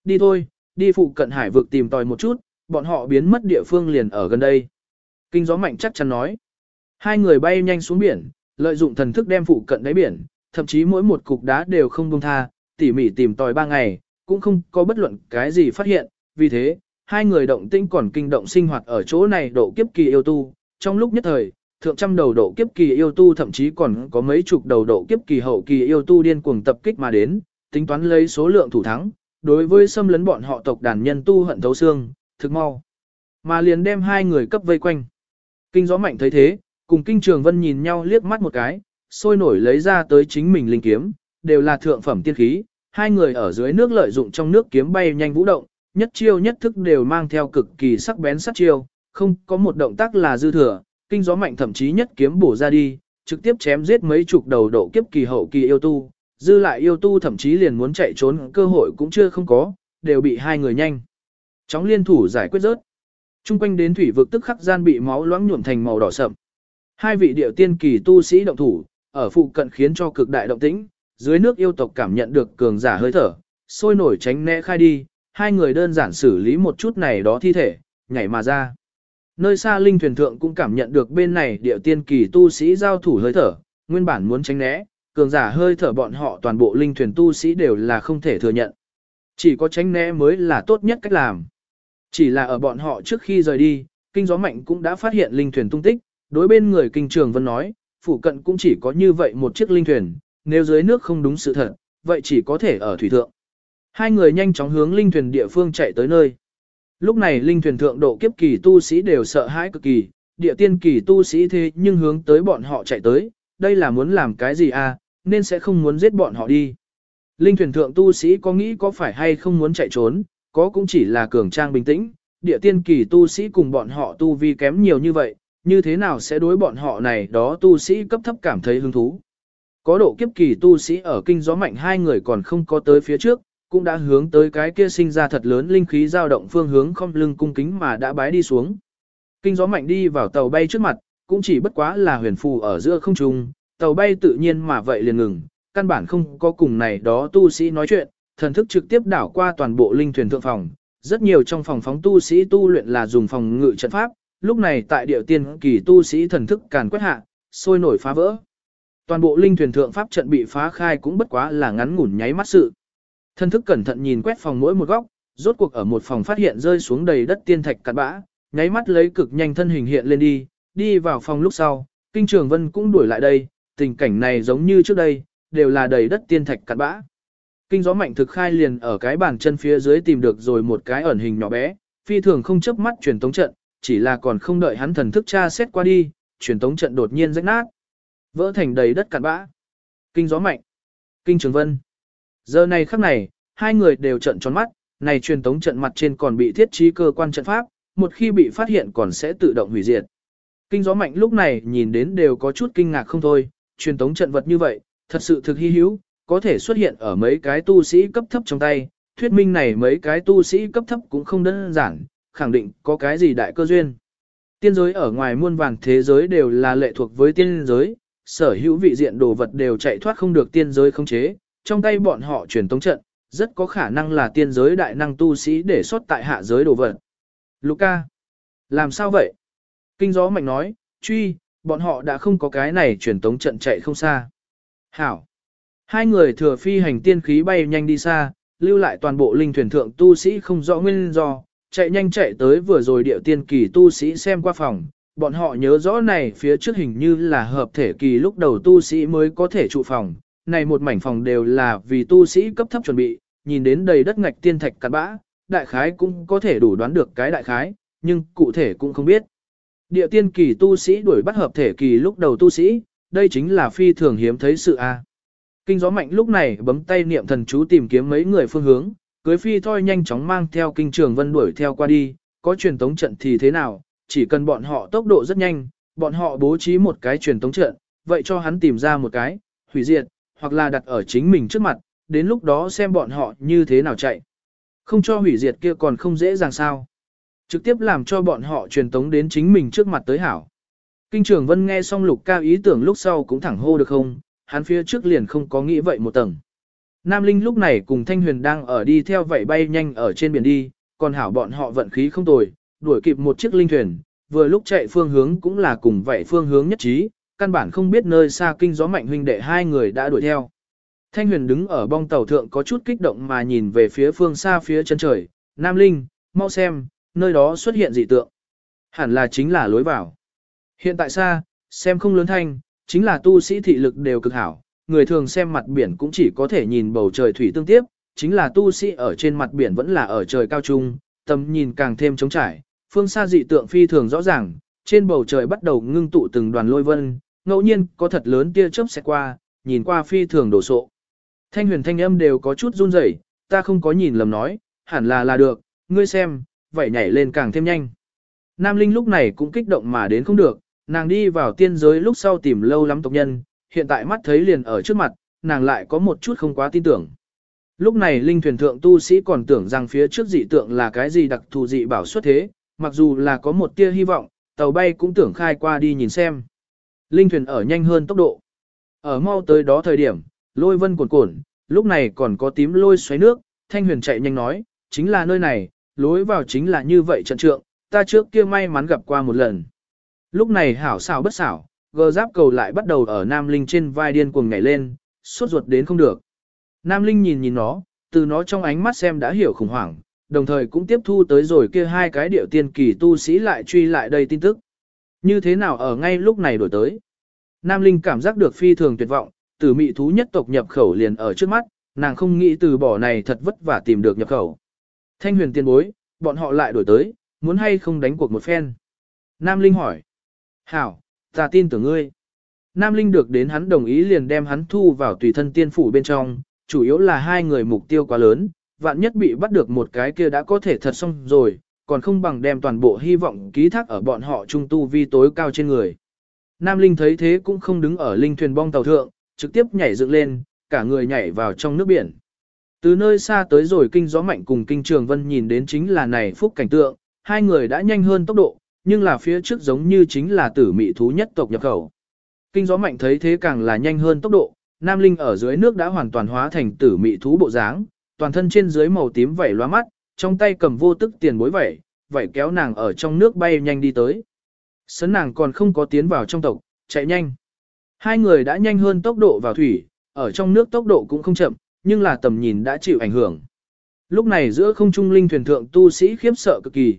Đi thôi, đi phụ cận hải vực tìm tòi một chút, bọn họ biến mất địa phương liền ở gần đây. Kinh gió mạnh chắc chắn nói. Hai người bay nhanh xuống biển, lợi dụng thần thức đem phụ cận đáy biển, thậm chí mỗi một cục đá đều không buông tha, tỉ mỉ tìm tòi 3 ngày, cũng không có bất luận cái gì phát hiện, vì thế, hai người động tĩnh còn kinh động sinh hoạt ở chỗ này độ kiếp kỳ yêu tu, trong lúc nhất thời, thượng trăm đầu độ kiếp kỳ yêu tu thậm chí còn có mấy chục đầu độ kiếp kỳ hậu kỳ yêu tu điên cuồng tập kích mà đến, tính toán lấy số lượng thủ thắng, đối với xâm lấn bọn họ tộc đàn nhân tu hận thấu xương, thực mau, mà liền đem hai người cấp vây quanh. Kinh gió mạnh thấy thế, cùng Kinh Trường Vân nhìn nhau liếc mắt một cái, sôi nổi lấy ra tới chính mình linh kiếm, đều là thượng phẩm tiên khí, hai người ở dưới nước lợi dụng trong nước kiếm bay nhanh vũ động, nhất chiêu nhất thức đều mang theo cực kỳ sắc bén sát chiêu, không có một động tác là dư thừa, kinh gió mạnh thậm chí nhất kiếm bổ ra đi, trực tiếp chém giết mấy chục đầu độ kiếp kỳ hậu kỳ yêu tu, dư lại yêu tu thậm chí liền muốn chạy trốn cơ hội cũng chưa không có, đều bị hai người nhanh chóng liên thủ giải quyết rớt. Trung quanh đến thủy vực tức khắc gian bị máu loãng nhuộm thành màu đỏ sậm. Hai vị điệu tiên kỳ tu sĩ động thủ, ở phụ cận khiến cho cực đại động tĩnh, dưới nước yêu tộc cảm nhận được cường giả hơi thở, sôi nổi tránh né khai đi, hai người đơn giản xử lý một chút này đó thi thể, nhảy mà ra. Nơi xa linh thuyền thượng cũng cảm nhận được bên này điệu tiên kỳ tu sĩ giao thủ hơi thở, nguyên bản muốn tránh né, cường giả hơi thở bọn họ toàn bộ linh thuyền tu sĩ đều là không thể thừa nhận. Chỉ có tránh né mới là tốt nhất cách làm. Chỉ là ở bọn họ trước khi rời đi, kinh gió mạnh cũng đã phát hiện linh thuyền tung tích, đối bên người Kinh Trường Vân nói, phụ cận cũng chỉ có như vậy một chiếc linh thuyền, nếu dưới nước không đúng sự thật, vậy chỉ có thể ở thủy thượng. Hai người nhanh chóng hướng linh thuyền địa phương chạy tới nơi. Lúc này linh thuyền thượng độ kiếp kỳ tu sĩ đều sợ hãi cực kỳ, địa tiên kỳ tu sĩ thế nhưng hướng tới bọn họ chạy tới, đây là muốn làm cái gì à, nên sẽ không muốn giết bọn họ đi. Linh thuyền thượng tu sĩ có nghĩ có phải hay không muốn chạy trốn, có cũng chỉ là cường trang bình tĩnh, địa tiên kỳ tu sĩ cùng bọn họ tu vi kém nhiều như vậy, như thế nào sẽ đối bọn họ này đó tu sĩ cấp thấp cảm thấy hứng thú. Có độ kiếp kỳ tu sĩ ở kinh gió mạnh hai người còn không có tới phía trước, cũng đã hướng tới cái kia sinh ra thật lớn linh khí dao động phương hướng không lưng cung kính mà đã bái đi xuống. Kinh gió mạnh đi vào tàu bay trước mặt, cũng chỉ bất quá là huyền phù ở giữa không trung, tàu bay tự nhiên mà vậy liền ngừng, căn bản không có cùng này đó tu sĩ nói chuyện, thần thức trực tiếp đảo qua toàn bộ linh thuyền thượng phòng. Rất nhiều trong phòng phóng tu sĩ tu luyện là dùng phòng ngự trận pháp, lúc này tại địa tiên kỳ tu sĩ thần thức càn quét hạ, sôi nổi phá vỡ. Toàn bộ linh thuyền thượng pháp trận bị phá khai cũng bất quá là ngắn ngủn nháy mắt sự. Thần thức cẩn thận nhìn quét phòng mỗi một góc, rốt cuộc ở một phòng phát hiện rơi xuống đầy đất tiên thạch cát bã, nháy mắt lấy cực nhanh thân hình hiện lên đi vào phòng lúc sau, Kinh Trường Vân cũng đuổi lại đây, tình cảnh này giống như trước đây, đều là đầy đất tiên thạch cát bã. Kinh gió mạnh thực khai liền ở cái bàn chân phía dưới tìm được rồi một cái ẩn hình nhỏ bé, phi thường không chớp mắt truyền tống trận, chỉ là còn không đợi hắn thần thức tra xét qua đi, truyền tống trận đột nhiên rách nát, vỡ thành đầy đất cát bã. Kinh gió mạnh, Kinh Trường Vân. Giờ này khắc này, hai người đều trợn tròn mắt, này truyền tống trận mặt trên còn bị thiết trí cơ quan trận pháp, một khi bị phát hiện còn sẽ tự động hủy diệt. Kinh gió mạnh lúc này nhìn đến đều có chút kinh ngạc không thôi, truyền tống trận vật như vậy, thật sự thực hy hữu, có thể xuất hiện ở mấy cái tu sĩ cấp thấp trong tay, thuyết minh này mấy cái tu sĩ cấp thấp cũng không đơn giản, khẳng định có cái gì đại cơ duyên. Tiên giới ở ngoài muôn vàn thế giới đều là lệ thuộc với tiên giới, sở hữu vị diện đồ vật đều chạy thoát không được tiên giới khống chế, trong tay bọn họ truyền tống trận, rất có khả năng là tiên giới đại năng tu sĩ để xuất tại hạ giới đồ vật. Luca, làm sao vậy? Kinh gió mạnh nói, truy, bọn họ đã không có cái này truyền tống trận chạy không xa. Hảo. Hai người thừa phi hành tiên khí bay nhanh đi xa, lưu lại toàn bộ linh thuyền thượng tu sĩ không rõ nguyên do, chạy nhanh chạy tới vừa rồi điệu tiên kỳ tu sĩ xem qua phòng. Bọn họ nhớ rõ này phía trước hình như là hợp thể kỳ lúc đầu tu sĩ mới có thể trụ phòng, này một mảnh phòng đều là vì tu sĩ cấp thấp chuẩn bị, nhìn đến đầy đất ngạch tiên thạch cát bã, đại khái cũng có thể đủ đoán được cái đại khái, nhưng cụ thể cũng không biết. Địa tiên kỳ tu sĩ đuổi bắt hợp thể kỳ lúc đầu tu sĩ, đây chính là phi thường hiếm thấy sự a. Kinh gió mạnh lúc này bấm tay niệm thần chú tìm kiếm mấy người phương hướng, cưới phi thôi nhanh chóng mang theo Kinh Trường Vân đuổi theo qua đi, có truyền tống trận thì thế nào, chỉ cần bọn họ tốc độ rất nhanh, bọn họ bố trí một cái truyền tống trận, vậy cho hắn tìm ra một cái, hủy diệt, hoặc là đặt ở chính mình trước mặt, đến lúc đó xem bọn họ như thế nào chạy. Không cho hủy diệt kia còn không dễ dàng sao. Trực tiếp làm cho bọn họ truyền tống đến chính mình trước mặt tới hảo. Kinh Trường Vân nghe xong Lục Ca ý tưởng lúc sau cũng thẳng hô được không, hắn phía trước liền không có nghĩ vậy một tầng. Nam Linh lúc này cùng Thanh Huyền đang ở đi theo vậy bay nhanh ở trên biển đi, còn hảo bọn họ vận khí không tồi, đuổi kịp một chiếc linh thuyền, vừa lúc chạy phương hướng cũng là cùng vậy phương hướng nhất trí, căn bản không biết nơi xa kinh gió mạnh huynh đệ hai người đã đuổi theo. Thanh Huyền đứng ở bong tàu thượng có chút kích động mà nhìn về phía phương xa phía chân trời, Nam Linh, mau xem, nơi đó xuất hiện dị tượng. Hẳn là chính là lối vào. Hiện tại xa, xem không lớn thanh, chính là tu sĩ thị lực đều cực hảo, người thường xem mặt biển cũng chỉ có thể nhìn bầu trời thủy tương tiếp, chính là tu sĩ ở trên mặt biển vẫn là ở trời cao trung, tầm nhìn càng thêm trống trải, phương xa dị tượng phi thường rõ ràng, trên bầu trời bắt đầu ngưng tụ từng đoàn lôi vân, ngẫu nhiên có thật lớn tia chớp sẽ qua, nhìn qua phi thường đổ sộ. Thanh Huyền thanh âm đều có chút run rẩy, ta không có nhìn lầm nói, hẳn là được, ngươi xem, vậy nhảy lên càng thêm nhanh. Nam Linh lúc này cũng kích động mà đến không được, nàng đi vào tiên giới lúc sau tìm lâu lắm tộc nhân, hiện tại mắt thấy liền ở trước mặt, nàng lại có một chút không quá tin tưởng. Lúc này linh thuyền thượng tu sĩ còn tưởng rằng phía trước dị tượng là cái gì đặc thù dị bảo xuất thế, mặc dù là có một tia hy vọng, tàu bay cũng tưởng khai qua đi nhìn xem. Linh thuyền ở nhanh hơn tốc độ. Ở mau tới đó thời điểm, lôi vân cuồn cuộn, lúc này còn có tím lôi xoáy nước, Thanh Huyền chạy nhanh nói, chính là nơi này, lối vào chính là như vậy trận trượng, ta trước kia may mắn gặp qua một lần. Lúc này hảo xảo bất xảo, gờ giáp cầu lại bắt đầu ở Nam Linh trên vai điên cuồng nhảy lên, sốt ruột đến không được. Nam Linh nhìn nó, từ nó trong ánh mắt xem đã hiểu khủng hoảng, đồng thời cũng tiếp thu tới rồi kia hai cái điệu tiên kỳ tu sĩ lại truy lại đây tin tức. Như thế nào ở ngay lúc này đổi tới. Nam Linh cảm giác được phi thường tuyệt vọng, tử mị thú nhất tộc nhập khẩu liền ở trước mắt, nàng không nghĩ từ bỏ này thật vất vả tìm được nhập khẩu. Thanh Huyền tiên bối, bọn họ lại đổi tới, muốn hay không đánh cuộc một phen. Nam Linh hỏi. Hảo, ta tin tưởng ngươi. Nam Linh được đến hắn đồng ý liền đem hắn thu vào tùy thân tiên phủ bên trong, chủ yếu là hai người mục tiêu quá lớn, vạn nhất bị bắt được một cái kia đã có thể thật xong rồi, còn không bằng đem toàn bộ hy vọng ký thác ở bọn họ trung tu vi tối cao trên người. Nam Linh thấy thế cũng không đứng ở linh thuyền bong tàu thượng, trực tiếp nhảy dựng lên, cả người nhảy vào trong nước biển. Từ nơi xa tới rồi kinh gió mạnh cùng kinh trường vân nhìn đến chính là này phúc cảnh tượng, hai người đã nhanh hơn tốc độ, nhưng là phía trước giống như chính là tử mị thú nhất tộc nhập khẩu. Kinh gió mạnh thấy thế càng là nhanh hơn tốc độ, Nam Linh ở dưới nước đã hoàn toàn hóa thành tử mị thú bộ dáng, toàn thân trên dưới màu tím vảy lóa mắt, trong tay cầm vô tức tiền bối vảy kéo nàng ở trong nước bay nhanh đi tới. Sấn nàng còn không có tiến vào trong tộc, chạy nhanh. Hai người đã nhanh hơn tốc độ vào thủy, ở trong nước tốc độ cũng không chậm, nhưng là tầm nhìn đã chịu ảnh hưởng. Lúc này giữa không trung linh thuyền thượng tu sĩ khiếp sợ cực kỳ,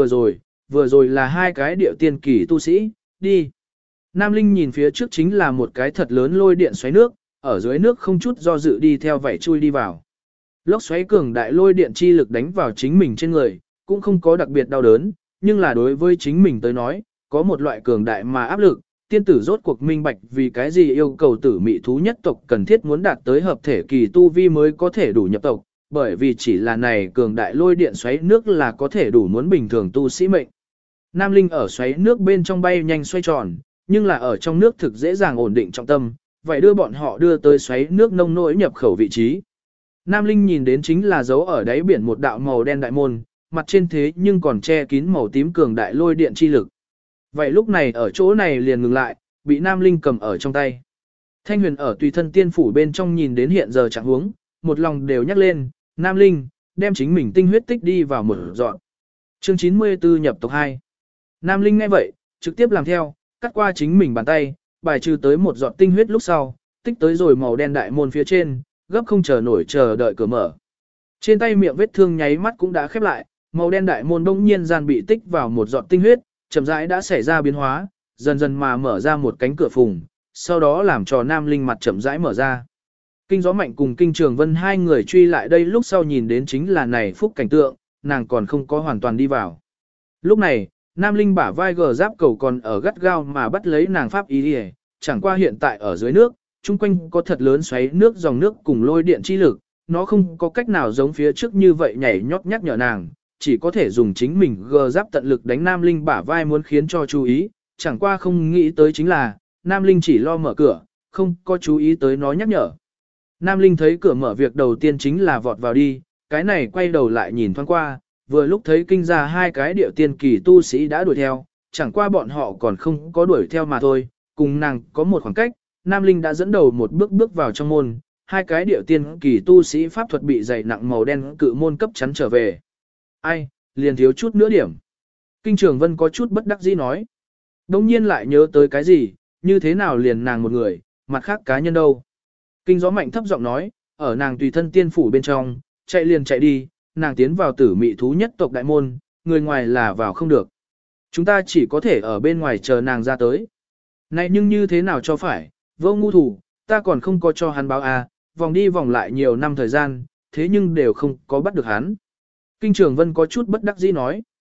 vừa rồi là hai cái điệu tiên kỳ tu sĩ, đi. Nam Linh nhìn phía trước chính là một cái thật lớn lôi điện xoáy nước, ở dưới nước không chút do dự đi theo vảy chui đi vào. Lốc xoáy cường đại lôi điện chi lực đánh vào chính mình trên người, cũng không có đặc biệt đau đớn, nhưng là đối với chính mình tới nói, có một loại cường đại mà áp lực, tiên tử rốt cuộc minh bạch vì cái gì yêu cầu tử mị thú nhất tộc cần thiết muốn đạt tới hợp thể kỳ tu vi mới có thể đủ nhập tộc, bởi vì chỉ là này cường đại lôi điện xoáy nước là có thể đủ muốn bình thường tu sĩ mệnh. Nam Linh ở xoáy nước bên trong bay nhanh xoay tròn, nhưng là ở trong nước thực dễ dàng ổn định trọng tâm, vậy đưa bọn họ đưa tới xoáy nước nông nỗi nhập khẩu vị trí. Nam Linh nhìn đến chính là dấu ở đáy biển một đạo màu đen đại môn, mặt trên thế nhưng còn che kín màu tím cường đại lôi điện chi lực. Vậy lúc này ở chỗ này liền ngừng lại, bị Nam Linh cầm ở trong tay. Thanh Huyền ở tùy thân tiên phủ bên trong nhìn đến hiện giờ trạng huống, một lòng đều nhắc lên, Nam Linh, đem chính mình tinh huyết tích đi vào một dọn. Chương 94 nhập tộc 2. Nam Linh nghe vậy, trực tiếp làm theo, cắt qua chính mình bàn tay, bài trừ tới một giọt tinh huyết lúc sau, tích tới rồi màu đen đại môn phía trên, gấp không chờ nổi chờ đợi cửa mở. Trên tay miệng vết thương nháy mắt cũng đã khép lại, màu đen đại môn bỗng nhiên gian bị tích vào một giọt tinh huyết, chậm rãi đã xảy ra biến hóa, dần dần mà mở ra một cánh cửa phùng, sau đó làm cho Nam Linh mặt chậm rãi mở ra. Kinh gió mạnh cùng kinh trường vân hai người truy lại đây lúc sau nhìn đến chính là này phúc cảnh tượng, nàng còn không có hoàn toàn đi vào. Lúc này, Nam Linh bả vai gờ giáp cầu còn ở gắt gao mà bắt lấy nàng pháp ý đi, chẳng qua hiện tại ở dưới nước, chung quanh có thật lớn xoáy nước dòng nước cùng lôi điện chi lực, nó không có cách nào giống phía trước như vậy nhảy nhót nhắc nhở nàng, chỉ có thể dùng chính mình gờ giáp tận lực đánh Nam Linh bả vai muốn khiến cho chú ý, chẳng qua không nghĩ tới chính là, Nam Linh chỉ lo mở cửa, không có chú ý tới nó nhắc nhở. Nam Linh thấy cửa mở việc đầu tiên chính là vọt vào đi, cái này quay đầu lại nhìn thoáng qua, vừa lúc thấy kinh ra hai cái điệu tiên kỳ tu sĩ đã đuổi theo, chẳng qua bọn họ còn không có đuổi theo mà thôi, cùng nàng có một khoảng cách, Nam Linh đã dẫn đầu một bước bước vào trong môn, hai cái điệu tiên kỳ tu sĩ pháp thuật bị dày nặng màu đen cự môn cấp chắn trở về. Ai, liền thiếu chút nữa điểm. Kinh Trường Vân có chút bất đắc dĩ nói. Đông nhiên lại nhớ tới cái gì, như thế nào liền nàng một người, mặt khác cá nhân đâu. Kinh Gió Mạnh thấp giọng nói, ở nàng tùy thân tiên phủ bên trong, chạy liền chạy đi, nàng tiến vào tử mị thú nhất tộc đại môn, người ngoài là vào không được. Chúng ta chỉ có thể ở bên ngoài chờ nàng ra tới. Này nhưng như thế nào cho phải, vô ngu thủ, ta còn không có cho hắn báo à, vòng đi vòng lại nhiều năm thời gian, thế nhưng đều không có bắt được hắn. Kinh Trường Vân có chút bất đắc dĩ nói.